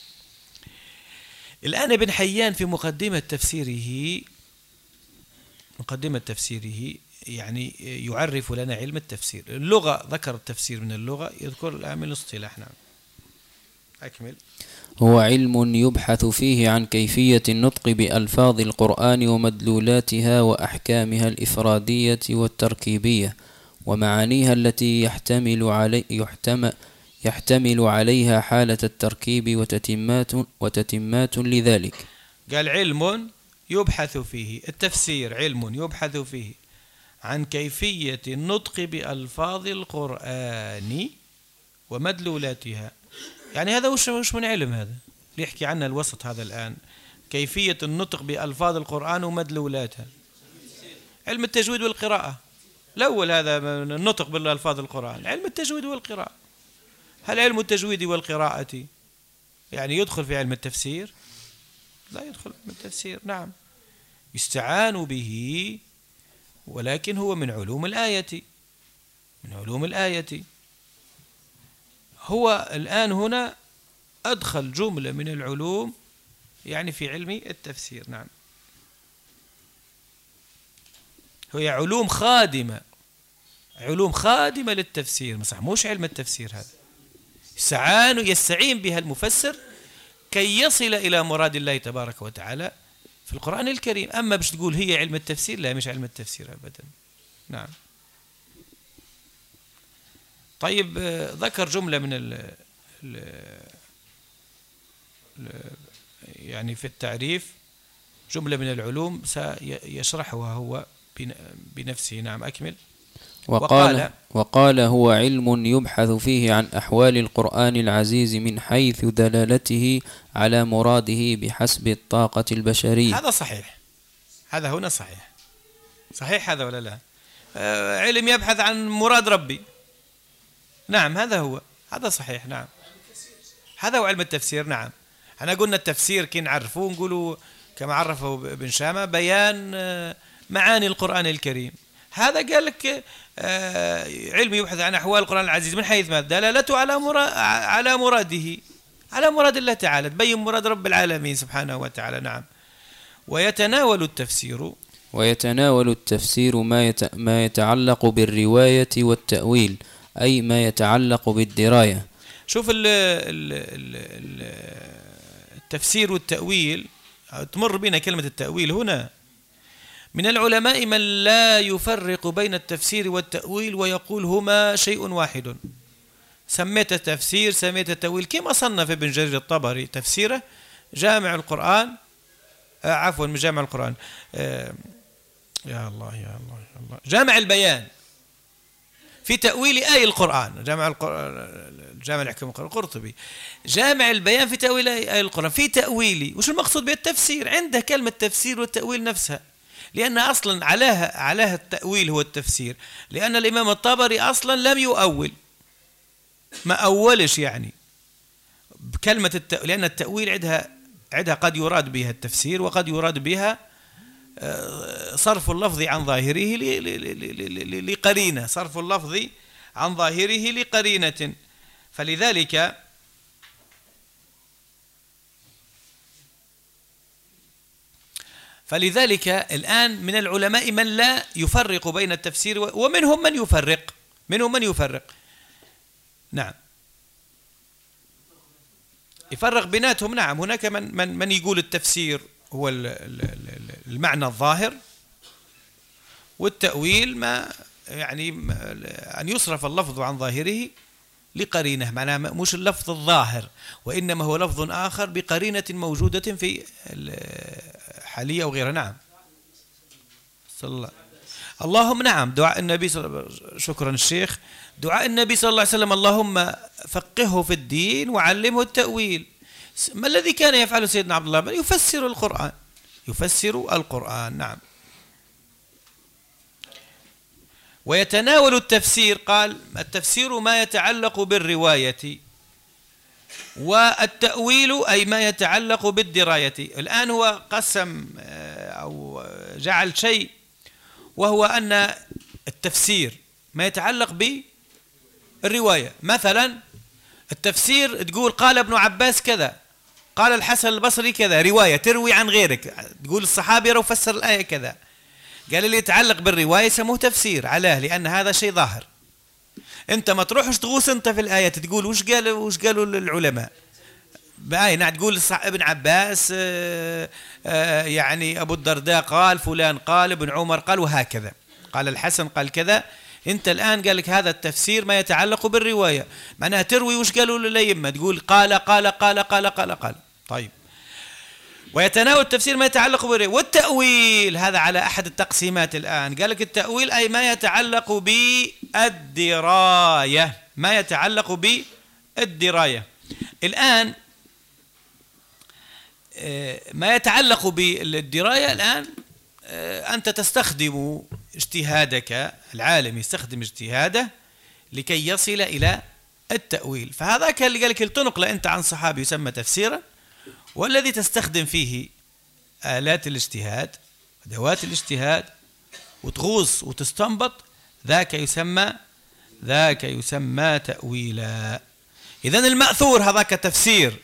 الآن ابن حيان في مقدمة تفسيره مقدمة تفسيره يعني يعرف لنا علم التفسير. اللغة ذكر التفسير من اللغة، يذكر الآن من الاصطلاح. نعم أكمل. هو علم يبحث فيه عن كيفية النطق بألفاظ القرآن ومدلولاتها وأحكامها الإفرادية والتركيبية ومعانيها التي يحتمل علي يحتمل يحتمل عليها حالة التركيب وتتمات وتتمات لذلك. قال علم يبحث فيه التفسير، علم يبحث فيه عن كيفية النطق بألفاظ القرآن ومدلولاتها. يعني هذا وش وش من علم هذا اللي يحكي عنه الوسط هذا الآن؟ كيفية النطق بألفاظ القرآن ومدلولاتها. علم التجويد والقراءة الأول، هذا النطق بالألفاظ القرآن علم التجويد والقراءة. هل علم التجويد والقراءة يعني يدخل في علم التفسير؟ لا يدخل في علم التفسير. نعم يستعان به ولكن هو من علوم الآية، من علوم الآية. هو الآن هنا أدخل جملة من العلوم يعني في علم التفسير. نعم هي علوم خادمة، علوم خادمة للتفسير، صح موش علم التفسير هذا. يستعان يستعين بها المفسر كي يصل إلى مراد الله تبارك وتعالى في القرآن الكريم. أما باش تقول هي علم التفسير، لا مش علم التفسير أبدا. نعم طيب ذكر جملة من ال يعني في التعريف جملة من العلوم سيشرحها هو بنفسه. نعم أكمل. وقال, وقال هو علم يبحث فيه عن أحوال القرآن العزيز من حيث دلالته على مراده بحسب الطاقة البشرية. هذا صحيح، هذا هنا صحيح، صحيح هذا ولا لا؟ آه علم يبحث عن مراد ربي. نعم هذا هو، هذا صحيح. نعم هذا هو علم التفسير. نعم احنا قلنا التفسير كي نعرفوه نقولوا كما عرفه ابن شامة بيان معاني القرآن الكريم. هذا قال لك آه علم يبحث عن أحوال القرآن العزيز من حيث ما دلالته على مراد على مراده، على مراد الله تعالى، تبين مراد رب العالمين سبحانه وتعالى. نعم ويتناول التفسير ويتناول التفسير ما ما يتعلق بالرواية والتأويل، أي ما يتعلق بالدراية. شوف ال ال ال التفسير والتأويل، تمر بنا كلمة التأويل هنا. من العلماء من لا يفرق بين التفسير والتأويل ويقول هما شيء واحد. سميت التفسير سميت التأويل، كما صنف ابن جرير الطبري تفسيره جامع القرآن، آه عفوا من جامع القرآن، آه يا الله يا الله يا الله جامع البيان في تأويل آي القرآن، جامع الجامع الأحكام القرآن القرطبي، جامع البيان في تأويل آي القرآن، في تأويلي. وش المقصود بالتفسير؟ عنده كلمة تفسير والتأويل نفسها، لأن أصلا علاها علاها التأويل هو التفسير، لأن الإمام الطبري أصلا لم يؤول، ما أولش يعني بكلمة التأويل، لأن التأويل عندها عندها قد يراد بها التفسير وقد يراد بها صرف اللفظ عن ظاهره لقرينة، صرف اللفظ عن ظاهره لقرينة. فلذلك فلذلك الآن من العلماء من لا يفرق بين التفسير، ومنهم من يفرق منهم من يفرق نعم، يفرق بيناتهم. نعم، هناك من من من يقول التفسير هو المعنى الظاهر، والتأويل ما يعني أن يصرف اللفظ عن ظاهره لقرينة، معناه مش اللفظ الظاهر، وإنما هو لفظ آخر بقرينة موجودة في الحالية أو غيرها. نعم صلى الله اللهم نعم دعاء النبي صلى الله عليه وسلم. شكرا الشيخ. دعاء النبي صلى الله عليه وسلم اللهم فقهه في الدين وعلمه التأويل. ما الذي كان يفعله سيدنا عبد الله؟ يفسر القرآن، يفسر القرآن. نعم. ويتناول التفسير، قال التفسير ما يتعلق بالرواية، والتأويل أي ما يتعلق بالدراية. الآن هو قسم أو جعل شيء، وهو أن التفسير ما يتعلق بالرواية. مثلا التفسير تقول قال ابن عباس كذا، قال الحسن البصري كذا، رواية تروي عن غيرك، تقول الصحابي رو فسر الآية كذا. قال اللي يتعلق بالرواية سموه تفسير، علاه لأن هذا شيء ظاهر. أنت ما تروحش تغوص أنت في الآية تقول وش قالوا وش قالوا العلماء بآية، نعم تقول ابن عباس آآ آآ يعني أبو الدرداء قال، فلان قال، ابن عمر قال، وهكذا، قال الحسن قال كذا. أنت الآن قال لك هذا التفسير ما يتعلق بالرواية، معناها تروي وش قالوا الأئمة، تقول قال قال قال قال قال قال. طيب، ويتناول التفسير ما يتعلق بالرواية. والتأويل هذا على أحد التقسيمات الآن، قال لك التأويل أي ما يتعلق بالدراية، ما يتعلق بالدراية. الآن ما يتعلق بالدراية، الآن أنت تستخدم اجتهادك، العالم يستخدم اجتهاده لكي يصل إلى التأويل. فهذا كان اللي قال لك تنقل أنت عن صحابي يسمى تفسيرا، والذي تستخدم فيه آلات الاجتهاد أدوات الاجتهاد وتغوص وتستنبط، ذاك يسمى ذاك يسمى تأويلا. إذن المأثور هذاك تفسير،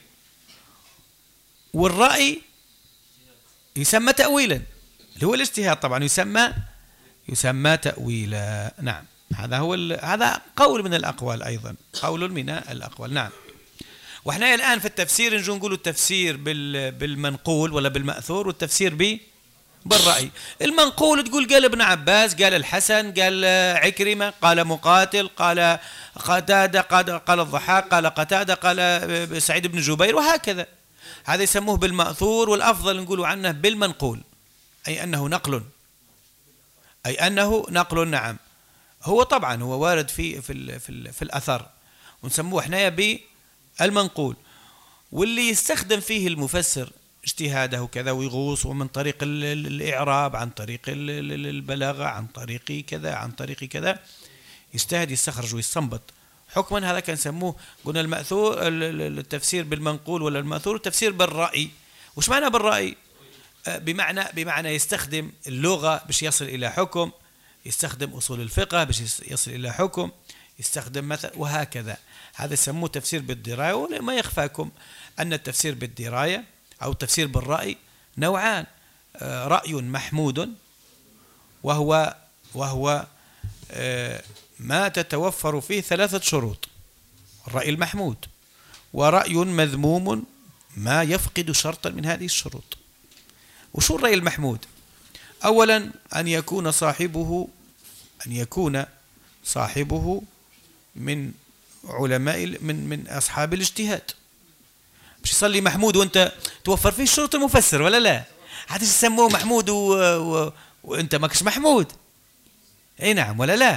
والرأي يسمى تأويلا، اللي هو الاجتهاد طبعا يسمى يسمى تأويلا. نعم، هذا هو هذا قول من الأقوال، أيضا قول من الأقوال. نعم. وإحنا الآن في التفسير نجو نقول التفسير بالمنقول ولا بالمأثور، والتفسير ب بالرأي. المنقول تقول قال ابن عباس، قال الحسن، قال عكرمة، قال مقاتل، قال قتادة، قال الضحاك، قال قتادة، قال سعيد بن جبير، وهكذا. هذا يسموه بالمأثور، والأفضل نقول عنه بالمنقول، أي أنه نقل، أي أنه نقل. نعم، هو طبعا هو وارد في في في, في الأثر، ونسموه إحنا بالمنقول. واللي يستخدم فيه المفسر اجتهاده كذا ويغوص، ومن طريق الإعراب، عن طريق البلاغة، عن طريق كذا، عن طريق كذا، يجتهد يستخرج ويستنبط حكما. هذا كان يسموه قلنا المأثور، التفسير بالمنقول ولا المأثور، التفسير بالرأي. وش معنى بالرأي؟ بمعنى بمعنى يستخدم اللغة باش يصل إلى حكم، يستخدم أصول الفقه باش يصل إلى حكم، يستخدم مثلا وهكذا. هذا يسموه تفسير بالدراية. وما يخفاكم أن التفسير بالدراية أو التفسير بالرأي نوعان: رأي محمود، وهو وهو ما تتوفر فيه ثلاثة شروط، الرأي المحمود. ورأي مذموم ما يفقد شرطا من هذه الشروط. وشو الرأي المحمود؟ أولا أن يكون صاحبه أن يكون صاحبه من علماء من من أصحاب الاجتهاد. مش يصلي محمود وأنت توفر فيه الشروط المفسر ولا لا؟ حتى يسموه محمود و... و... وأنت ماكش محمود. أي نعم ولا لا؟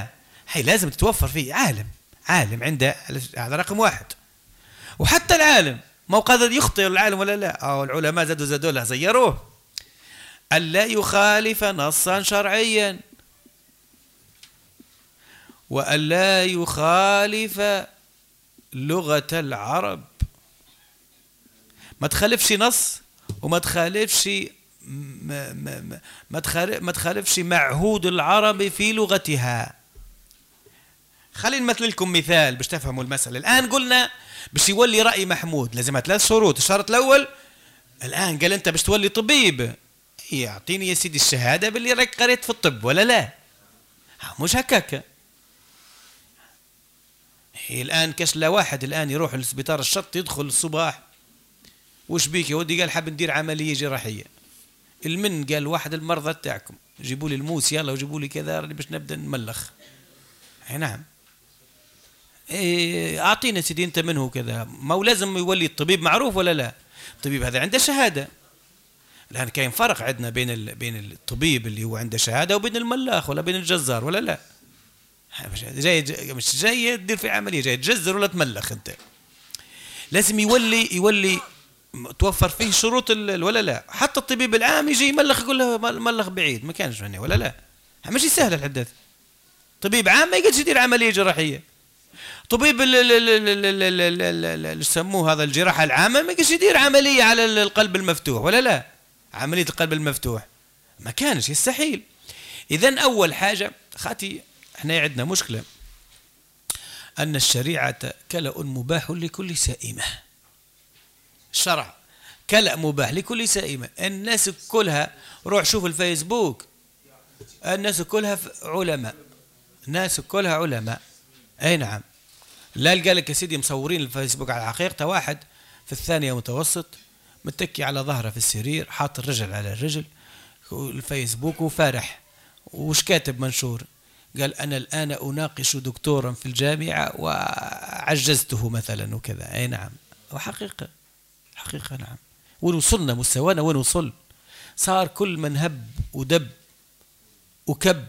هي لازم تتوفر فيه عالم، عالم عنده، هذا رقم واحد. وحتى العالم ما هو قادر يخطئ العالم ولا لا؟ أو العلماء زادوا زادوا له زيروه، ألا يخالف نصا شرعيا، وألا يخالف لغة العرب. ما تخالفش نص وما تخالفش ما, ما, ما, تخالف ما تخالفش معهود العرب في لغتها. خلينا نمثل لكم مثال باش تفهموا المسألة. الآن قلنا باش يولي رأي محمود لازم ثلاث شروط. الشرط الأول الآن قال أنت باش تولي طبيب، يعطيني يا سيدي الشهادة باللي راك قريت في الطب ولا لا؟ مش هكاك. الآن كاش لا واحد الآن يروح للسبيطار الشط يدخل الصباح، وش بيك يا ودي؟ قال حاب ندير عملية جراحية. المن قال واحد المرضى تاعكم جيبوا لي الموس يلا وجيبوا لي كذا باش نبدا نملخ. اي نعم. إيه اعطينا سيدي انت منه كذا. ما هو لازم يولي الطبيب معروف ولا لا؟ الطبيب هذا عنده شهادة. الآن كاين فرق عندنا بين ال... بين الطبيب اللي هو عنده شهادة وبين الملاخ ولا بين الجزار ولا لا؟ جاي مش جاي تدير في عملية، جاي تجزر ولا تملخ انت. لازم يولي يولي توفر فيه شروط ولا لا؟ حتى الطبيب العام يجي يملخ يقول له ملخ بعيد ما كانش هنا ولا لا؟ ماشي سهل الحدث. طبيب عام ما يقدرش يدير عملية جراحية. طبيب اللي يسموه هذا الجراحة العامة ما يقدرش يدير عملية على القلب المفتوح ولا لا؟ عملية القلب المفتوح ما كانش، يستحيل. إذن أول حاجة خاتي احنا عندنا مشكلة أن الشريعة كلأ مباح لكل سائمة. الشرع كلأ مباح لكل سائمة. الناس كلها روح شوف الفيسبوك، الناس كلها علماء، الناس كلها علماء. أي نعم. لا قال لك يا سيدي مصورين الفيسبوك على حقيقته واحد في الثانية متوسط متكي على ظهره في السرير حاط الرجل على الرجل الفيسبوك وفارح. وش كاتب منشور؟ قال أنا الآن أناقش دكتورا في الجامعة وعجزته مثلا وكذا. أي نعم. وحقيقة حقيقة نعم. وين وصلنا مستوانا؟ وين وصل؟ صار كل من هب ودب وكب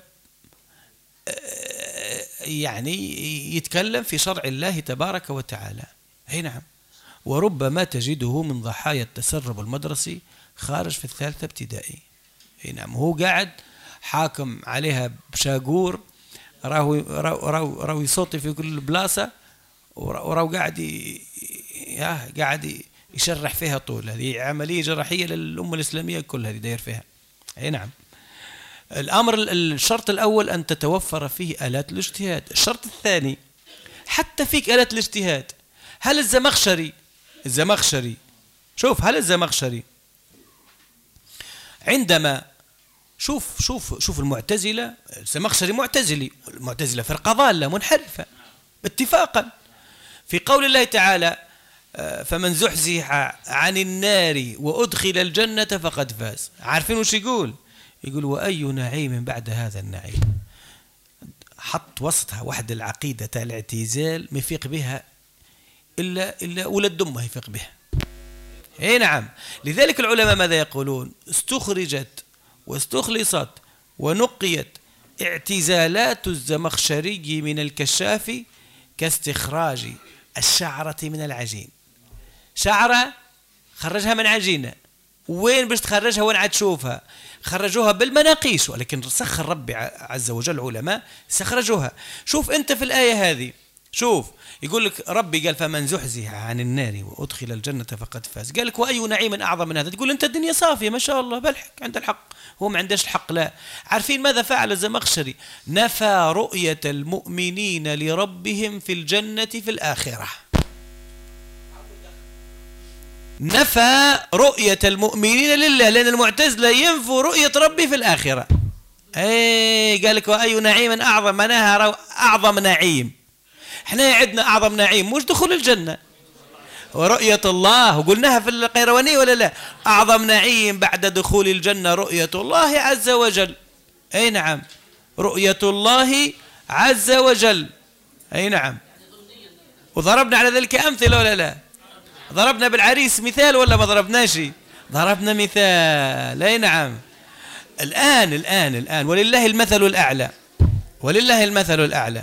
يعني يتكلم في شرع الله تبارك وتعالى. أي نعم. وربما تجده من ضحايا التسرب المدرسي خارج في الثالثة ابتدائي. أي نعم. هو قاعد حاكم عليها بشاقور، راهو راهو راهو يصوتي في كل بلاصة، وراهو قاعد يا قاعد يشرح فيها طول. هذه عملية جراحية للأمة الإسلامية كلها اللي داير فيها. أي نعم. الأمر الشرط الأول أن تتوفر فيه آلات الاجتهاد. الشرط الثاني حتى فيك آلات الاجتهاد. هل الزمخشري الزمخشري شوف هل الزمخشري عندما شوف شوف شوف المعتزلة، الزمخشري معتزلي، المعتزلة فرقة ضالة منحرفة اتفاقا. في قول الله تعالى فمن زحزح عن النار وأدخل الجنة فقد فاز، عارفين وش يقول؟ يقول وأي نعيم بعد هذا النعيم. حط وسطها واحد العقيدة تاع الاعتزال ما يفيق بها إلا إلا ولد دمه يفيق بها. اي نعم. لذلك العلماء ماذا يقولون؟ استخرجت واستخلصت ونقيت اعتزالات الزمخشري من الكشاف كاستخراج الشعرة من العجين. شعرة خرجها من عجينة، وين باش تخرجها؟ وين عاد تشوفها؟ خرجوها بالمناقيش، ولكن سخر ربي عز وجل علماء سخرجوها. شوف انت في الآية هذه، شوف يقول لك ربي قال فمن زحزح عن النار وأدخل الجنة فقد فاز. قال لك وأي نعيم أعظم من هذا؟ تقول أنت الدنيا صافية ما شاء الله بالحق عند الحق. هو ما عندش الحق. لا. عارفين ماذا فعل الزمخشري؟ نفى رؤية المؤمنين لربهم في الجنة في الآخرة. نفى رؤية المؤمنين لله، لأن المعتزلة ينفوا رؤية ربي في الآخرة. أي قال لك وأي نعيم أعظم، معناها أعظم نعيم. احنا عندنا أعظم نعيم مش دخول الجنة ورؤية الله، وقلناها في القيروانية ولا لا؟ أعظم نعيم بعد دخول الجنة رؤية الله عز وجل. أي نعم. رؤية الله عز وجل. أي نعم. وضربنا على ذلك أمثلة ولا لا؟ ضربنا بالعريس مثال ولا ما ضربناش؟ ضربنا مثال. أي نعم. الآن الآن الآن ولله المثل الأعلى، ولله المثل الأعلى.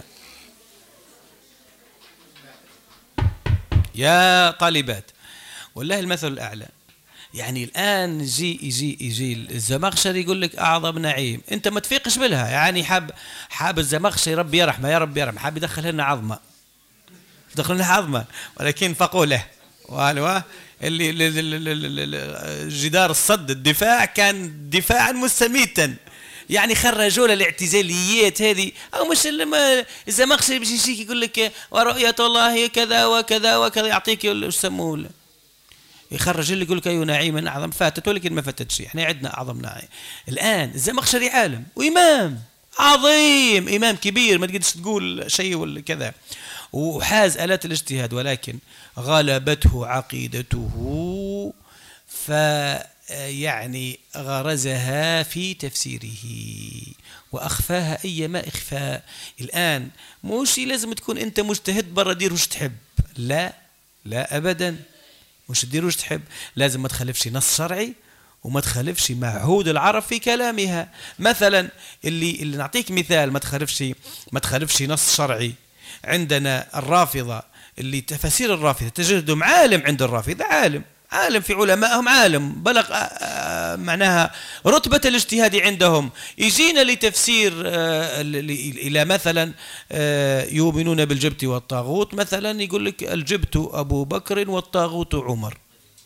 يا طالبات، والله المثل الأعلى. يعني الآن يجي يجي يجي الزمخشري يقول لك أعظم نعيم، أنت ما تفيقش بلها. يعني حاب حاب الزمخشري ربي يرحمه يا رب يرحمه، حاب يدخل لنا عظمة، يدخل لنا عظمة، ولكن فقوله والوا اللي جدار الصد الدفاع كان دفاعا مستميتا. يعني خرجوا له الاعتزاليات هذه، او مش الزمخشري باش يجيك يقول لك ورؤية الله كذا وكذا وكذا، يعطيك ايش يسموه، يخرج اللي يقول لك ايوه نعيما اعظم، فاتت ولكن ما فاتتش. احنا عندنا اعظم نعيم الان. الزمخشري عالم وامام عظيم، امام كبير ما تقدرش تقول شيء ولا كذا، وحاز آلات الاجتهاد، ولكن غلبته عقيدته ف يعني غرزها في تفسيره وأخفاها أيما إخفاء. الآن مش لازم تكون أنت مجتهد برا دير وش تحب، لا لا أبدا، مش دير وش تحب، لازم ما تخالفش نص شرعي وما تخالفش معهود العرب في كلامها. مثلا اللي اللي نعطيك مثال ما تخالفش ما تخالفش نص شرعي. عندنا الرافضة اللي تفاسير الرافضة تجدهم عالم، عند الرافضة عالم عالم في علمائهم، عالم بلغ معناها رتبة الاجتهاد عندهم. يجينا لتفسير إلى مثلا يؤمنون بالجبت والطاغوت، مثلا يقول لك الجبت أبو بكر والطاغوت عمر،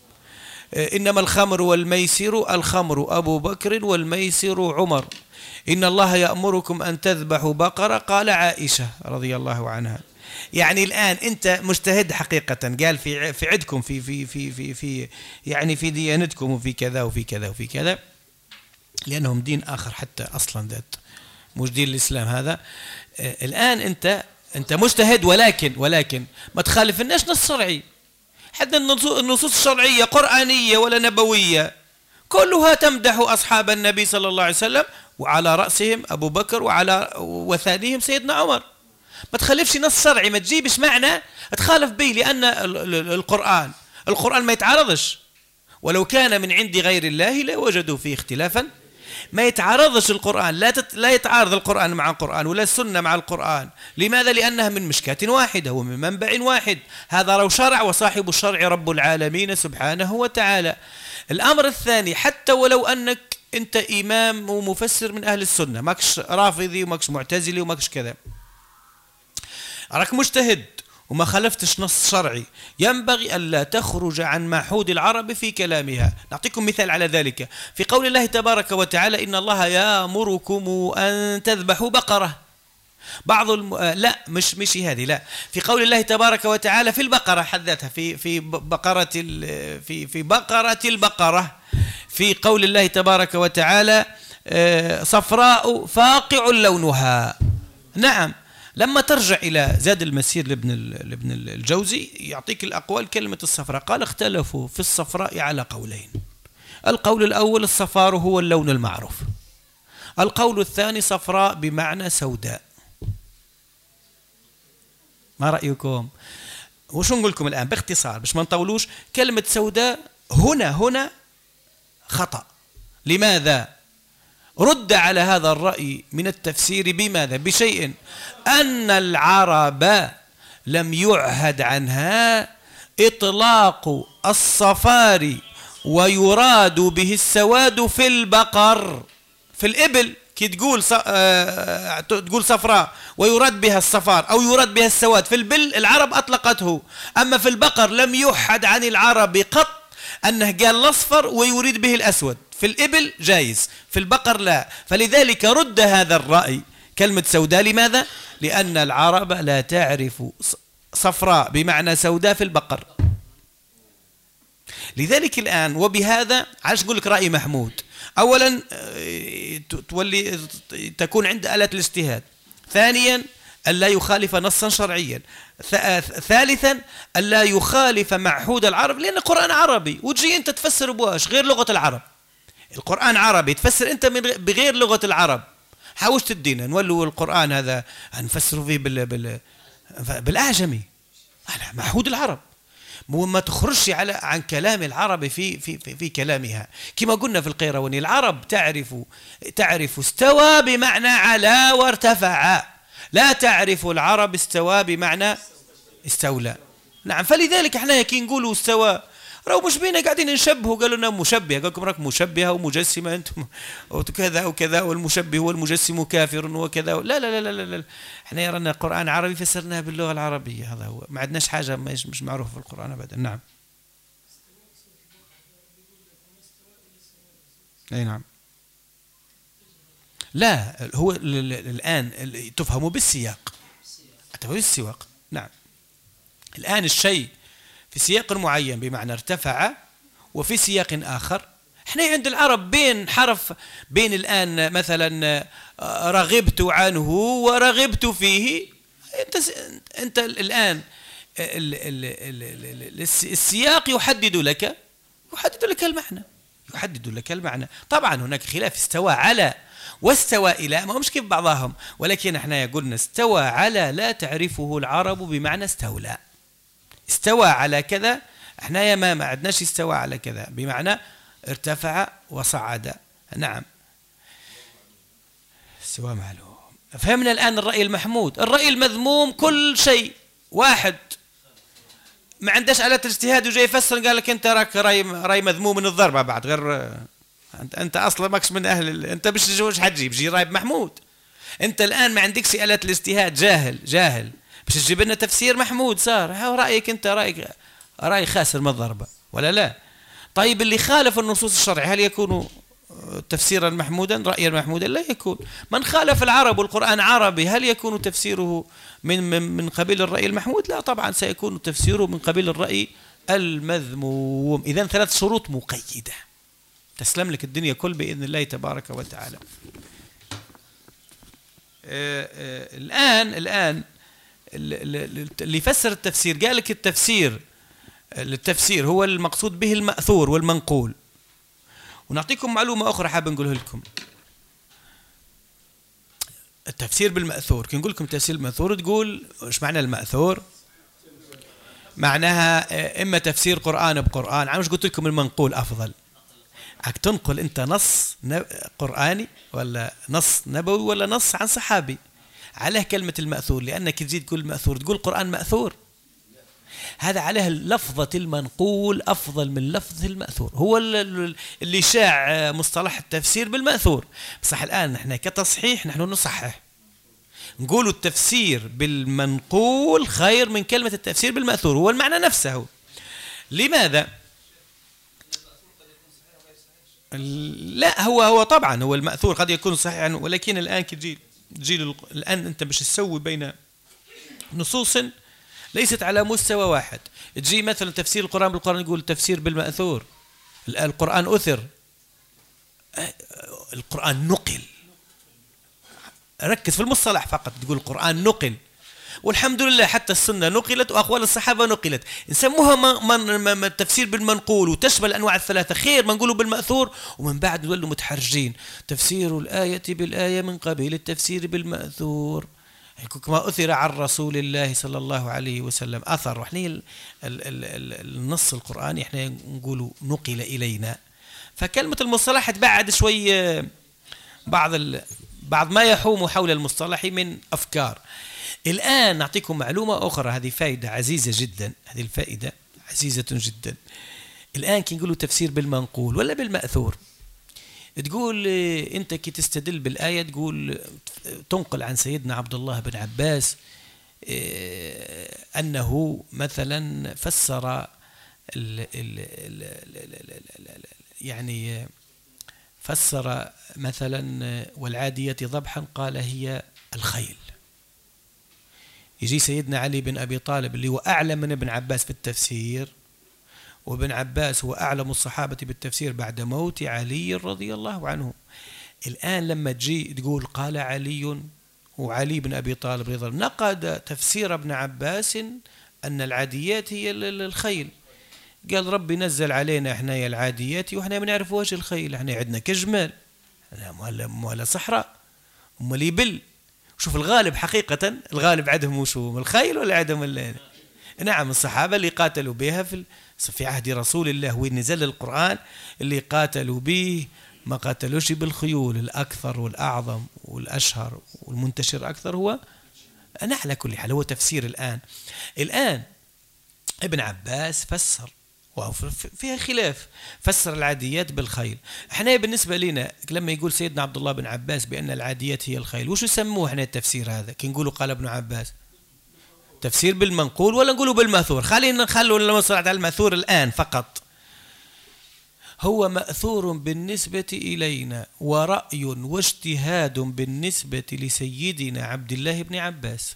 إنما الخمر والميسر، الخمر أبو بكر والميسر عمر، إن الله يأمركم أن تذبحوا بقرة، قال عائشة رضي الله عنها. يعني الآن أنت مجتهد حقيقة، قال في في عدكم في في في في في يعني في ديانتكم وفي كذا وفي كذا وفي كذا، لأنهم دين آخر حتى أصلا ذات مش دين الإسلام هذا. الآن أنت أنت مجتهد، ولكن ولكن ما تخالف الناس نص شرعي. حتى النصوص الشرعية قرآنية ولا نبوية كلها تمدح أصحاب النبي صلى الله عليه وسلم، وعلى رأسهم أبو بكر وعلى وثانيهم سيدنا عمر. ما تخالفش نص شرعي، ما تجيبش معنى تخالف به، لأن القرآن القرآن ما يتعارضش، ولو كان من عند غير الله لوجدوا فيه اختلافا. ما يتعارضش القرآن، لا تت... لا يتعارض القرآن مع القرآن ولا السنة مع القرآن. لماذا؟ لأنها من مشكاة واحدة ومن منبع واحد. هذا لو شرع، وصاحب الشرع رب العالمين سبحانه وتعالى. الأمر الثاني، حتى ولو أنك أنت إمام ومفسر من أهل السنة، ماكش رافضي وماكش معتزلي وماكش كذا، راك مجتهد وما خالفتش نص شرعي، ينبغي ألا تخرج عن معهود العرب في كلامها. نعطيكم مثال على ذلك في قول الله تبارك وتعالى: إن الله يأمركم أن تذبحوا بقرة. بعض الم... لا مش مش هذه، لا، في قول الله تبارك وتعالى في البقرة حدثها في في بقرة ال... في في بقرة البقرة، في قول الله تبارك وتعالى صفراء فاقع لونها. نعم، لما ترجع إلى زاد المسير لابن لابن الجوزي يعطيك الأقوال. كلمة الصفراء قال اختلفوا في الصفراء على قولين. القول الأول الصفار هو اللون المعروف، القول الثاني صفراء بمعنى سوداء. ما رأيكم؟ وشو نقول لكم الآن باختصار باش ما نطولوش؟ كلمة سوداء هنا هنا خطأ. لماذا؟ رد على هذا الرأي من التفسير بماذا؟ بشيء أن العرب لم يعهد عنها إطلاق الصفار ويراد به السواد في البقر. في الإبل كي تقول آه تقول صفراء ويراد بها الصفار أو يراد بها السواد، في البل العرب أطلقته. أما في البقر لم يحد عن العرب قط أنه قال الأصفر ويريد به الأسود. في الإبل جائز، في البقر لا. فلذلك رد هذا الرأي كلمة سوداء. لماذا؟ لأن العرب لا تعرف صفراء بمعنى سوداء في البقر. لذلك الآن وبهذا عاش نقول لك رأي محمود. أولا تولي تكون عند آلة الاجتهاد، ثانيا ألا يخالف نصا شرعيا، ثالثا ألا يخالف معهود العرب، لأن القرآن عربي وتجي أنت تفسر بواش غير لغة العرب. القرآن عربي تفسر أنت من بغير لغة العرب. حاوش تدينا نولوا القرآن هذا نفسروا فيه بال بال بالأعجمي على معهود العرب. ما تخرجش على عن كلام العرب في في في, في كلامها. كما قلنا في القيرواني العرب تعرف تعرف استوى بمعنى علا وارتفع، لا تعرف العرب استوى بمعنى استولى. نعم، فلذلك احنا كي نقولوا استوى راهو مش بينا قاعدين نشبهوا، قالوا لنا مشبه، قال لكم راك مشبهه ومجسمه انتم وكذا وكذا، والمشبه والمجسم كافر وكذا. لا لا لا لا لا، احنا يرانا قرآن عربي فسرناه باللغه العربيه، هذا هو، ما عندناش حاجه مش معروفه في القرآن ابدا. نعم. اي نعم. لا، هو الان تفهموا بالسياق، تفهموا بالسياق. نعم. الان الشيء في سياق معين بمعنى ارتفع، وفي سياق آخر. احنا عند العرب بين حرف، بين الآن مثلا رغبت عنه ورغبت فيه، انت انت الآن السياق يحدد لك يحدد لك المعنى يحدد لك المعنى. طبعا هناك خلاف، استوى على واستوى إلى ما همش كيف بعضهم، ولكن احنا قلنا استوى على لا تعرفه العرب بمعنى استولى. استوى على كذا، احنا يا ما ما عندناش استوى على كذا بمعنى ارتفع وصعد. نعم، استوى معلوم. فهمنا الآن الرأي المحمود. الرأي المذموم كل شيء واحد ما عندهاش آلة الاجتهاد وجاي يفسر، قال لك انت راك راي راي مذموم من الضربة بعد، غير انت انت اصلا ماكش من اهل، انت باش تجوز حتجيب جي راي محمود. انت الآن ما عندكش آلة الاجتهاد، جاهل جاهل باش تجيب لنا تفسير محمود. صار رأيك انت رايك راي خاسر من الضربة ولا لا؟ طيب اللي خالف النصوص الشرعية هل يكون تفسيرا محمودا، رأيا محمودا؟ لا يكون. من خالف العرب والقرآن عربي هل يكون تفسيره من من من قبيل الرأي المحمود؟ لا طبعا، سيكون تفسيره من قبيل الرأي المذموم. إذن ثلاث شروط مقيدة تسلم لك الدنيا كل بإذن الله تبارك وتعالى. آآ آآ الآن الآن اللي يفسر التفسير قال لك التفسير التفسير هو المقصود به المأثور والمنقول. ونعطيكم معلومة أخرى حاب نقولها لكم. التفسير بالمأثور، كي نقول لكم تفسير المأثور تقول ايش معنى المأثور؟ معناها إما تفسير قرآن بقرآن. أنا مش قلت لكم المنقول أفضل، هك تنقل أنت نص قرآني ولا نص نبوي ولا نص عن صحابي. عليه كلمة المأثور، لأنك تزيد تقول مأثور تقول قرآن مأثور، هذا عليه لفظة المنقول أفضل من لفظة المأثور. هو اللي شاع مصطلح التفسير بالمأثور. صح الآن نحن كتصحيح نحن نصحح، نقول التفسير بالمنقول خير من كلمة التفسير بالمأثور، هو المعنى نفسه. لماذا؟ لا هو هو طبعا هو المأثور قد يكون صحيحا، ولكن الآن كتجي تجي الآن أنت باش تسوي بين نصوص ليست على مستوى واحد. تجي مثلا تفسير القرآن بالقرآن يقول تفسير بالمأثور، القرآن أثر، القرآن نقل. ركز في المصطلح فقط، تقول القرآن نقل، والحمد لله حتى السنة نقلت وأقوال الصحابة نقلت. نسموها من من التفسير بالمنقول وتشمل أنواع الثلاثة، خير ما نقولوا بالمأثور ومن بعد نولوا متحرجين. تفسير الآية بالآية من قبيل التفسير بالمأثور، كما أثر عن رسول الله صلى الله عليه وسلم أثر. وإحنا النص القرآني إحنا نقولوا نقل إلينا. فكلمة المصطلح تبعد شوي بعض بعض ما يحوم حول المصطلح من أفكار. الآن نعطيكم معلومة أخرى، هذه فائدة عزيزة جدا، هذه الفائدة عزيزة جدا. الآن كي نقولوا تفسير بالمنقول ولا بالمأثور، تقول أنت كي تستدل بالآية تقول تنقل عن سيدنا عبد الله بن عباس أنه مثلا فسر ال ال ال يعني فسر مثلا والعادية ضبحا قال هي الخيل. يجي سيدنا علي بن أبي طالب اللي هو أعلم من ابن عباس في التفسير، وابن عباس هو أعلم الصحابة بالتفسير بعد موت علي رضي الله عنه. الآن لما تجي تقول قال علي وعلي بن أبي طالب رضي الله نقد تفسير ابن عباس أن العاديات هي الخيل. قال ربي نزل علينا احنا يا العاديات وإحنا ما نعرف وجه الخيل، احنا عندنا كجمال ولا صحراء ولا يبل. شوف الغالب حقيقة، الغالب عندهم وشو الخيل ولا عندهم نعم الصحابة اللي قاتلوا بها في في عهد رسول الله وين نزل القرآن اللي قاتلوا به ما قاتلوش بالخيول، الأكثر والأعظم والأشهر والمنتشر أكثر هو أنا على كل حال هو تفسير. الآن الآن ابن عباس فسر فيها خلاف، فسر العاديات بالخيل. احنا بالنسبة لنا لما يقول سيدنا عبد الله بن عباس بأن العاديات هي الخيل، وش يسموه احنا التفسير هذا؟ كي نقولوا قال ابن عباس تفسير بالمنقول ولا نقولوا بالماثور؟ خلينا نخلوا لما صلت على الماثور الآن فقط. هو مأثور بالنسبة إلينا ورأي واجتهاد بالنسبة لسيدنا عبد الله بن عباس.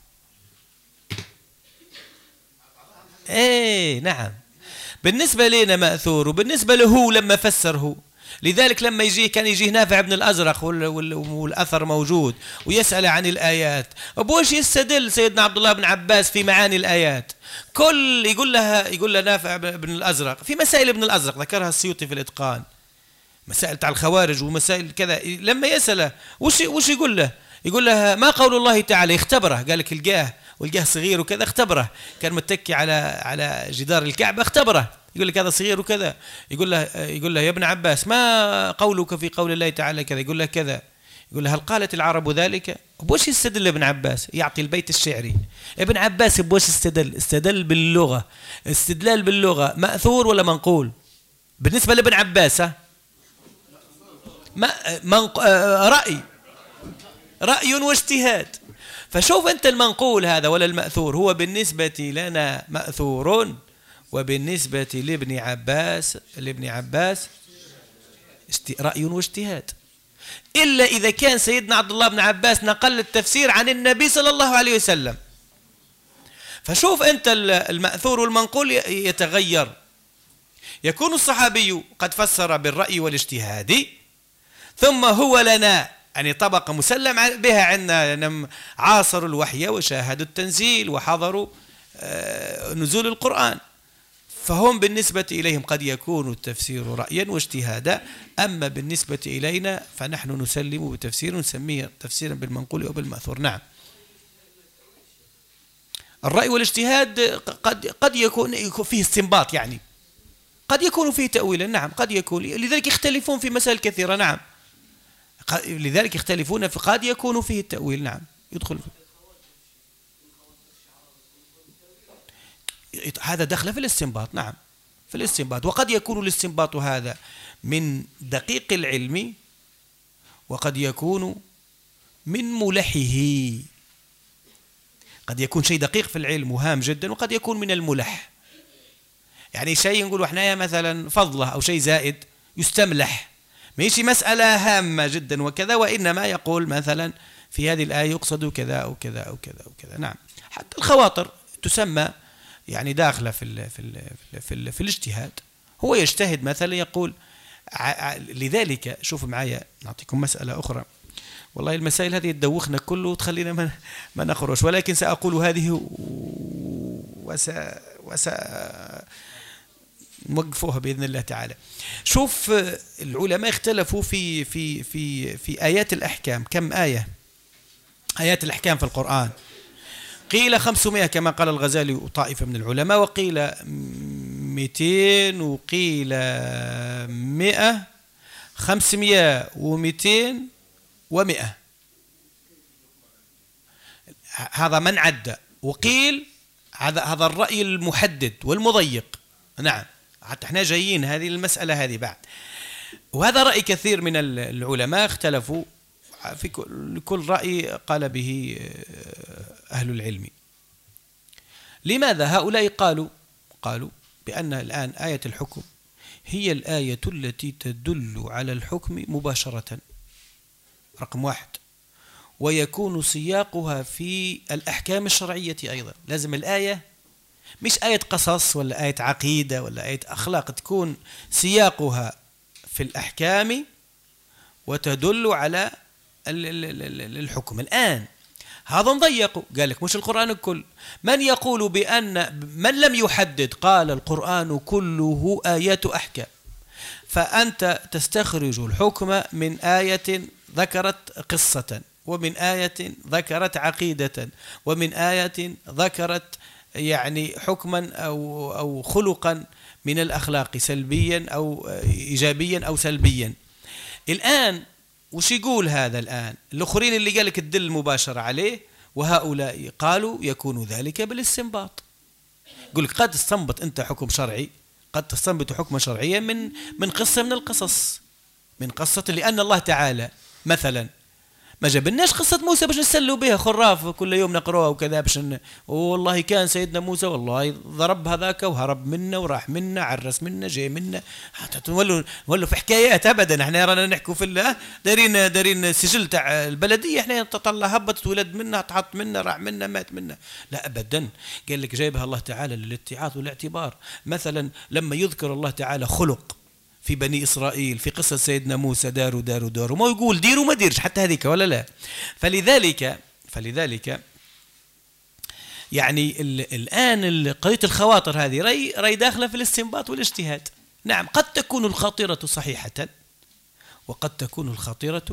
ايه نعم بالنسبة لنا مأثور، وبالنسبة له لما فسره. لذلك لما يجيه كان يجيه نافع بن الأزرق والأثر موجود ويسأل عن الآيات، بوش يستدل سيدنا عبد الله بن عباس في معاني الآيات؟ كل يقول لها يقول لها نافع بن الأزرق في مسائل ابن الأزرق ذكرها السيوطي في الإتقان، مسائل تاع الخوارج ومسائل كذا. لما يسأله وش وش يقول له؟ يقول لها ما قول الله تعالى؟ يختبره، قال لك الجاه والجاه صغير وكذا، اختبره كان متكي على على جدار الكعبة اختبره، يقول لك هذا صغير وكذا. يقول له يقول له يا ابن عباس ما قولك في قول الله تعالى كذا؟ يقول له كذا. يقول له هل قالت العرب ذلك؟ بوش يستدل ابن عباس؟ يعطي البيت الشعري. ابن عباس بوش استدل؟ استدل باللغة. استدلال باللغة مأثور ولا منقول بالنسبة لابن عباس؟ ها منق... رأي رأي واجتهاد. فشوف أنت المنقول هذا ولا المأثور، هو بالنسبة لنا مأثور، وبالنسبة لابن عباس لابن عباس رأي واجتهاد. إلا إذا كان سيدنا عبد الله بن عباس نقل التفسير عن النبي صلى الله عليه وسلم. فشوف أنت المأثور والمنقول يتغير. يكون الصحابي قد فسر بالرأي والاجتهاد، ثم هو لنا يعني طبقة مسلم بها عندنا، عاصروا الوحي وشاهدوا التنزيل وحضروا نزول القرآن، فهم بالنسبة إليهم قد يكون التفسير رأيا واجتهادا. أما بالنسبة إلينا فنحن نسلم بتفسير نسميه تفسيرا بالمنقول أو بالمأثور. نعم الرأي والاجتهاد قد قد يكون فيه استنباط، يعني قد يكون فيه تأويلا. نعم قد يكون، لذلك يختلفون في مسائل كثيرة. نعم لذلك يختلفون في قد يكون فيه التأويل. نعم يدخل فيه. هذا دخل في الاستنباط. نعم في الاستنباط، وقد يكون الاستنباط هذا من دقيق العلم، وقد يكون من ملحه. قد يكون شيء دقيق في العلم وهام جدا، وقد يكون من الملح، يعني شيء نقول احنا مثلا فضله أو شيء زائد يستملح، ماشي مسألة هامة جدا وكذا، وإنما يقول مثلا في هذه الآية يقصد كذا أو كذا أو كذا أو كذا. نعم حتى الخواطر تسمى يعني داخلة في ال في ال في, ال في الاجتهاد. هو يجتهد مثلا يقول. لذلك شوف معايا نعطيكم مسألة أخرى، والله المسائل هذه تدوخنا كله وتخلينا ما, ما نخرج، ولكن سأقول هذه وس وس نوقفوها بإذن الله تعالى. شوف العلماء اختلفوا في في في في آيات الأحكام. كم آية آيات الأحكام في القرآن؟ قيل خمسمائة كما قال الغزالي وطائفة من العلماء، وقيل مئتين، وقيل مئة، خمسمائة ومئتين ومئة. هذا من عد. وقيل هذا هذا الرأي المحدد والمضيق. نعم حتى احنا جايين هذه المسألة هذه بعد. وهذا رأي كثير من العلماء اختلفوا في كل رأي قال به أهل العلم. لماذا هؤلاء قالوا قالوا بأن الآن آية الحكم هي الآية التي تدل على الحكم مباشرة، رقم واحد، ويكون سياقها في الأحكام الشرعية أيضا. لازم الآية مش آية قصص ولا آية عقيدة ولا آية أخلاق، تكون سياقها في الأحكام وتدل على الحكم. الآن هذا نضيقوا، قال لك مش القرآن الكل. من يقول بأن من لم يحدد قال القرآن كله آيات أحكام، فأنت تستخرج الحكم من آية ذكرت قصة، ومن آية ذكرت عقيدة، ومن آية ذكرت يعني حكما أو أو خلقا من الأخلاق سلبيا أو إيجابيا أو سلبيا. الآن وش يقول هذا الآن؟ الآخرين اللي قالك الدل مباشرة عليه، وهؤلاء قالوا يكون ذلك بالاستنباط. يقول قد تستنبط أنت حكم شرعي، قد تستنبط حكما شرعيا من من قصة من القصص، من قصة، لأن الله تعالى مثلا ما جابلناش قصة موسى باش نسلوا بها خراف كل يوم نقروها وكذا، باش والله كان سيدنا موسى والله ضرب هذاك وهرب منا وراح منا عرس منا جاي منا، حتى نولوا نولوا في حكايات ابدا. احنا رانا نحكوا في الله دارين دارين سجل تاع البلديه، احنا تطلع هبطت ولد منا تحط منا راح منا مات منا، لا ابدا. قال لك جايبها الله تعالى للاتعاظ والاعتبار. مثلا لما يذكر الله تعالى خلق في بني إسرائيل في قصة سيدنا موسى، داروا داروا داروا، ما يقول ديروا ما ديرش حتى هذيك ولا لا. فلذلك فلذلك يعني الآن قضية الخواطر هذه راي راي داخلة في الاستنباط والاجتهاد. نعم قد تكون الخاطرة صحيحة وقد تكون الخاطرة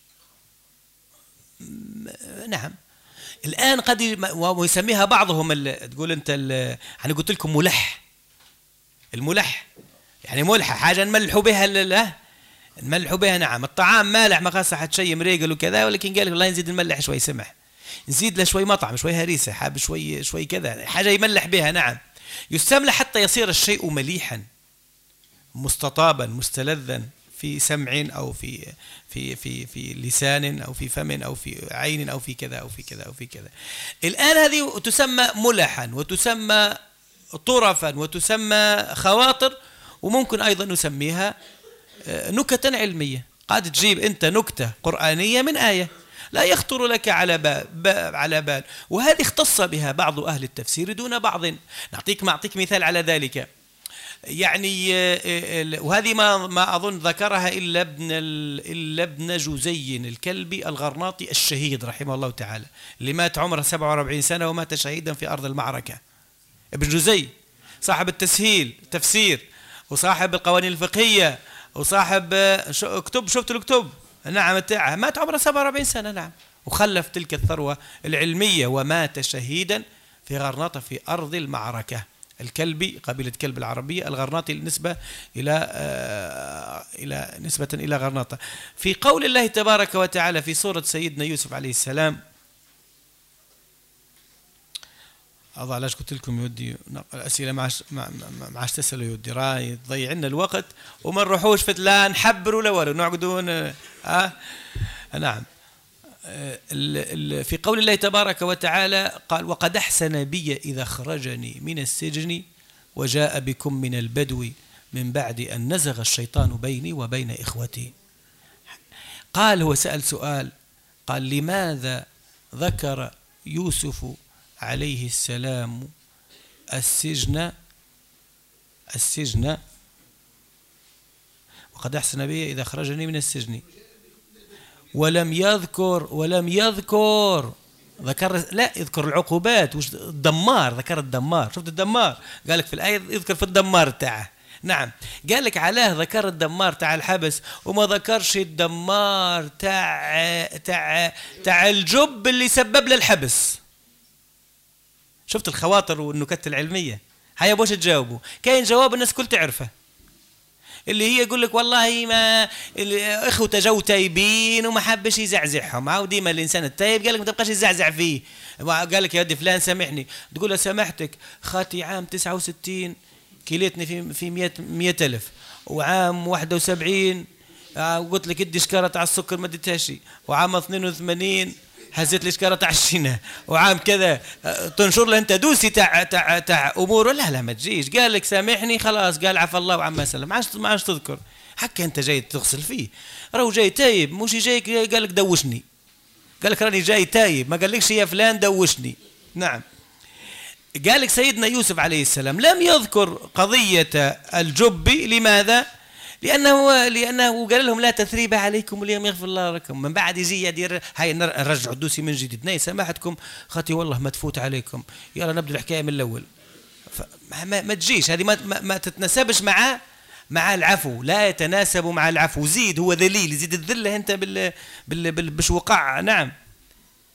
نعم الآن قد ويسميها بعضهم تقول أنت أنا قلت لكم ملح، الملح يعني ملحة حاجة نملحوا بها، لا نملحوا بها. نعم الطعام مالح ما خاصة حد شيء مريقل وكذا، ولكن قال لك والله نزيد نملح شوي سمح، نزيد له شوي مطعم شوي هريسة حاب شوي شوي كذا، حاجة يملح بها. نعم يستملح حتى يصير الشيء مليحا مستطابا مستلذا في سمع أو في في في في لسان أو في فم أو في عين أو في كذا أو في كذا أو في كذا. الآن هذه تسمى ملحا وتسمى طرفا وتسمى خواطر، وممكن أيضا نسميها نكتا علمية. قد تجيب أنت نكتة قرآنية من آية لا يخطر لك على بال على بال، وهذه اختص بها بعض أهل التفسير دون بعض. نعطيك ما أعطيك مثال على ذلك، يعني وهذه ما ما أظن ذكرها إلا ابن إلا ابن جزي الكلبي الغرناطي الشهيد رحمه الله تعالى، اللي مات عمره سبعة وأربعين سنة ومات شهيدا في أرض المعركة. ابن جزي صاحب التسهيل تفسير وصاحب القوانين الفقهية وصاحب اكتب شفت الكتب نعم تاعه، مات عمره سبعة وأربعين سنة نعم، وخلف تلك الثروة العلمية ومات شهيدا في غرناطة في أرض المعركة. الكلبي قبيلة كلب العربية، الغرناطي نسبة إلى آه إلى نسبة إلى غرناطة. في قول الله تبارك وتعالى في سورة سيدنا يوسف عليه السلام، أضع علاش قلت لكم يودي الأسئلة معاش معاش تسألوا يودي راي تضيع لنا الوقت وما نروحوش في لا نحبر ولا ولا نقعدون آه نعم. في قول الله تبارك وتعالى قال وقد أحسن بي إذا خرجني من السجن وجاء بكم من البدو من بعد أن نزغ الشيطان بيني وبين إخوتي. قال هو سأل سؤال، قال لماذا ذكر يوسف عليه السلام السجن السجن وقد أحسن بي إذا خرجني من السجن ولم يذكر ولم يذكر ذكر لا يذكر العقوبات وش الدمار، ذكر الدمار. شفت الدمار قال لك في الآية يذكر في الدمار تاعه. نعم قال لك علاه ذكر الدمار تاع الحبس وما ذكرش الدمار تاع تاع تاع الجب اللي سبب له الحبس. شفت الخواطر والنكت العلمية هيا باش تجاوبوا. كاين جواب الناس كل تعرفه اللي هي يقول لك والله ما اخوته جو تايبين وما حبش يزعزعهم، عاود ديما الانسان التايب قال لك ما تبقاش يزعزع فيه. قال لك يا ودي فلان سامحني، تقول له سامحتك خاتي عام تسعة وستين كيلتني في في مئة ألف، وعام واحد وسبعين قلت لك ادي شكاره تاع السكر ما اديتهاش، وعام اثنين وثمانين هزت لي شكاره تاع الشينه، وعام كذا تنشر له انت دوسي تاع تاع تاع امور. لا لا ما تجيش، قال لك سامحني خلاص قال عفى الله وعما سلم، ما عادش ما عادش تذكر حكى انت جاي تغسل فيه، راهو جاي تايب مش جاي قال لك دوشني، قال لك راني جاي تايب ما قالكش يا فلان دوشني. نعم قال لك سيدنا يوسف عليه السلام لم يذكر قضية الجب، لماذا؟ لأنه لأنه قال لهم لا تثريب عليكم اليوم يغفر الله لكم. من بعد يجي يدير هاي نرجعوا الدوسي من جديد، ناي سامحتكم خاتي والله ما تفوت عليكم، يلا نبدأ الحكاية من الأول. ما, ما تجيش هذه، ما, ما, ما تتناسبش مع مع العفو، لا يتناسب مع العفو. زيد هو ذليل، زيد الذلة أنت بال بال بال بش وقع. نعم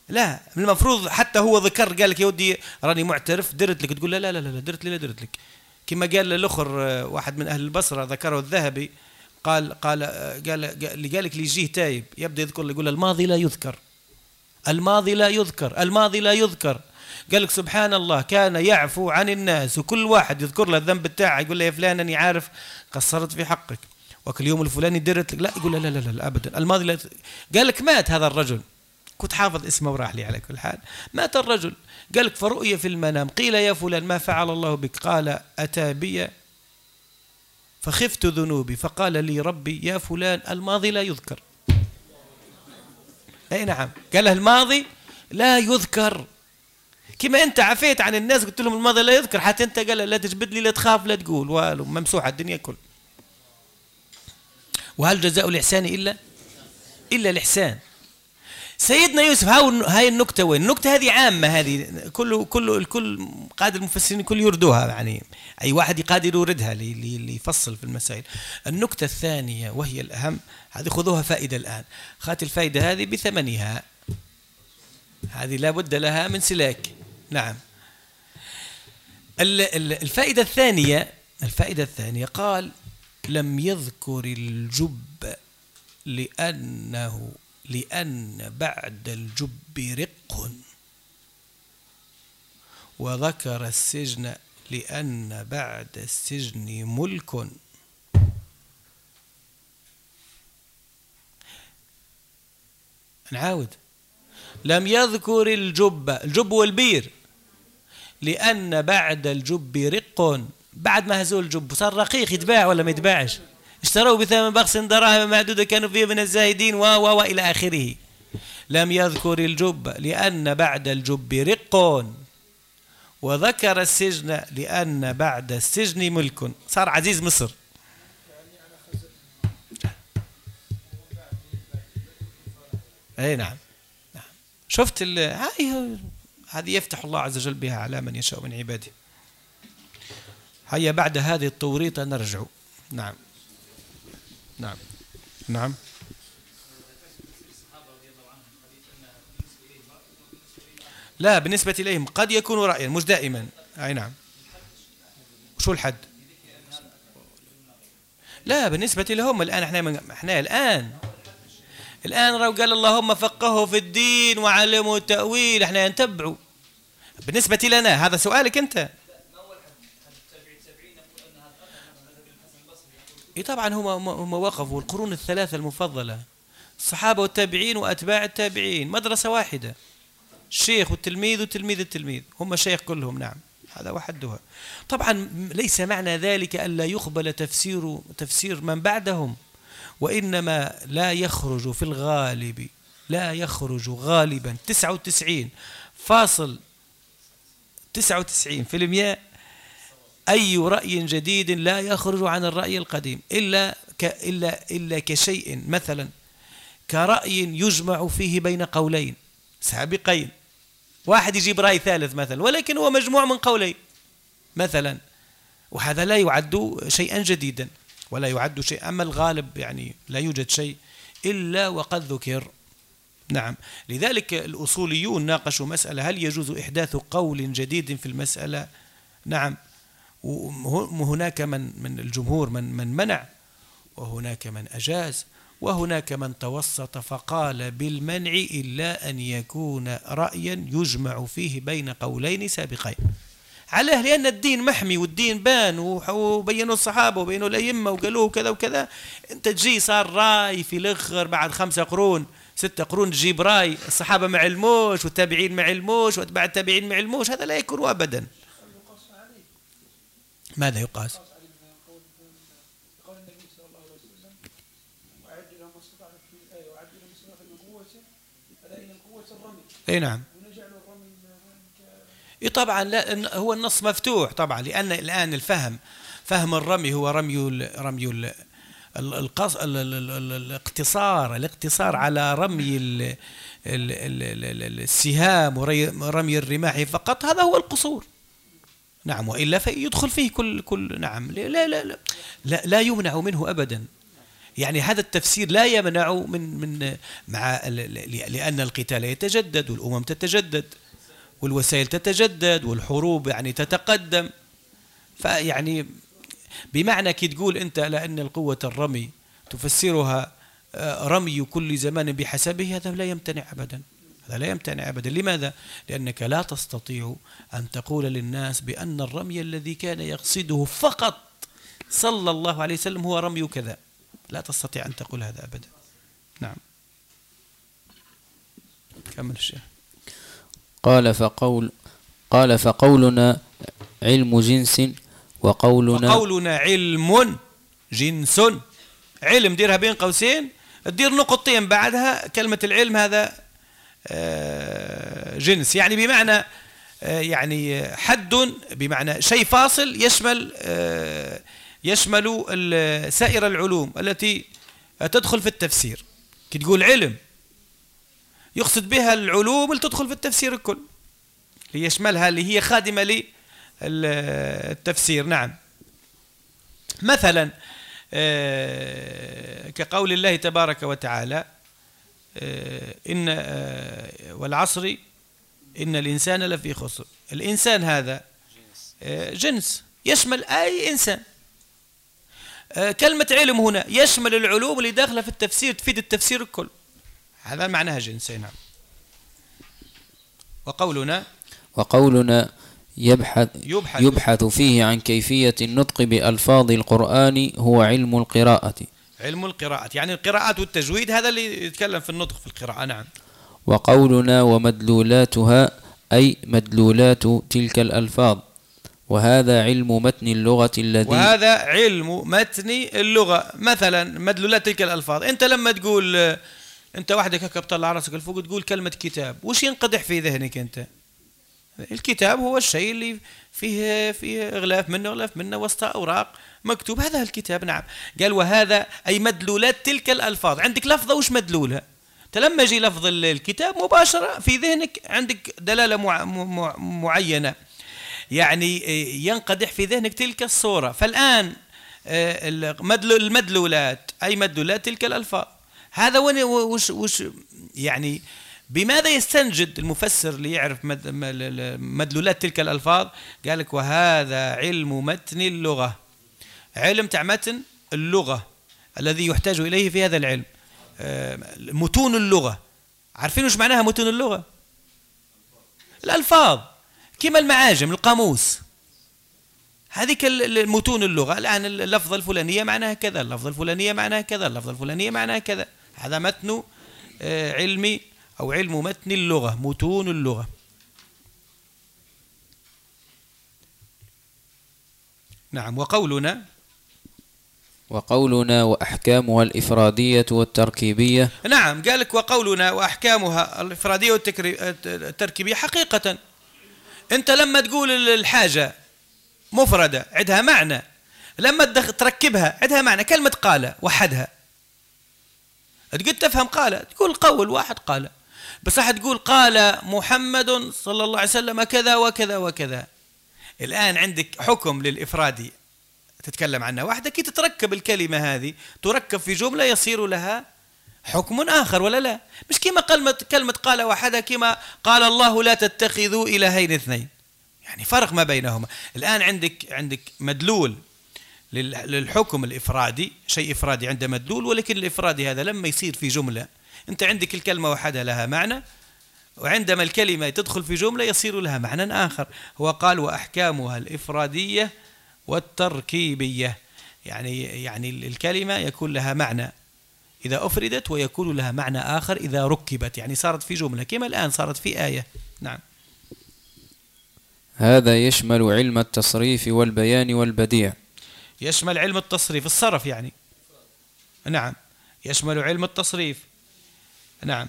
لا، المفروض حتى هو ذكر قال لك يا ودي راني معترف درت لك، تقول لا لا لا لا درت لي لا درت لك. كما قال الاخر واحد من اهل البصره ذكره الذهبي، قال قال قال اللي قال لك اللي يجيه تايب يبدا يذكر، يقول الماضي لا يذكر، الماضي لا يذكر، الماضي لا يذكر. قال لك سبحان الله كان يعفو عن الناس، وكل واحد يذكر له الذنب بتاعه يقول له يا فلان اني عارف قصرت في حقك وكل يوم الفلاني درت لك، لا يقول لا لا لا, لا ابدا الماضي لا. قال لك مات هذا الرجل، كنت حافظ اسمه وراح لي على كل حال، مات الرجل. قال لك فرؤي في المنام قيل يا فلان ما فعل الله بك؟ قال أتى بي فخفت ذنوبي فقال لي ربي يا فلان الماضي لا يذكر. أي نعم، قال له الماضي لا يذكر. كما أنت عفيت عن الناس قلت لهم الماضي لا يذكر، حتى أنت قال لا تجبد لي لا تخاف لا تقول، والو ممسوحة الدنيا كل. وهل جزاء الإحسان إلا إلا الإحسان؟ سيدنا يوسف، هاي النكتة وين؟ النكتة هذه عامة، هذه كل كل الكل قادر المفسرين كل يردوها، يعني أي واحد قادر يوردها اللي يفصل في المسائل. النكتة الثانية وهي الأهم، هذه خذوها فائدة الآن، خات الفائدة هذه بثمنها، هذه لا بد لها من سلاك. نعم. الفائدة الثانية، الفائدة الثانية قال لم يذكر الجب لأنه لأن بعد الجب رق، وذكر السجن لأن بعد السجن ملك. نعاود، لم يذكر الجب، الجب والبير، لأن بعد الجب رق، بعد ما هزول الجب صار رقيق يتباع ولا ما يتباعش، اشتروا بثمن بخس دراهم معدودة كانوا فيه من الزاهدين و و إلى آخره. لم يذكر الجب لأن بعد الجب رق، وذكر السجن لأن بعد السجن ملك. صار عزيز مصر. أي نعم. نعم. شفت هاي هذه يفتح الله عز وجل بها على من يشاء من عباده. هيا بعد هذه التوريطة نرجع. نعم نعم نعم. لا، بالنسبة إليهم قد يكون رأيا مش دائما. أي نعم. شو الحد؟ لا، بالنسبة لهم الآن احنا من احنا الآن الآن لو قال اللهم فقهه في الدين وعلمه التأويل احنا نتبعه. بالنسبة لنا هذا سؤالك أنت. إيه طبعا هم هم وقفوا القرون الثلاثة المفضلة، الصحابة والتابعين وأتباع التابعين، مدرسة واحدة، الشيخ والتلميذ وتلميذ التلميذ، هم شيخ كلهم. نعم، هذا وحدها. طبعا ليس معنى ذلك ألا يقبل تفسير تفسير من بعدهم، وإنما لا يخرج في الغالب، لا يخرج غالبا تسعة وتسعين فاصل تسعة وتسعين في المئة أي رأي جديد لا يخرج عن الرأي القديم إلا ك إلا إلا كشيء مثلا كرأي يجمع فيه بين قولين سابقين، واحد يجيب رأي ثالث مثلا ولكن هو مجموع من قولين مثلا، وهذا لا يعد شيئا جديدا ولا يعد شيء. أما الغالب يعني لا يوجد شيء إلا وقد ذكر. نعم، لذلك الأصوليون ناقشوا مسألة هل يجوز إحداث قول جديد في المسألة. نعم، وهناك من من الجمهور من من منع، وهناك من أجاز، وهناك من توسط فقال بالمنع إلا أن يكون رأيا يجمع فيه بين قولين سابقين. عليه لأن الدين محمي والدين بان وبينوا الصحابة وبينوا الأئمة وقالوه كذا وكذا. أنت تجي صار رأي في الآخر بعد خمسة قرون ستة قرون تجيب رأي الصحابة ما علموش والتابعين ما علموش واتباع التابعين ما علموش، هذا لا يكون أبدا. ماذا يقاس؟ اي نعم. اي طبعا، لا هو النص مفتوح طبعا، لان الان الفهم فهم الرمي هو رمي ال رمي ال القص الاقتصار الاقتصار على رمي ال السهام ورمي الرماح فقط، هذا هو القصور. نعم، وإلا فيدخل فيه كل كل نعم لا لا لا لا, لا يمنع منه أبدا. يعني هذا التفسير لا يمنع من من مع لأن القتال يتجدد والأمم تتجدد والوسائل تتجدد والحروب يعني تتقدم. فيعني بمعنى كي تقول أنت لأن القوة الرمي تفسرها رمي كل زمان بحسبه، هذا لا يمتنع أبدا، هذا لا يمتنع أبدا. لماذا؟ لأنك لا تستطيع أن تقول للناس بأن الرمي الذي كان يقصده فقط صلى الله عليه وسلم هو رمي كذا، لا تستطيع أن تقول هذا أبدا. نعم. كمل الشيخ. قال فقول قال فقولنا علم جنس وقولنا وقولنا علم جنس. علم ديرها بين قوسين، تدير نقطتين بعدها كلمة العلم، هذا جنس يعني بمعنى يعني حد، بمعنى شيء فاصل يشمل يشمل سائر العلوم التي تدخل في التفسير. كي تقول علم يقصد بها العلوم اللي تدخل في التفسير الكل، اللي يشملها، اللي هي خادمة للتفسير. نعم. مثلا كقول الله تبارك وتعالى إن والعصر إن الإنسان لفي خسر. الإنسان هذا جنس يشمل أي إنسان. كلمة علم هنا يشمل العلوم اللي داخلة في التفسير، تفيد التفسير الكل، هذا معناها جنس. نعم. وقولنا وقولنا يبحث, يبحث, يبحث فيه عن كيفية النطق بألفاظ القرآن هو علم القراءة. علم القراءة يعني القراءات والتجويد، هذا اللي يتكلم في النطق في القراءة. نعم. وقولنا ومدلولاتها أي مدلولات تلك الألفاظ، وهذا علم متن اللغة الذي وهذا علم متن اللغة. مثلا مدلولات تلك الألفاظ، أنت لما تقول أنت وحدك هكا بطلع راسك الفوق تقول كلمة كتاب، وش ينقدح في ذهنك أنت؟ الكتاب هو الشيء اللي فيه فيه غلاف منه غلاف منه وسط أوراق مكتوب، هذا الكتاب. نعم. قال وهذا أي مدلولات تلك الألفاظ. عندك لفظة وش مدلولها؟ لما يجي لفظ الكتاب مباشرة في ذهنك عندك دلالة مع مع معينة، يعني ينقدح في ذهنك تلك الصورة. فالآن المدلولات أي مدلولات تلك الألفاظ، هذا وش وش يعني بماذا يستنجد المفسر ليعرف مدلولات تلك الألفاظ؟ قال لك وهذا علم متن اللغة، علم تاع متن اللغة الذي يحتاج إليه في هذا العلم. متون اللغة، عارفين وش معناها متون اللغة؟ الألفاظ كما المعاجم القاموس، هذيك المتون اللغة. الآن اللفظة الفلانية معناها كذا، اللفظة الفلانية معناها كذا، اللفظة الفلانية معناها كذا، هذا متن علمي أو علم متن اللغة، متون اللغة. نعم. وقولنا وقولنا وأحكامها الإفرادية والتركيبية. نعم. قالك وقولنا وأحكامها الإفرادية والتركيبية. حقيقة أنت لما تقول الحاجة مفردة عندها معنى، لما تركبها عندها معنى. كلمة قال وحدها تقول تفهم قال، تقول قول واحد قال، بس راح تقول قال محمد صلى الله عليه وسلم كذا وكذا وكذا. الآن عندك حكم للإفرادي تتكلم عنها وحدة، كي تتركب الكلمة هذه تركب في جملة يصير لها حكم آخر ولا لا؟ مش كما كلمة كلمة قال وحدها، كما قال الله لا تتخذوا إلهين اثنين، يعني فرق ما بينهما. الآن عندك عندك مدلول للحكم الإفرادي، شيء إفرادي عنده مدلول، ولكن الإفرادي هذا لما يصير في جملة، أنت عندك الكلمة وحدها لها معنى، وعندما الكلمة تدخل في جملة يصير لها معنى آخر. هو قال وأحكامها الإفرادية والتركيبية، يعني يعني الكلمة يكون لها معنى إذا أفردت، ويكون لها معنى آخر إذا ركبت، يعني صارت في جملة كما الآن صارت في آية. نعم. هذا يشمل علم التصريف والبيان والبديع. يشمل علم التصريف الصرف يعني. نعم. يشمل علم التصريف. نعم.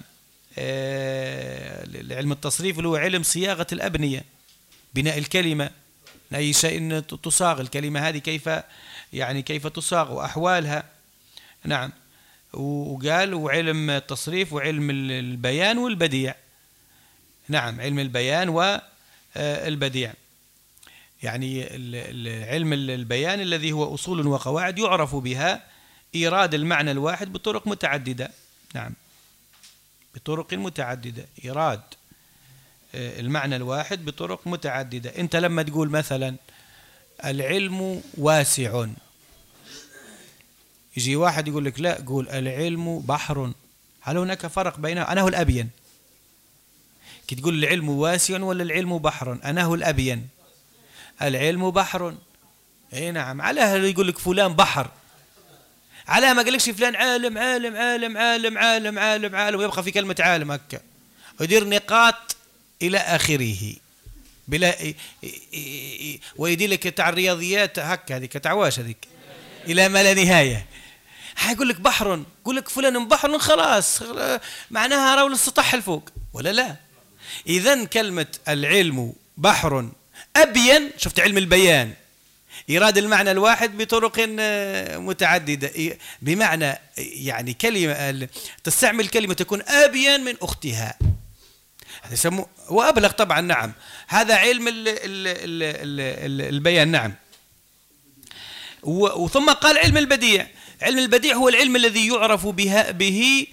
علم التصريف اللي هو علم صياغة الأبنية، بناء الكلمة، أي شيء تصاغ الكلمة هذه كيف يعني كيف تصاغ وأحوالها. نعم. وقال وعلم التصريف وعلم البيان والبديع. نعم. علم البيان والبديع يعني علم البيان الذي هو أصول وقواعد يعرف بها إيراد المعنى الواحد بطرق متعددة. نعم، بطرق متعددة، إيراد المعنى الواحد بطرق متعددة. أنت لما تقول مثلا العلم واسع، يجي واحد يقول لك لا، قول العلم بحر. هل هناك فرق بينها؟ أنا هو الأبين. كي تقول العلم واسع ولا العلم بحر؟ أنا هو الأبين. العلم بحر. اي نعم. علاه يقول لك فلان بحر؟ علاه ما قالكش فلان عالم عالم عالم عالم عالم عالم عالم ويبقى في كلمة عالم هكا ويدير نقاط إلى آخره بلا ويدير لك تاع الرياضيات هكا، هذيك تعواش هذيك إلى ما لا نهاية. حيقول لك بحر، يقول لك فلان بحر، خلاص معناها راول السطح الفوق ولا لا؟ إذن كلمة العلم بحر أبين، شفت علم البيان، إيراد المعنى الواحد بطرق متعددة، بمعنى يعني كلمة تستعمل كلمة تكون أبين من أختها، هذا يسموه وأبلغ طبعا. نعم، هذا علم ال ال ال ال البيان. نعم. وثم قال علم البديع. علم البديع هو العلم الذي يعرف بها به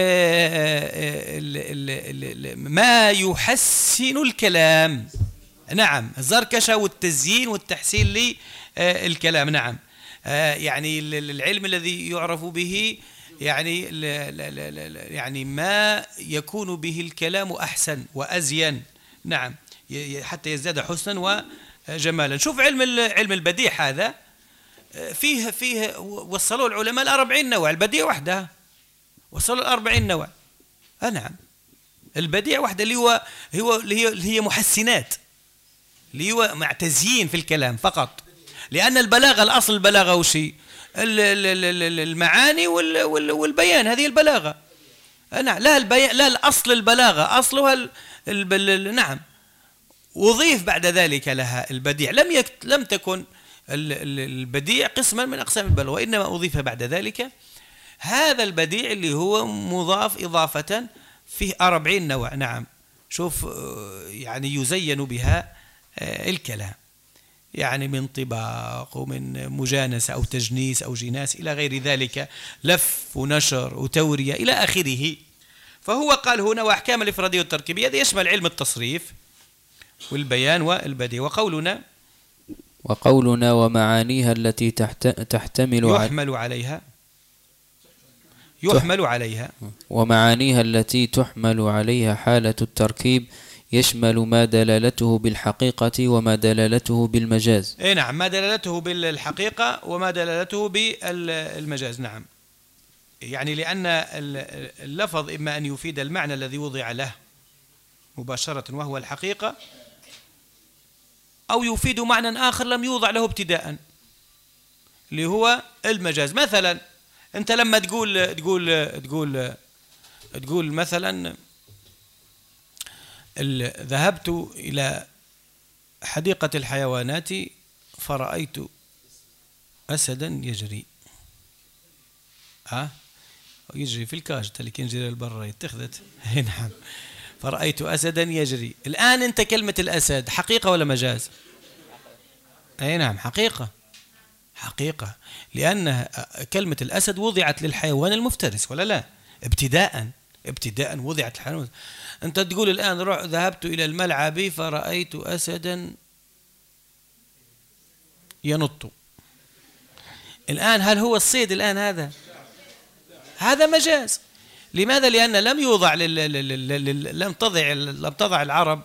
ما يحسن الكلام. نعم، الزركشة والتزيين والتحسين للكلام. نعم، يعني العلم الذي يعرف به يعني يعني ما يكون به الكلام أحسن وأزين. نعم، حتى يزداد حسنا وجمالا. شوف علم علم البديع هذا فيه فيه وصلوا العلماء الأربعين نوع، البديع وحده وصلوا الأربعين نوع. آه نعم، البديع وحده اللي هو هو اللي هي اللي هي محسنات، اللي هو مع تزيين في الكلام فقط. لأن البلاغة الأصل البلاغة وشي المعاني والبيان، هذه البلاغة. نعم، لا البيان، لا الأصل البلاغة أصلها البل... نعم، وضيف بعد ذلك لها البديع. لم يك... لم تكن البديع قسما من أقسام البلاغة، وإنما أضيف بعد ذلك هذا البديع اللي هو مضاف إضافة فيه أربعين نوع. نعم، شوف يعني يزين بها الكلام، يعني من طباق ومن مجانسة أو تجنيس أو جناس إلى غير ذلك، لف ونشر وتورية إلى آخره. فهو قال هنا وأحكام الإفرادية والتركيبية، هذا يشمل علم التصريف والبيان والبديع. وقولنا وقولنا ومعانيها التي تحت تحتمل يحمل عليها يحمل عليها ومعانيها التي تحمل عليها حالة التركيب يشمل ما دلالته بالحقيقة وما دلالته بالمجاز. اي نعم، ما دلالته بالحقيقة وما دلالته بالمجاز. نعم، يعني لأن اللفظ إما أن يفيد المعنى الذي وضع له مباشرة وهو الحقيقة، أو يفيد معنى آخر لم يوضع له ابتداء اللي هو المجاز. مثلا أنت لما تقول تقول تقول تقول مثلا ذهبت إلى حديقة الحيوانات فرأيت أسدا يجري، ها يجري في الكاج اللي كان يجري للبر اتخذت. نعم، فرأيت أسدا يجري. الآن أنت كلمة الأسد حقيقة ولا مجاز؟ أي نعم، حقيقة حقيقة، لأن كلمة الأسد وضعت للحيوان المفترس ولا لا؟ ابتداء ابتداء وضعت الحيوان. أنت تقول الآن روح ذهبت إلى الملعب فرأيت أسدا ينط. الآن هل هو الصيد الآن؟ هذا هذا مجاز. لماذا؟ لأن لم يوضع لل... لل... لم تضع لم تضع العرب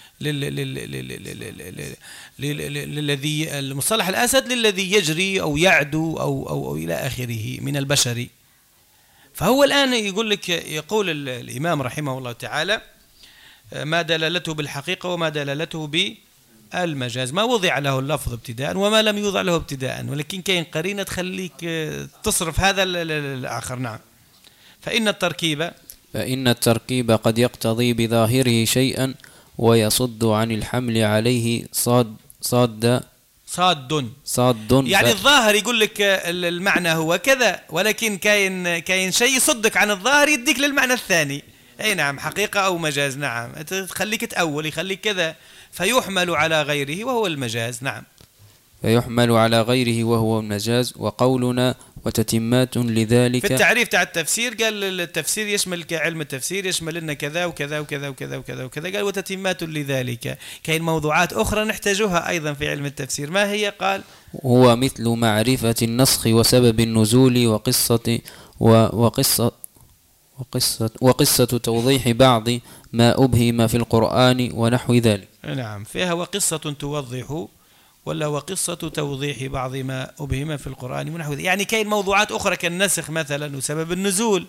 للذي المصطلح الأسد للذي يجري أو يعدو أو أو, أو إلى آخره من البشر. فهو الآن يقول لك، يقول الإمام رحمه الله تعالى ما دلالته بالحقيقة وما دلالته بالمجاز، ما وضع له اللفظ ابتداء وما لم يوضع له ابتداء، ولكن كاين قرينة تخليك تصرف هذا الآخر. نعم، فإن التركيب فإن التركيب قد يقتضي بظاهره شيئا ويصد عن الحمل عليه صاد صاد صاد صاد يعني ف... الظاهر يقول لك المعنى هو كذا، ولكن كاين كاين شيء يصدك عن الظاهر يديك للمعنى الثاني. أي نعم، حقيقة أو مجاز. نعم، تخليك تأول، يخليك كذا، فيحمل على غيره وهو المجاز. نعم، فيحمل على غيره وهو المجاز. وقولنا وتتمات لذلك. في التعريف تاع التفسير قال التفسير يشمل علم التفسير يشمل لنا كذا وكذا وكذا وكذا وكذا وكذا، قال وتتمات لذلك. كاين موضوعات أخرى نحتاجها أيضا في علم التفسير، ما هي؟ قال هو مثل معرفة النسخ وسبب النزول وقصة وقصة وقصة وقصة توضيح بعض ما أبهم في القرآن ونحو ذلك. نعم، فيها وقصة توضح ولا وقصة توضيح بعض ما أبهم في القرآن ونحو ذلك. يعني كاين موضوعات أخرى كالنسخ مثلا وسبب النزول،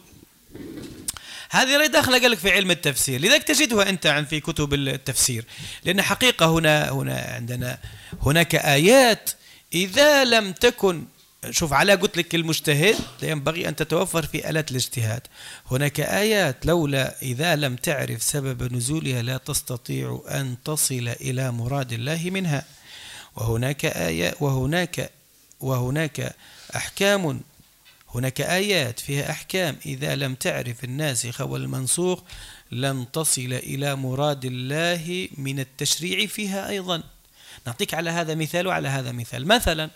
هذه رأي داخلة قال لك في علم التفسير، لذلك تجدها أنت عن في كتب التفسير. لأن حقيقة هنا هنا عندنا هناك آيات إذا لم تكن، شوف على قلت لك المجتهد ينبغي أن تتوفر في آلات الاجتهاد. هناك آيات لولا إذا لم تعرف سبب نزولها لا تستطيع أن تصل إلى مراد الله منها. وهناك آيات وهناك وهناك أحكام، هناك آيات فيها أحكام إذا لم تعرف الناسخ والمنسوخ لن تصل إلى مراد الله من التشريع فيها أيضا. نعطيك على هذا مثال وعلى هذا مثال. مثلا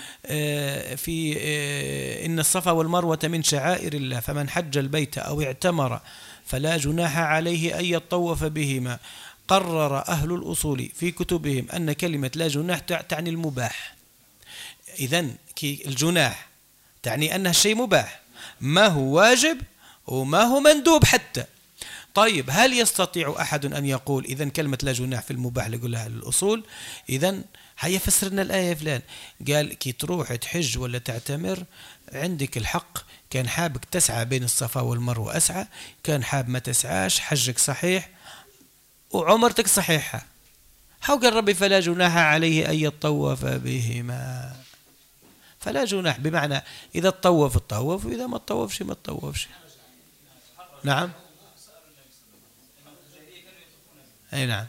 في إن الصفا والمروة من شعائر الله فمن حج البيت أو اعتمر فلا جناح عليه أن يطوف بهما. قرر أهل الأصول في كتبهم أن كلمة لا جناح تعني المباح. إذن الجناح تعني أنها شيء مباح، ما هو واجب وما هو مندوب حتى. طيب هل يستطيع أحد أن يقول إذن كلمة لا جناح في المباح اللي يقولها الأصول؟ إذن هيا فسرنا الآية فلان، قال كي تروح تحج ولا تعتمر عندك الحق، كان حابك تسعى بين الصفا والمروة أسعى، كان حاب ما تسعاش حجك صحيح وعمرتك صحيحة. هو قال ربي فلا جناح عليه أن يطوف بهما. فلا جناح بمعنى إذا تطوف تطوف وإذا ما تطوفش ما تطوفش. نعم أي نعم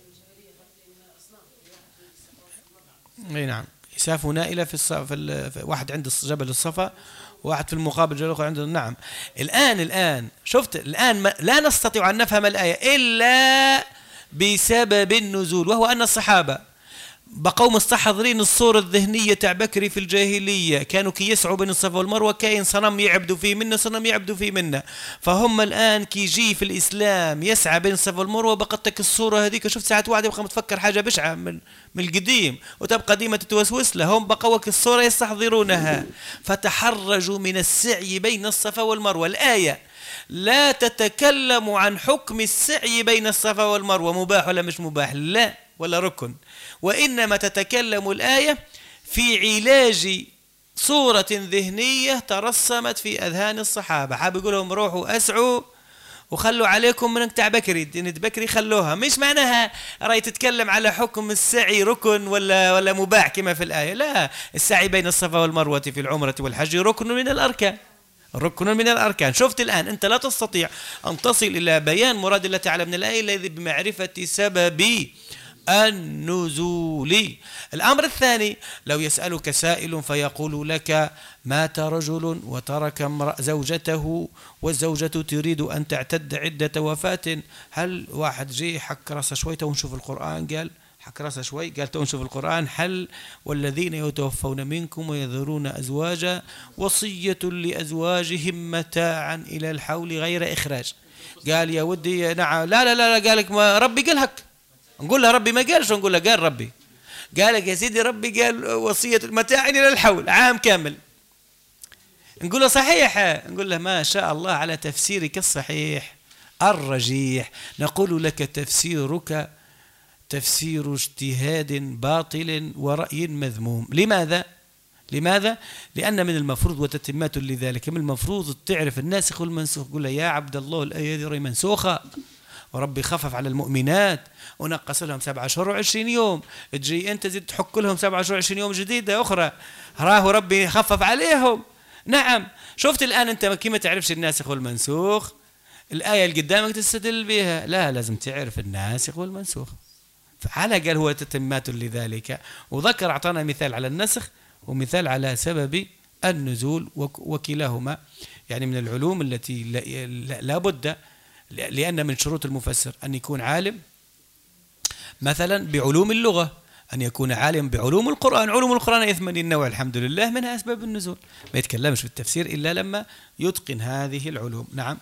أي نعم يسافوا نائلة في الصف، في واحد عند جبل الصفا واحد في المقابل جبل عنده. نعم الآن الآن شفت الآن لا نستطيع أن نفهم الآية إلا بسبب النزول، وهو أن الصحابة بقوا مستحضرين الصورة الذهنية تاع بكري في الجاهلية، كانوا كي يسعوا بين الصفا والمروة كاين صنم يعبدوا فيه منا صنم يعبدوا فيه منا، فهم الآن كي يجي في الإسلام يسعى بين الصفا والمروة بقت لك الصورة هذيك. شفت ساعات واحد يبقى متفكر حاجة بشعة من من القديم وتبقى ديما تتوسوس لهم، بقوا الصورة يستحضرونها فتحرجوا من السعي بين الصفا والمروة. الآية لا تتكلم عن حكم السعي بين الصفا والمروة مباح ولا مش مباح، لا ولا ركن، وإنما تتكلم الآية في علاج صورة ذهنية ترسمت في أذهان الصحابة. حاب يقول لهم روحوا أسعوا وخلوا عليكم من تاع بكري، دين بكري خلوها، مش معناها راي تتكلم على حكم السعي ركن ولا ولا مباح كما في الآية. لا، السعي بين الصفا والمروة في العمرة والحج ركن من الأركان، ركن من الأركان. شفت الآن أنت لا تستطيع أن تصل إلى بيان مراد الله تعالى من الآية الذي بمعرفة سبب النزول. الأمر الثاني، لو يسألك سائل فيقول لك مات رجل وترك زوجته والزوجة تريد أن تعتد عدة وفاة، هل واحد جي حك راسه شوي تو نشوف القرآن، قال حك راسه شوي قال تو نشوف القرآن، حل والذين يتوفون منكم ويذرون أزواجا وصية لأزواجهم متاعا إلى الحول غير إخراج. قال يا ودي نعم لا لا لا قالك ما ربي قال هك، نقول له ربي ما قالش، نقول له قال ربي. قالك يا سيدي ربي قال وصية المتاع إلى الحول عام كامل، نقول له صحيح، نقول له ما شاء الله على تفسيرك الصحيح الرجيح، نقول لك تفسيرك تفسير اجتهاد باطل ورأي مذموم. لماذا؟ لماذا؟ لأن من المفروض وتتمات لذلك من المفروض تعرف الناسخ والمنسوخ. قول له يا عبد الله الآية دي منسوخة وربي خفف على المؤمنات ونقص لهم سبعة أشهر وعشرين يوم، تجي أنت زيد تحك لهم سبعة أشهر وعشرين يوم جديدة أخرى، راه ربي خفف عليهم. نعم شفت الآن أنت كيما تعرفش الناسخ والمنسوخ، الآية اللي قدامك تستدل بها، لا لازم تعرف الناسخ والمنسوخ. فعلى قال هو تتمات لذلك، وذكر أعطانا مثال على النسخ ومثال على سبب النزول، وكلاهما يعني من العلوم التي لا بد، لأن من شروط المفسر أن يكون عالم مثلا بعلوم اللغة، أن يكون عالما بعلوم القرآن. علوم القرآن ثمانين نوع الحمد لله، منها أسباب النزول، ما يتكلمش في التفسير إلا لما يتقن هذه العلوم. نعم.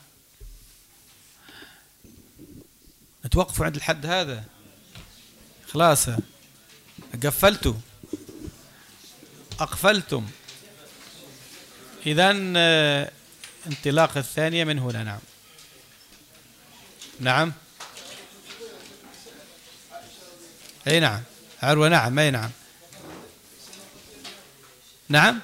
نتوقفوا عند الحد هذا، خلاص قفلتوا أقفلتم. إذن انطلاق الثانية من هنا. نعم نعم أي نعم عروة. نعم أي نعم نعم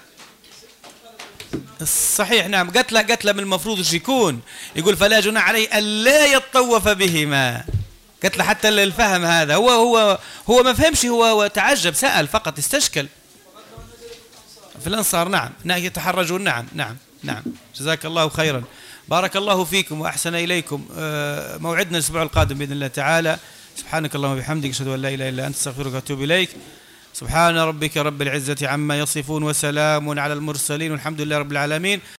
صحيح. نعم قالت له قالت له من المفروض ايش يكون؟ يقول فلا جناح عليه ألا يطوف بهما. قالت له حتى الفهم هذا هو هو هو ما فهمش، هو تعجب، سأل فقط، استشكل. في الأنصار. نعم نعم يتحرجون. نعم نعم نعم جزاك الله خيرا، بارك الله فيكم وأحسن إليكم. موعدنا الأسبوع القادم بإذن الله تعالى. سبحانك اللهم وبحمدك، أشهد أن لا إله إلا أنت، أستغفرك وأتوب إليك. سبحان ربك رب العزة عما يصفون، وسلام على المرسلين، والحمد لله رب العالمين.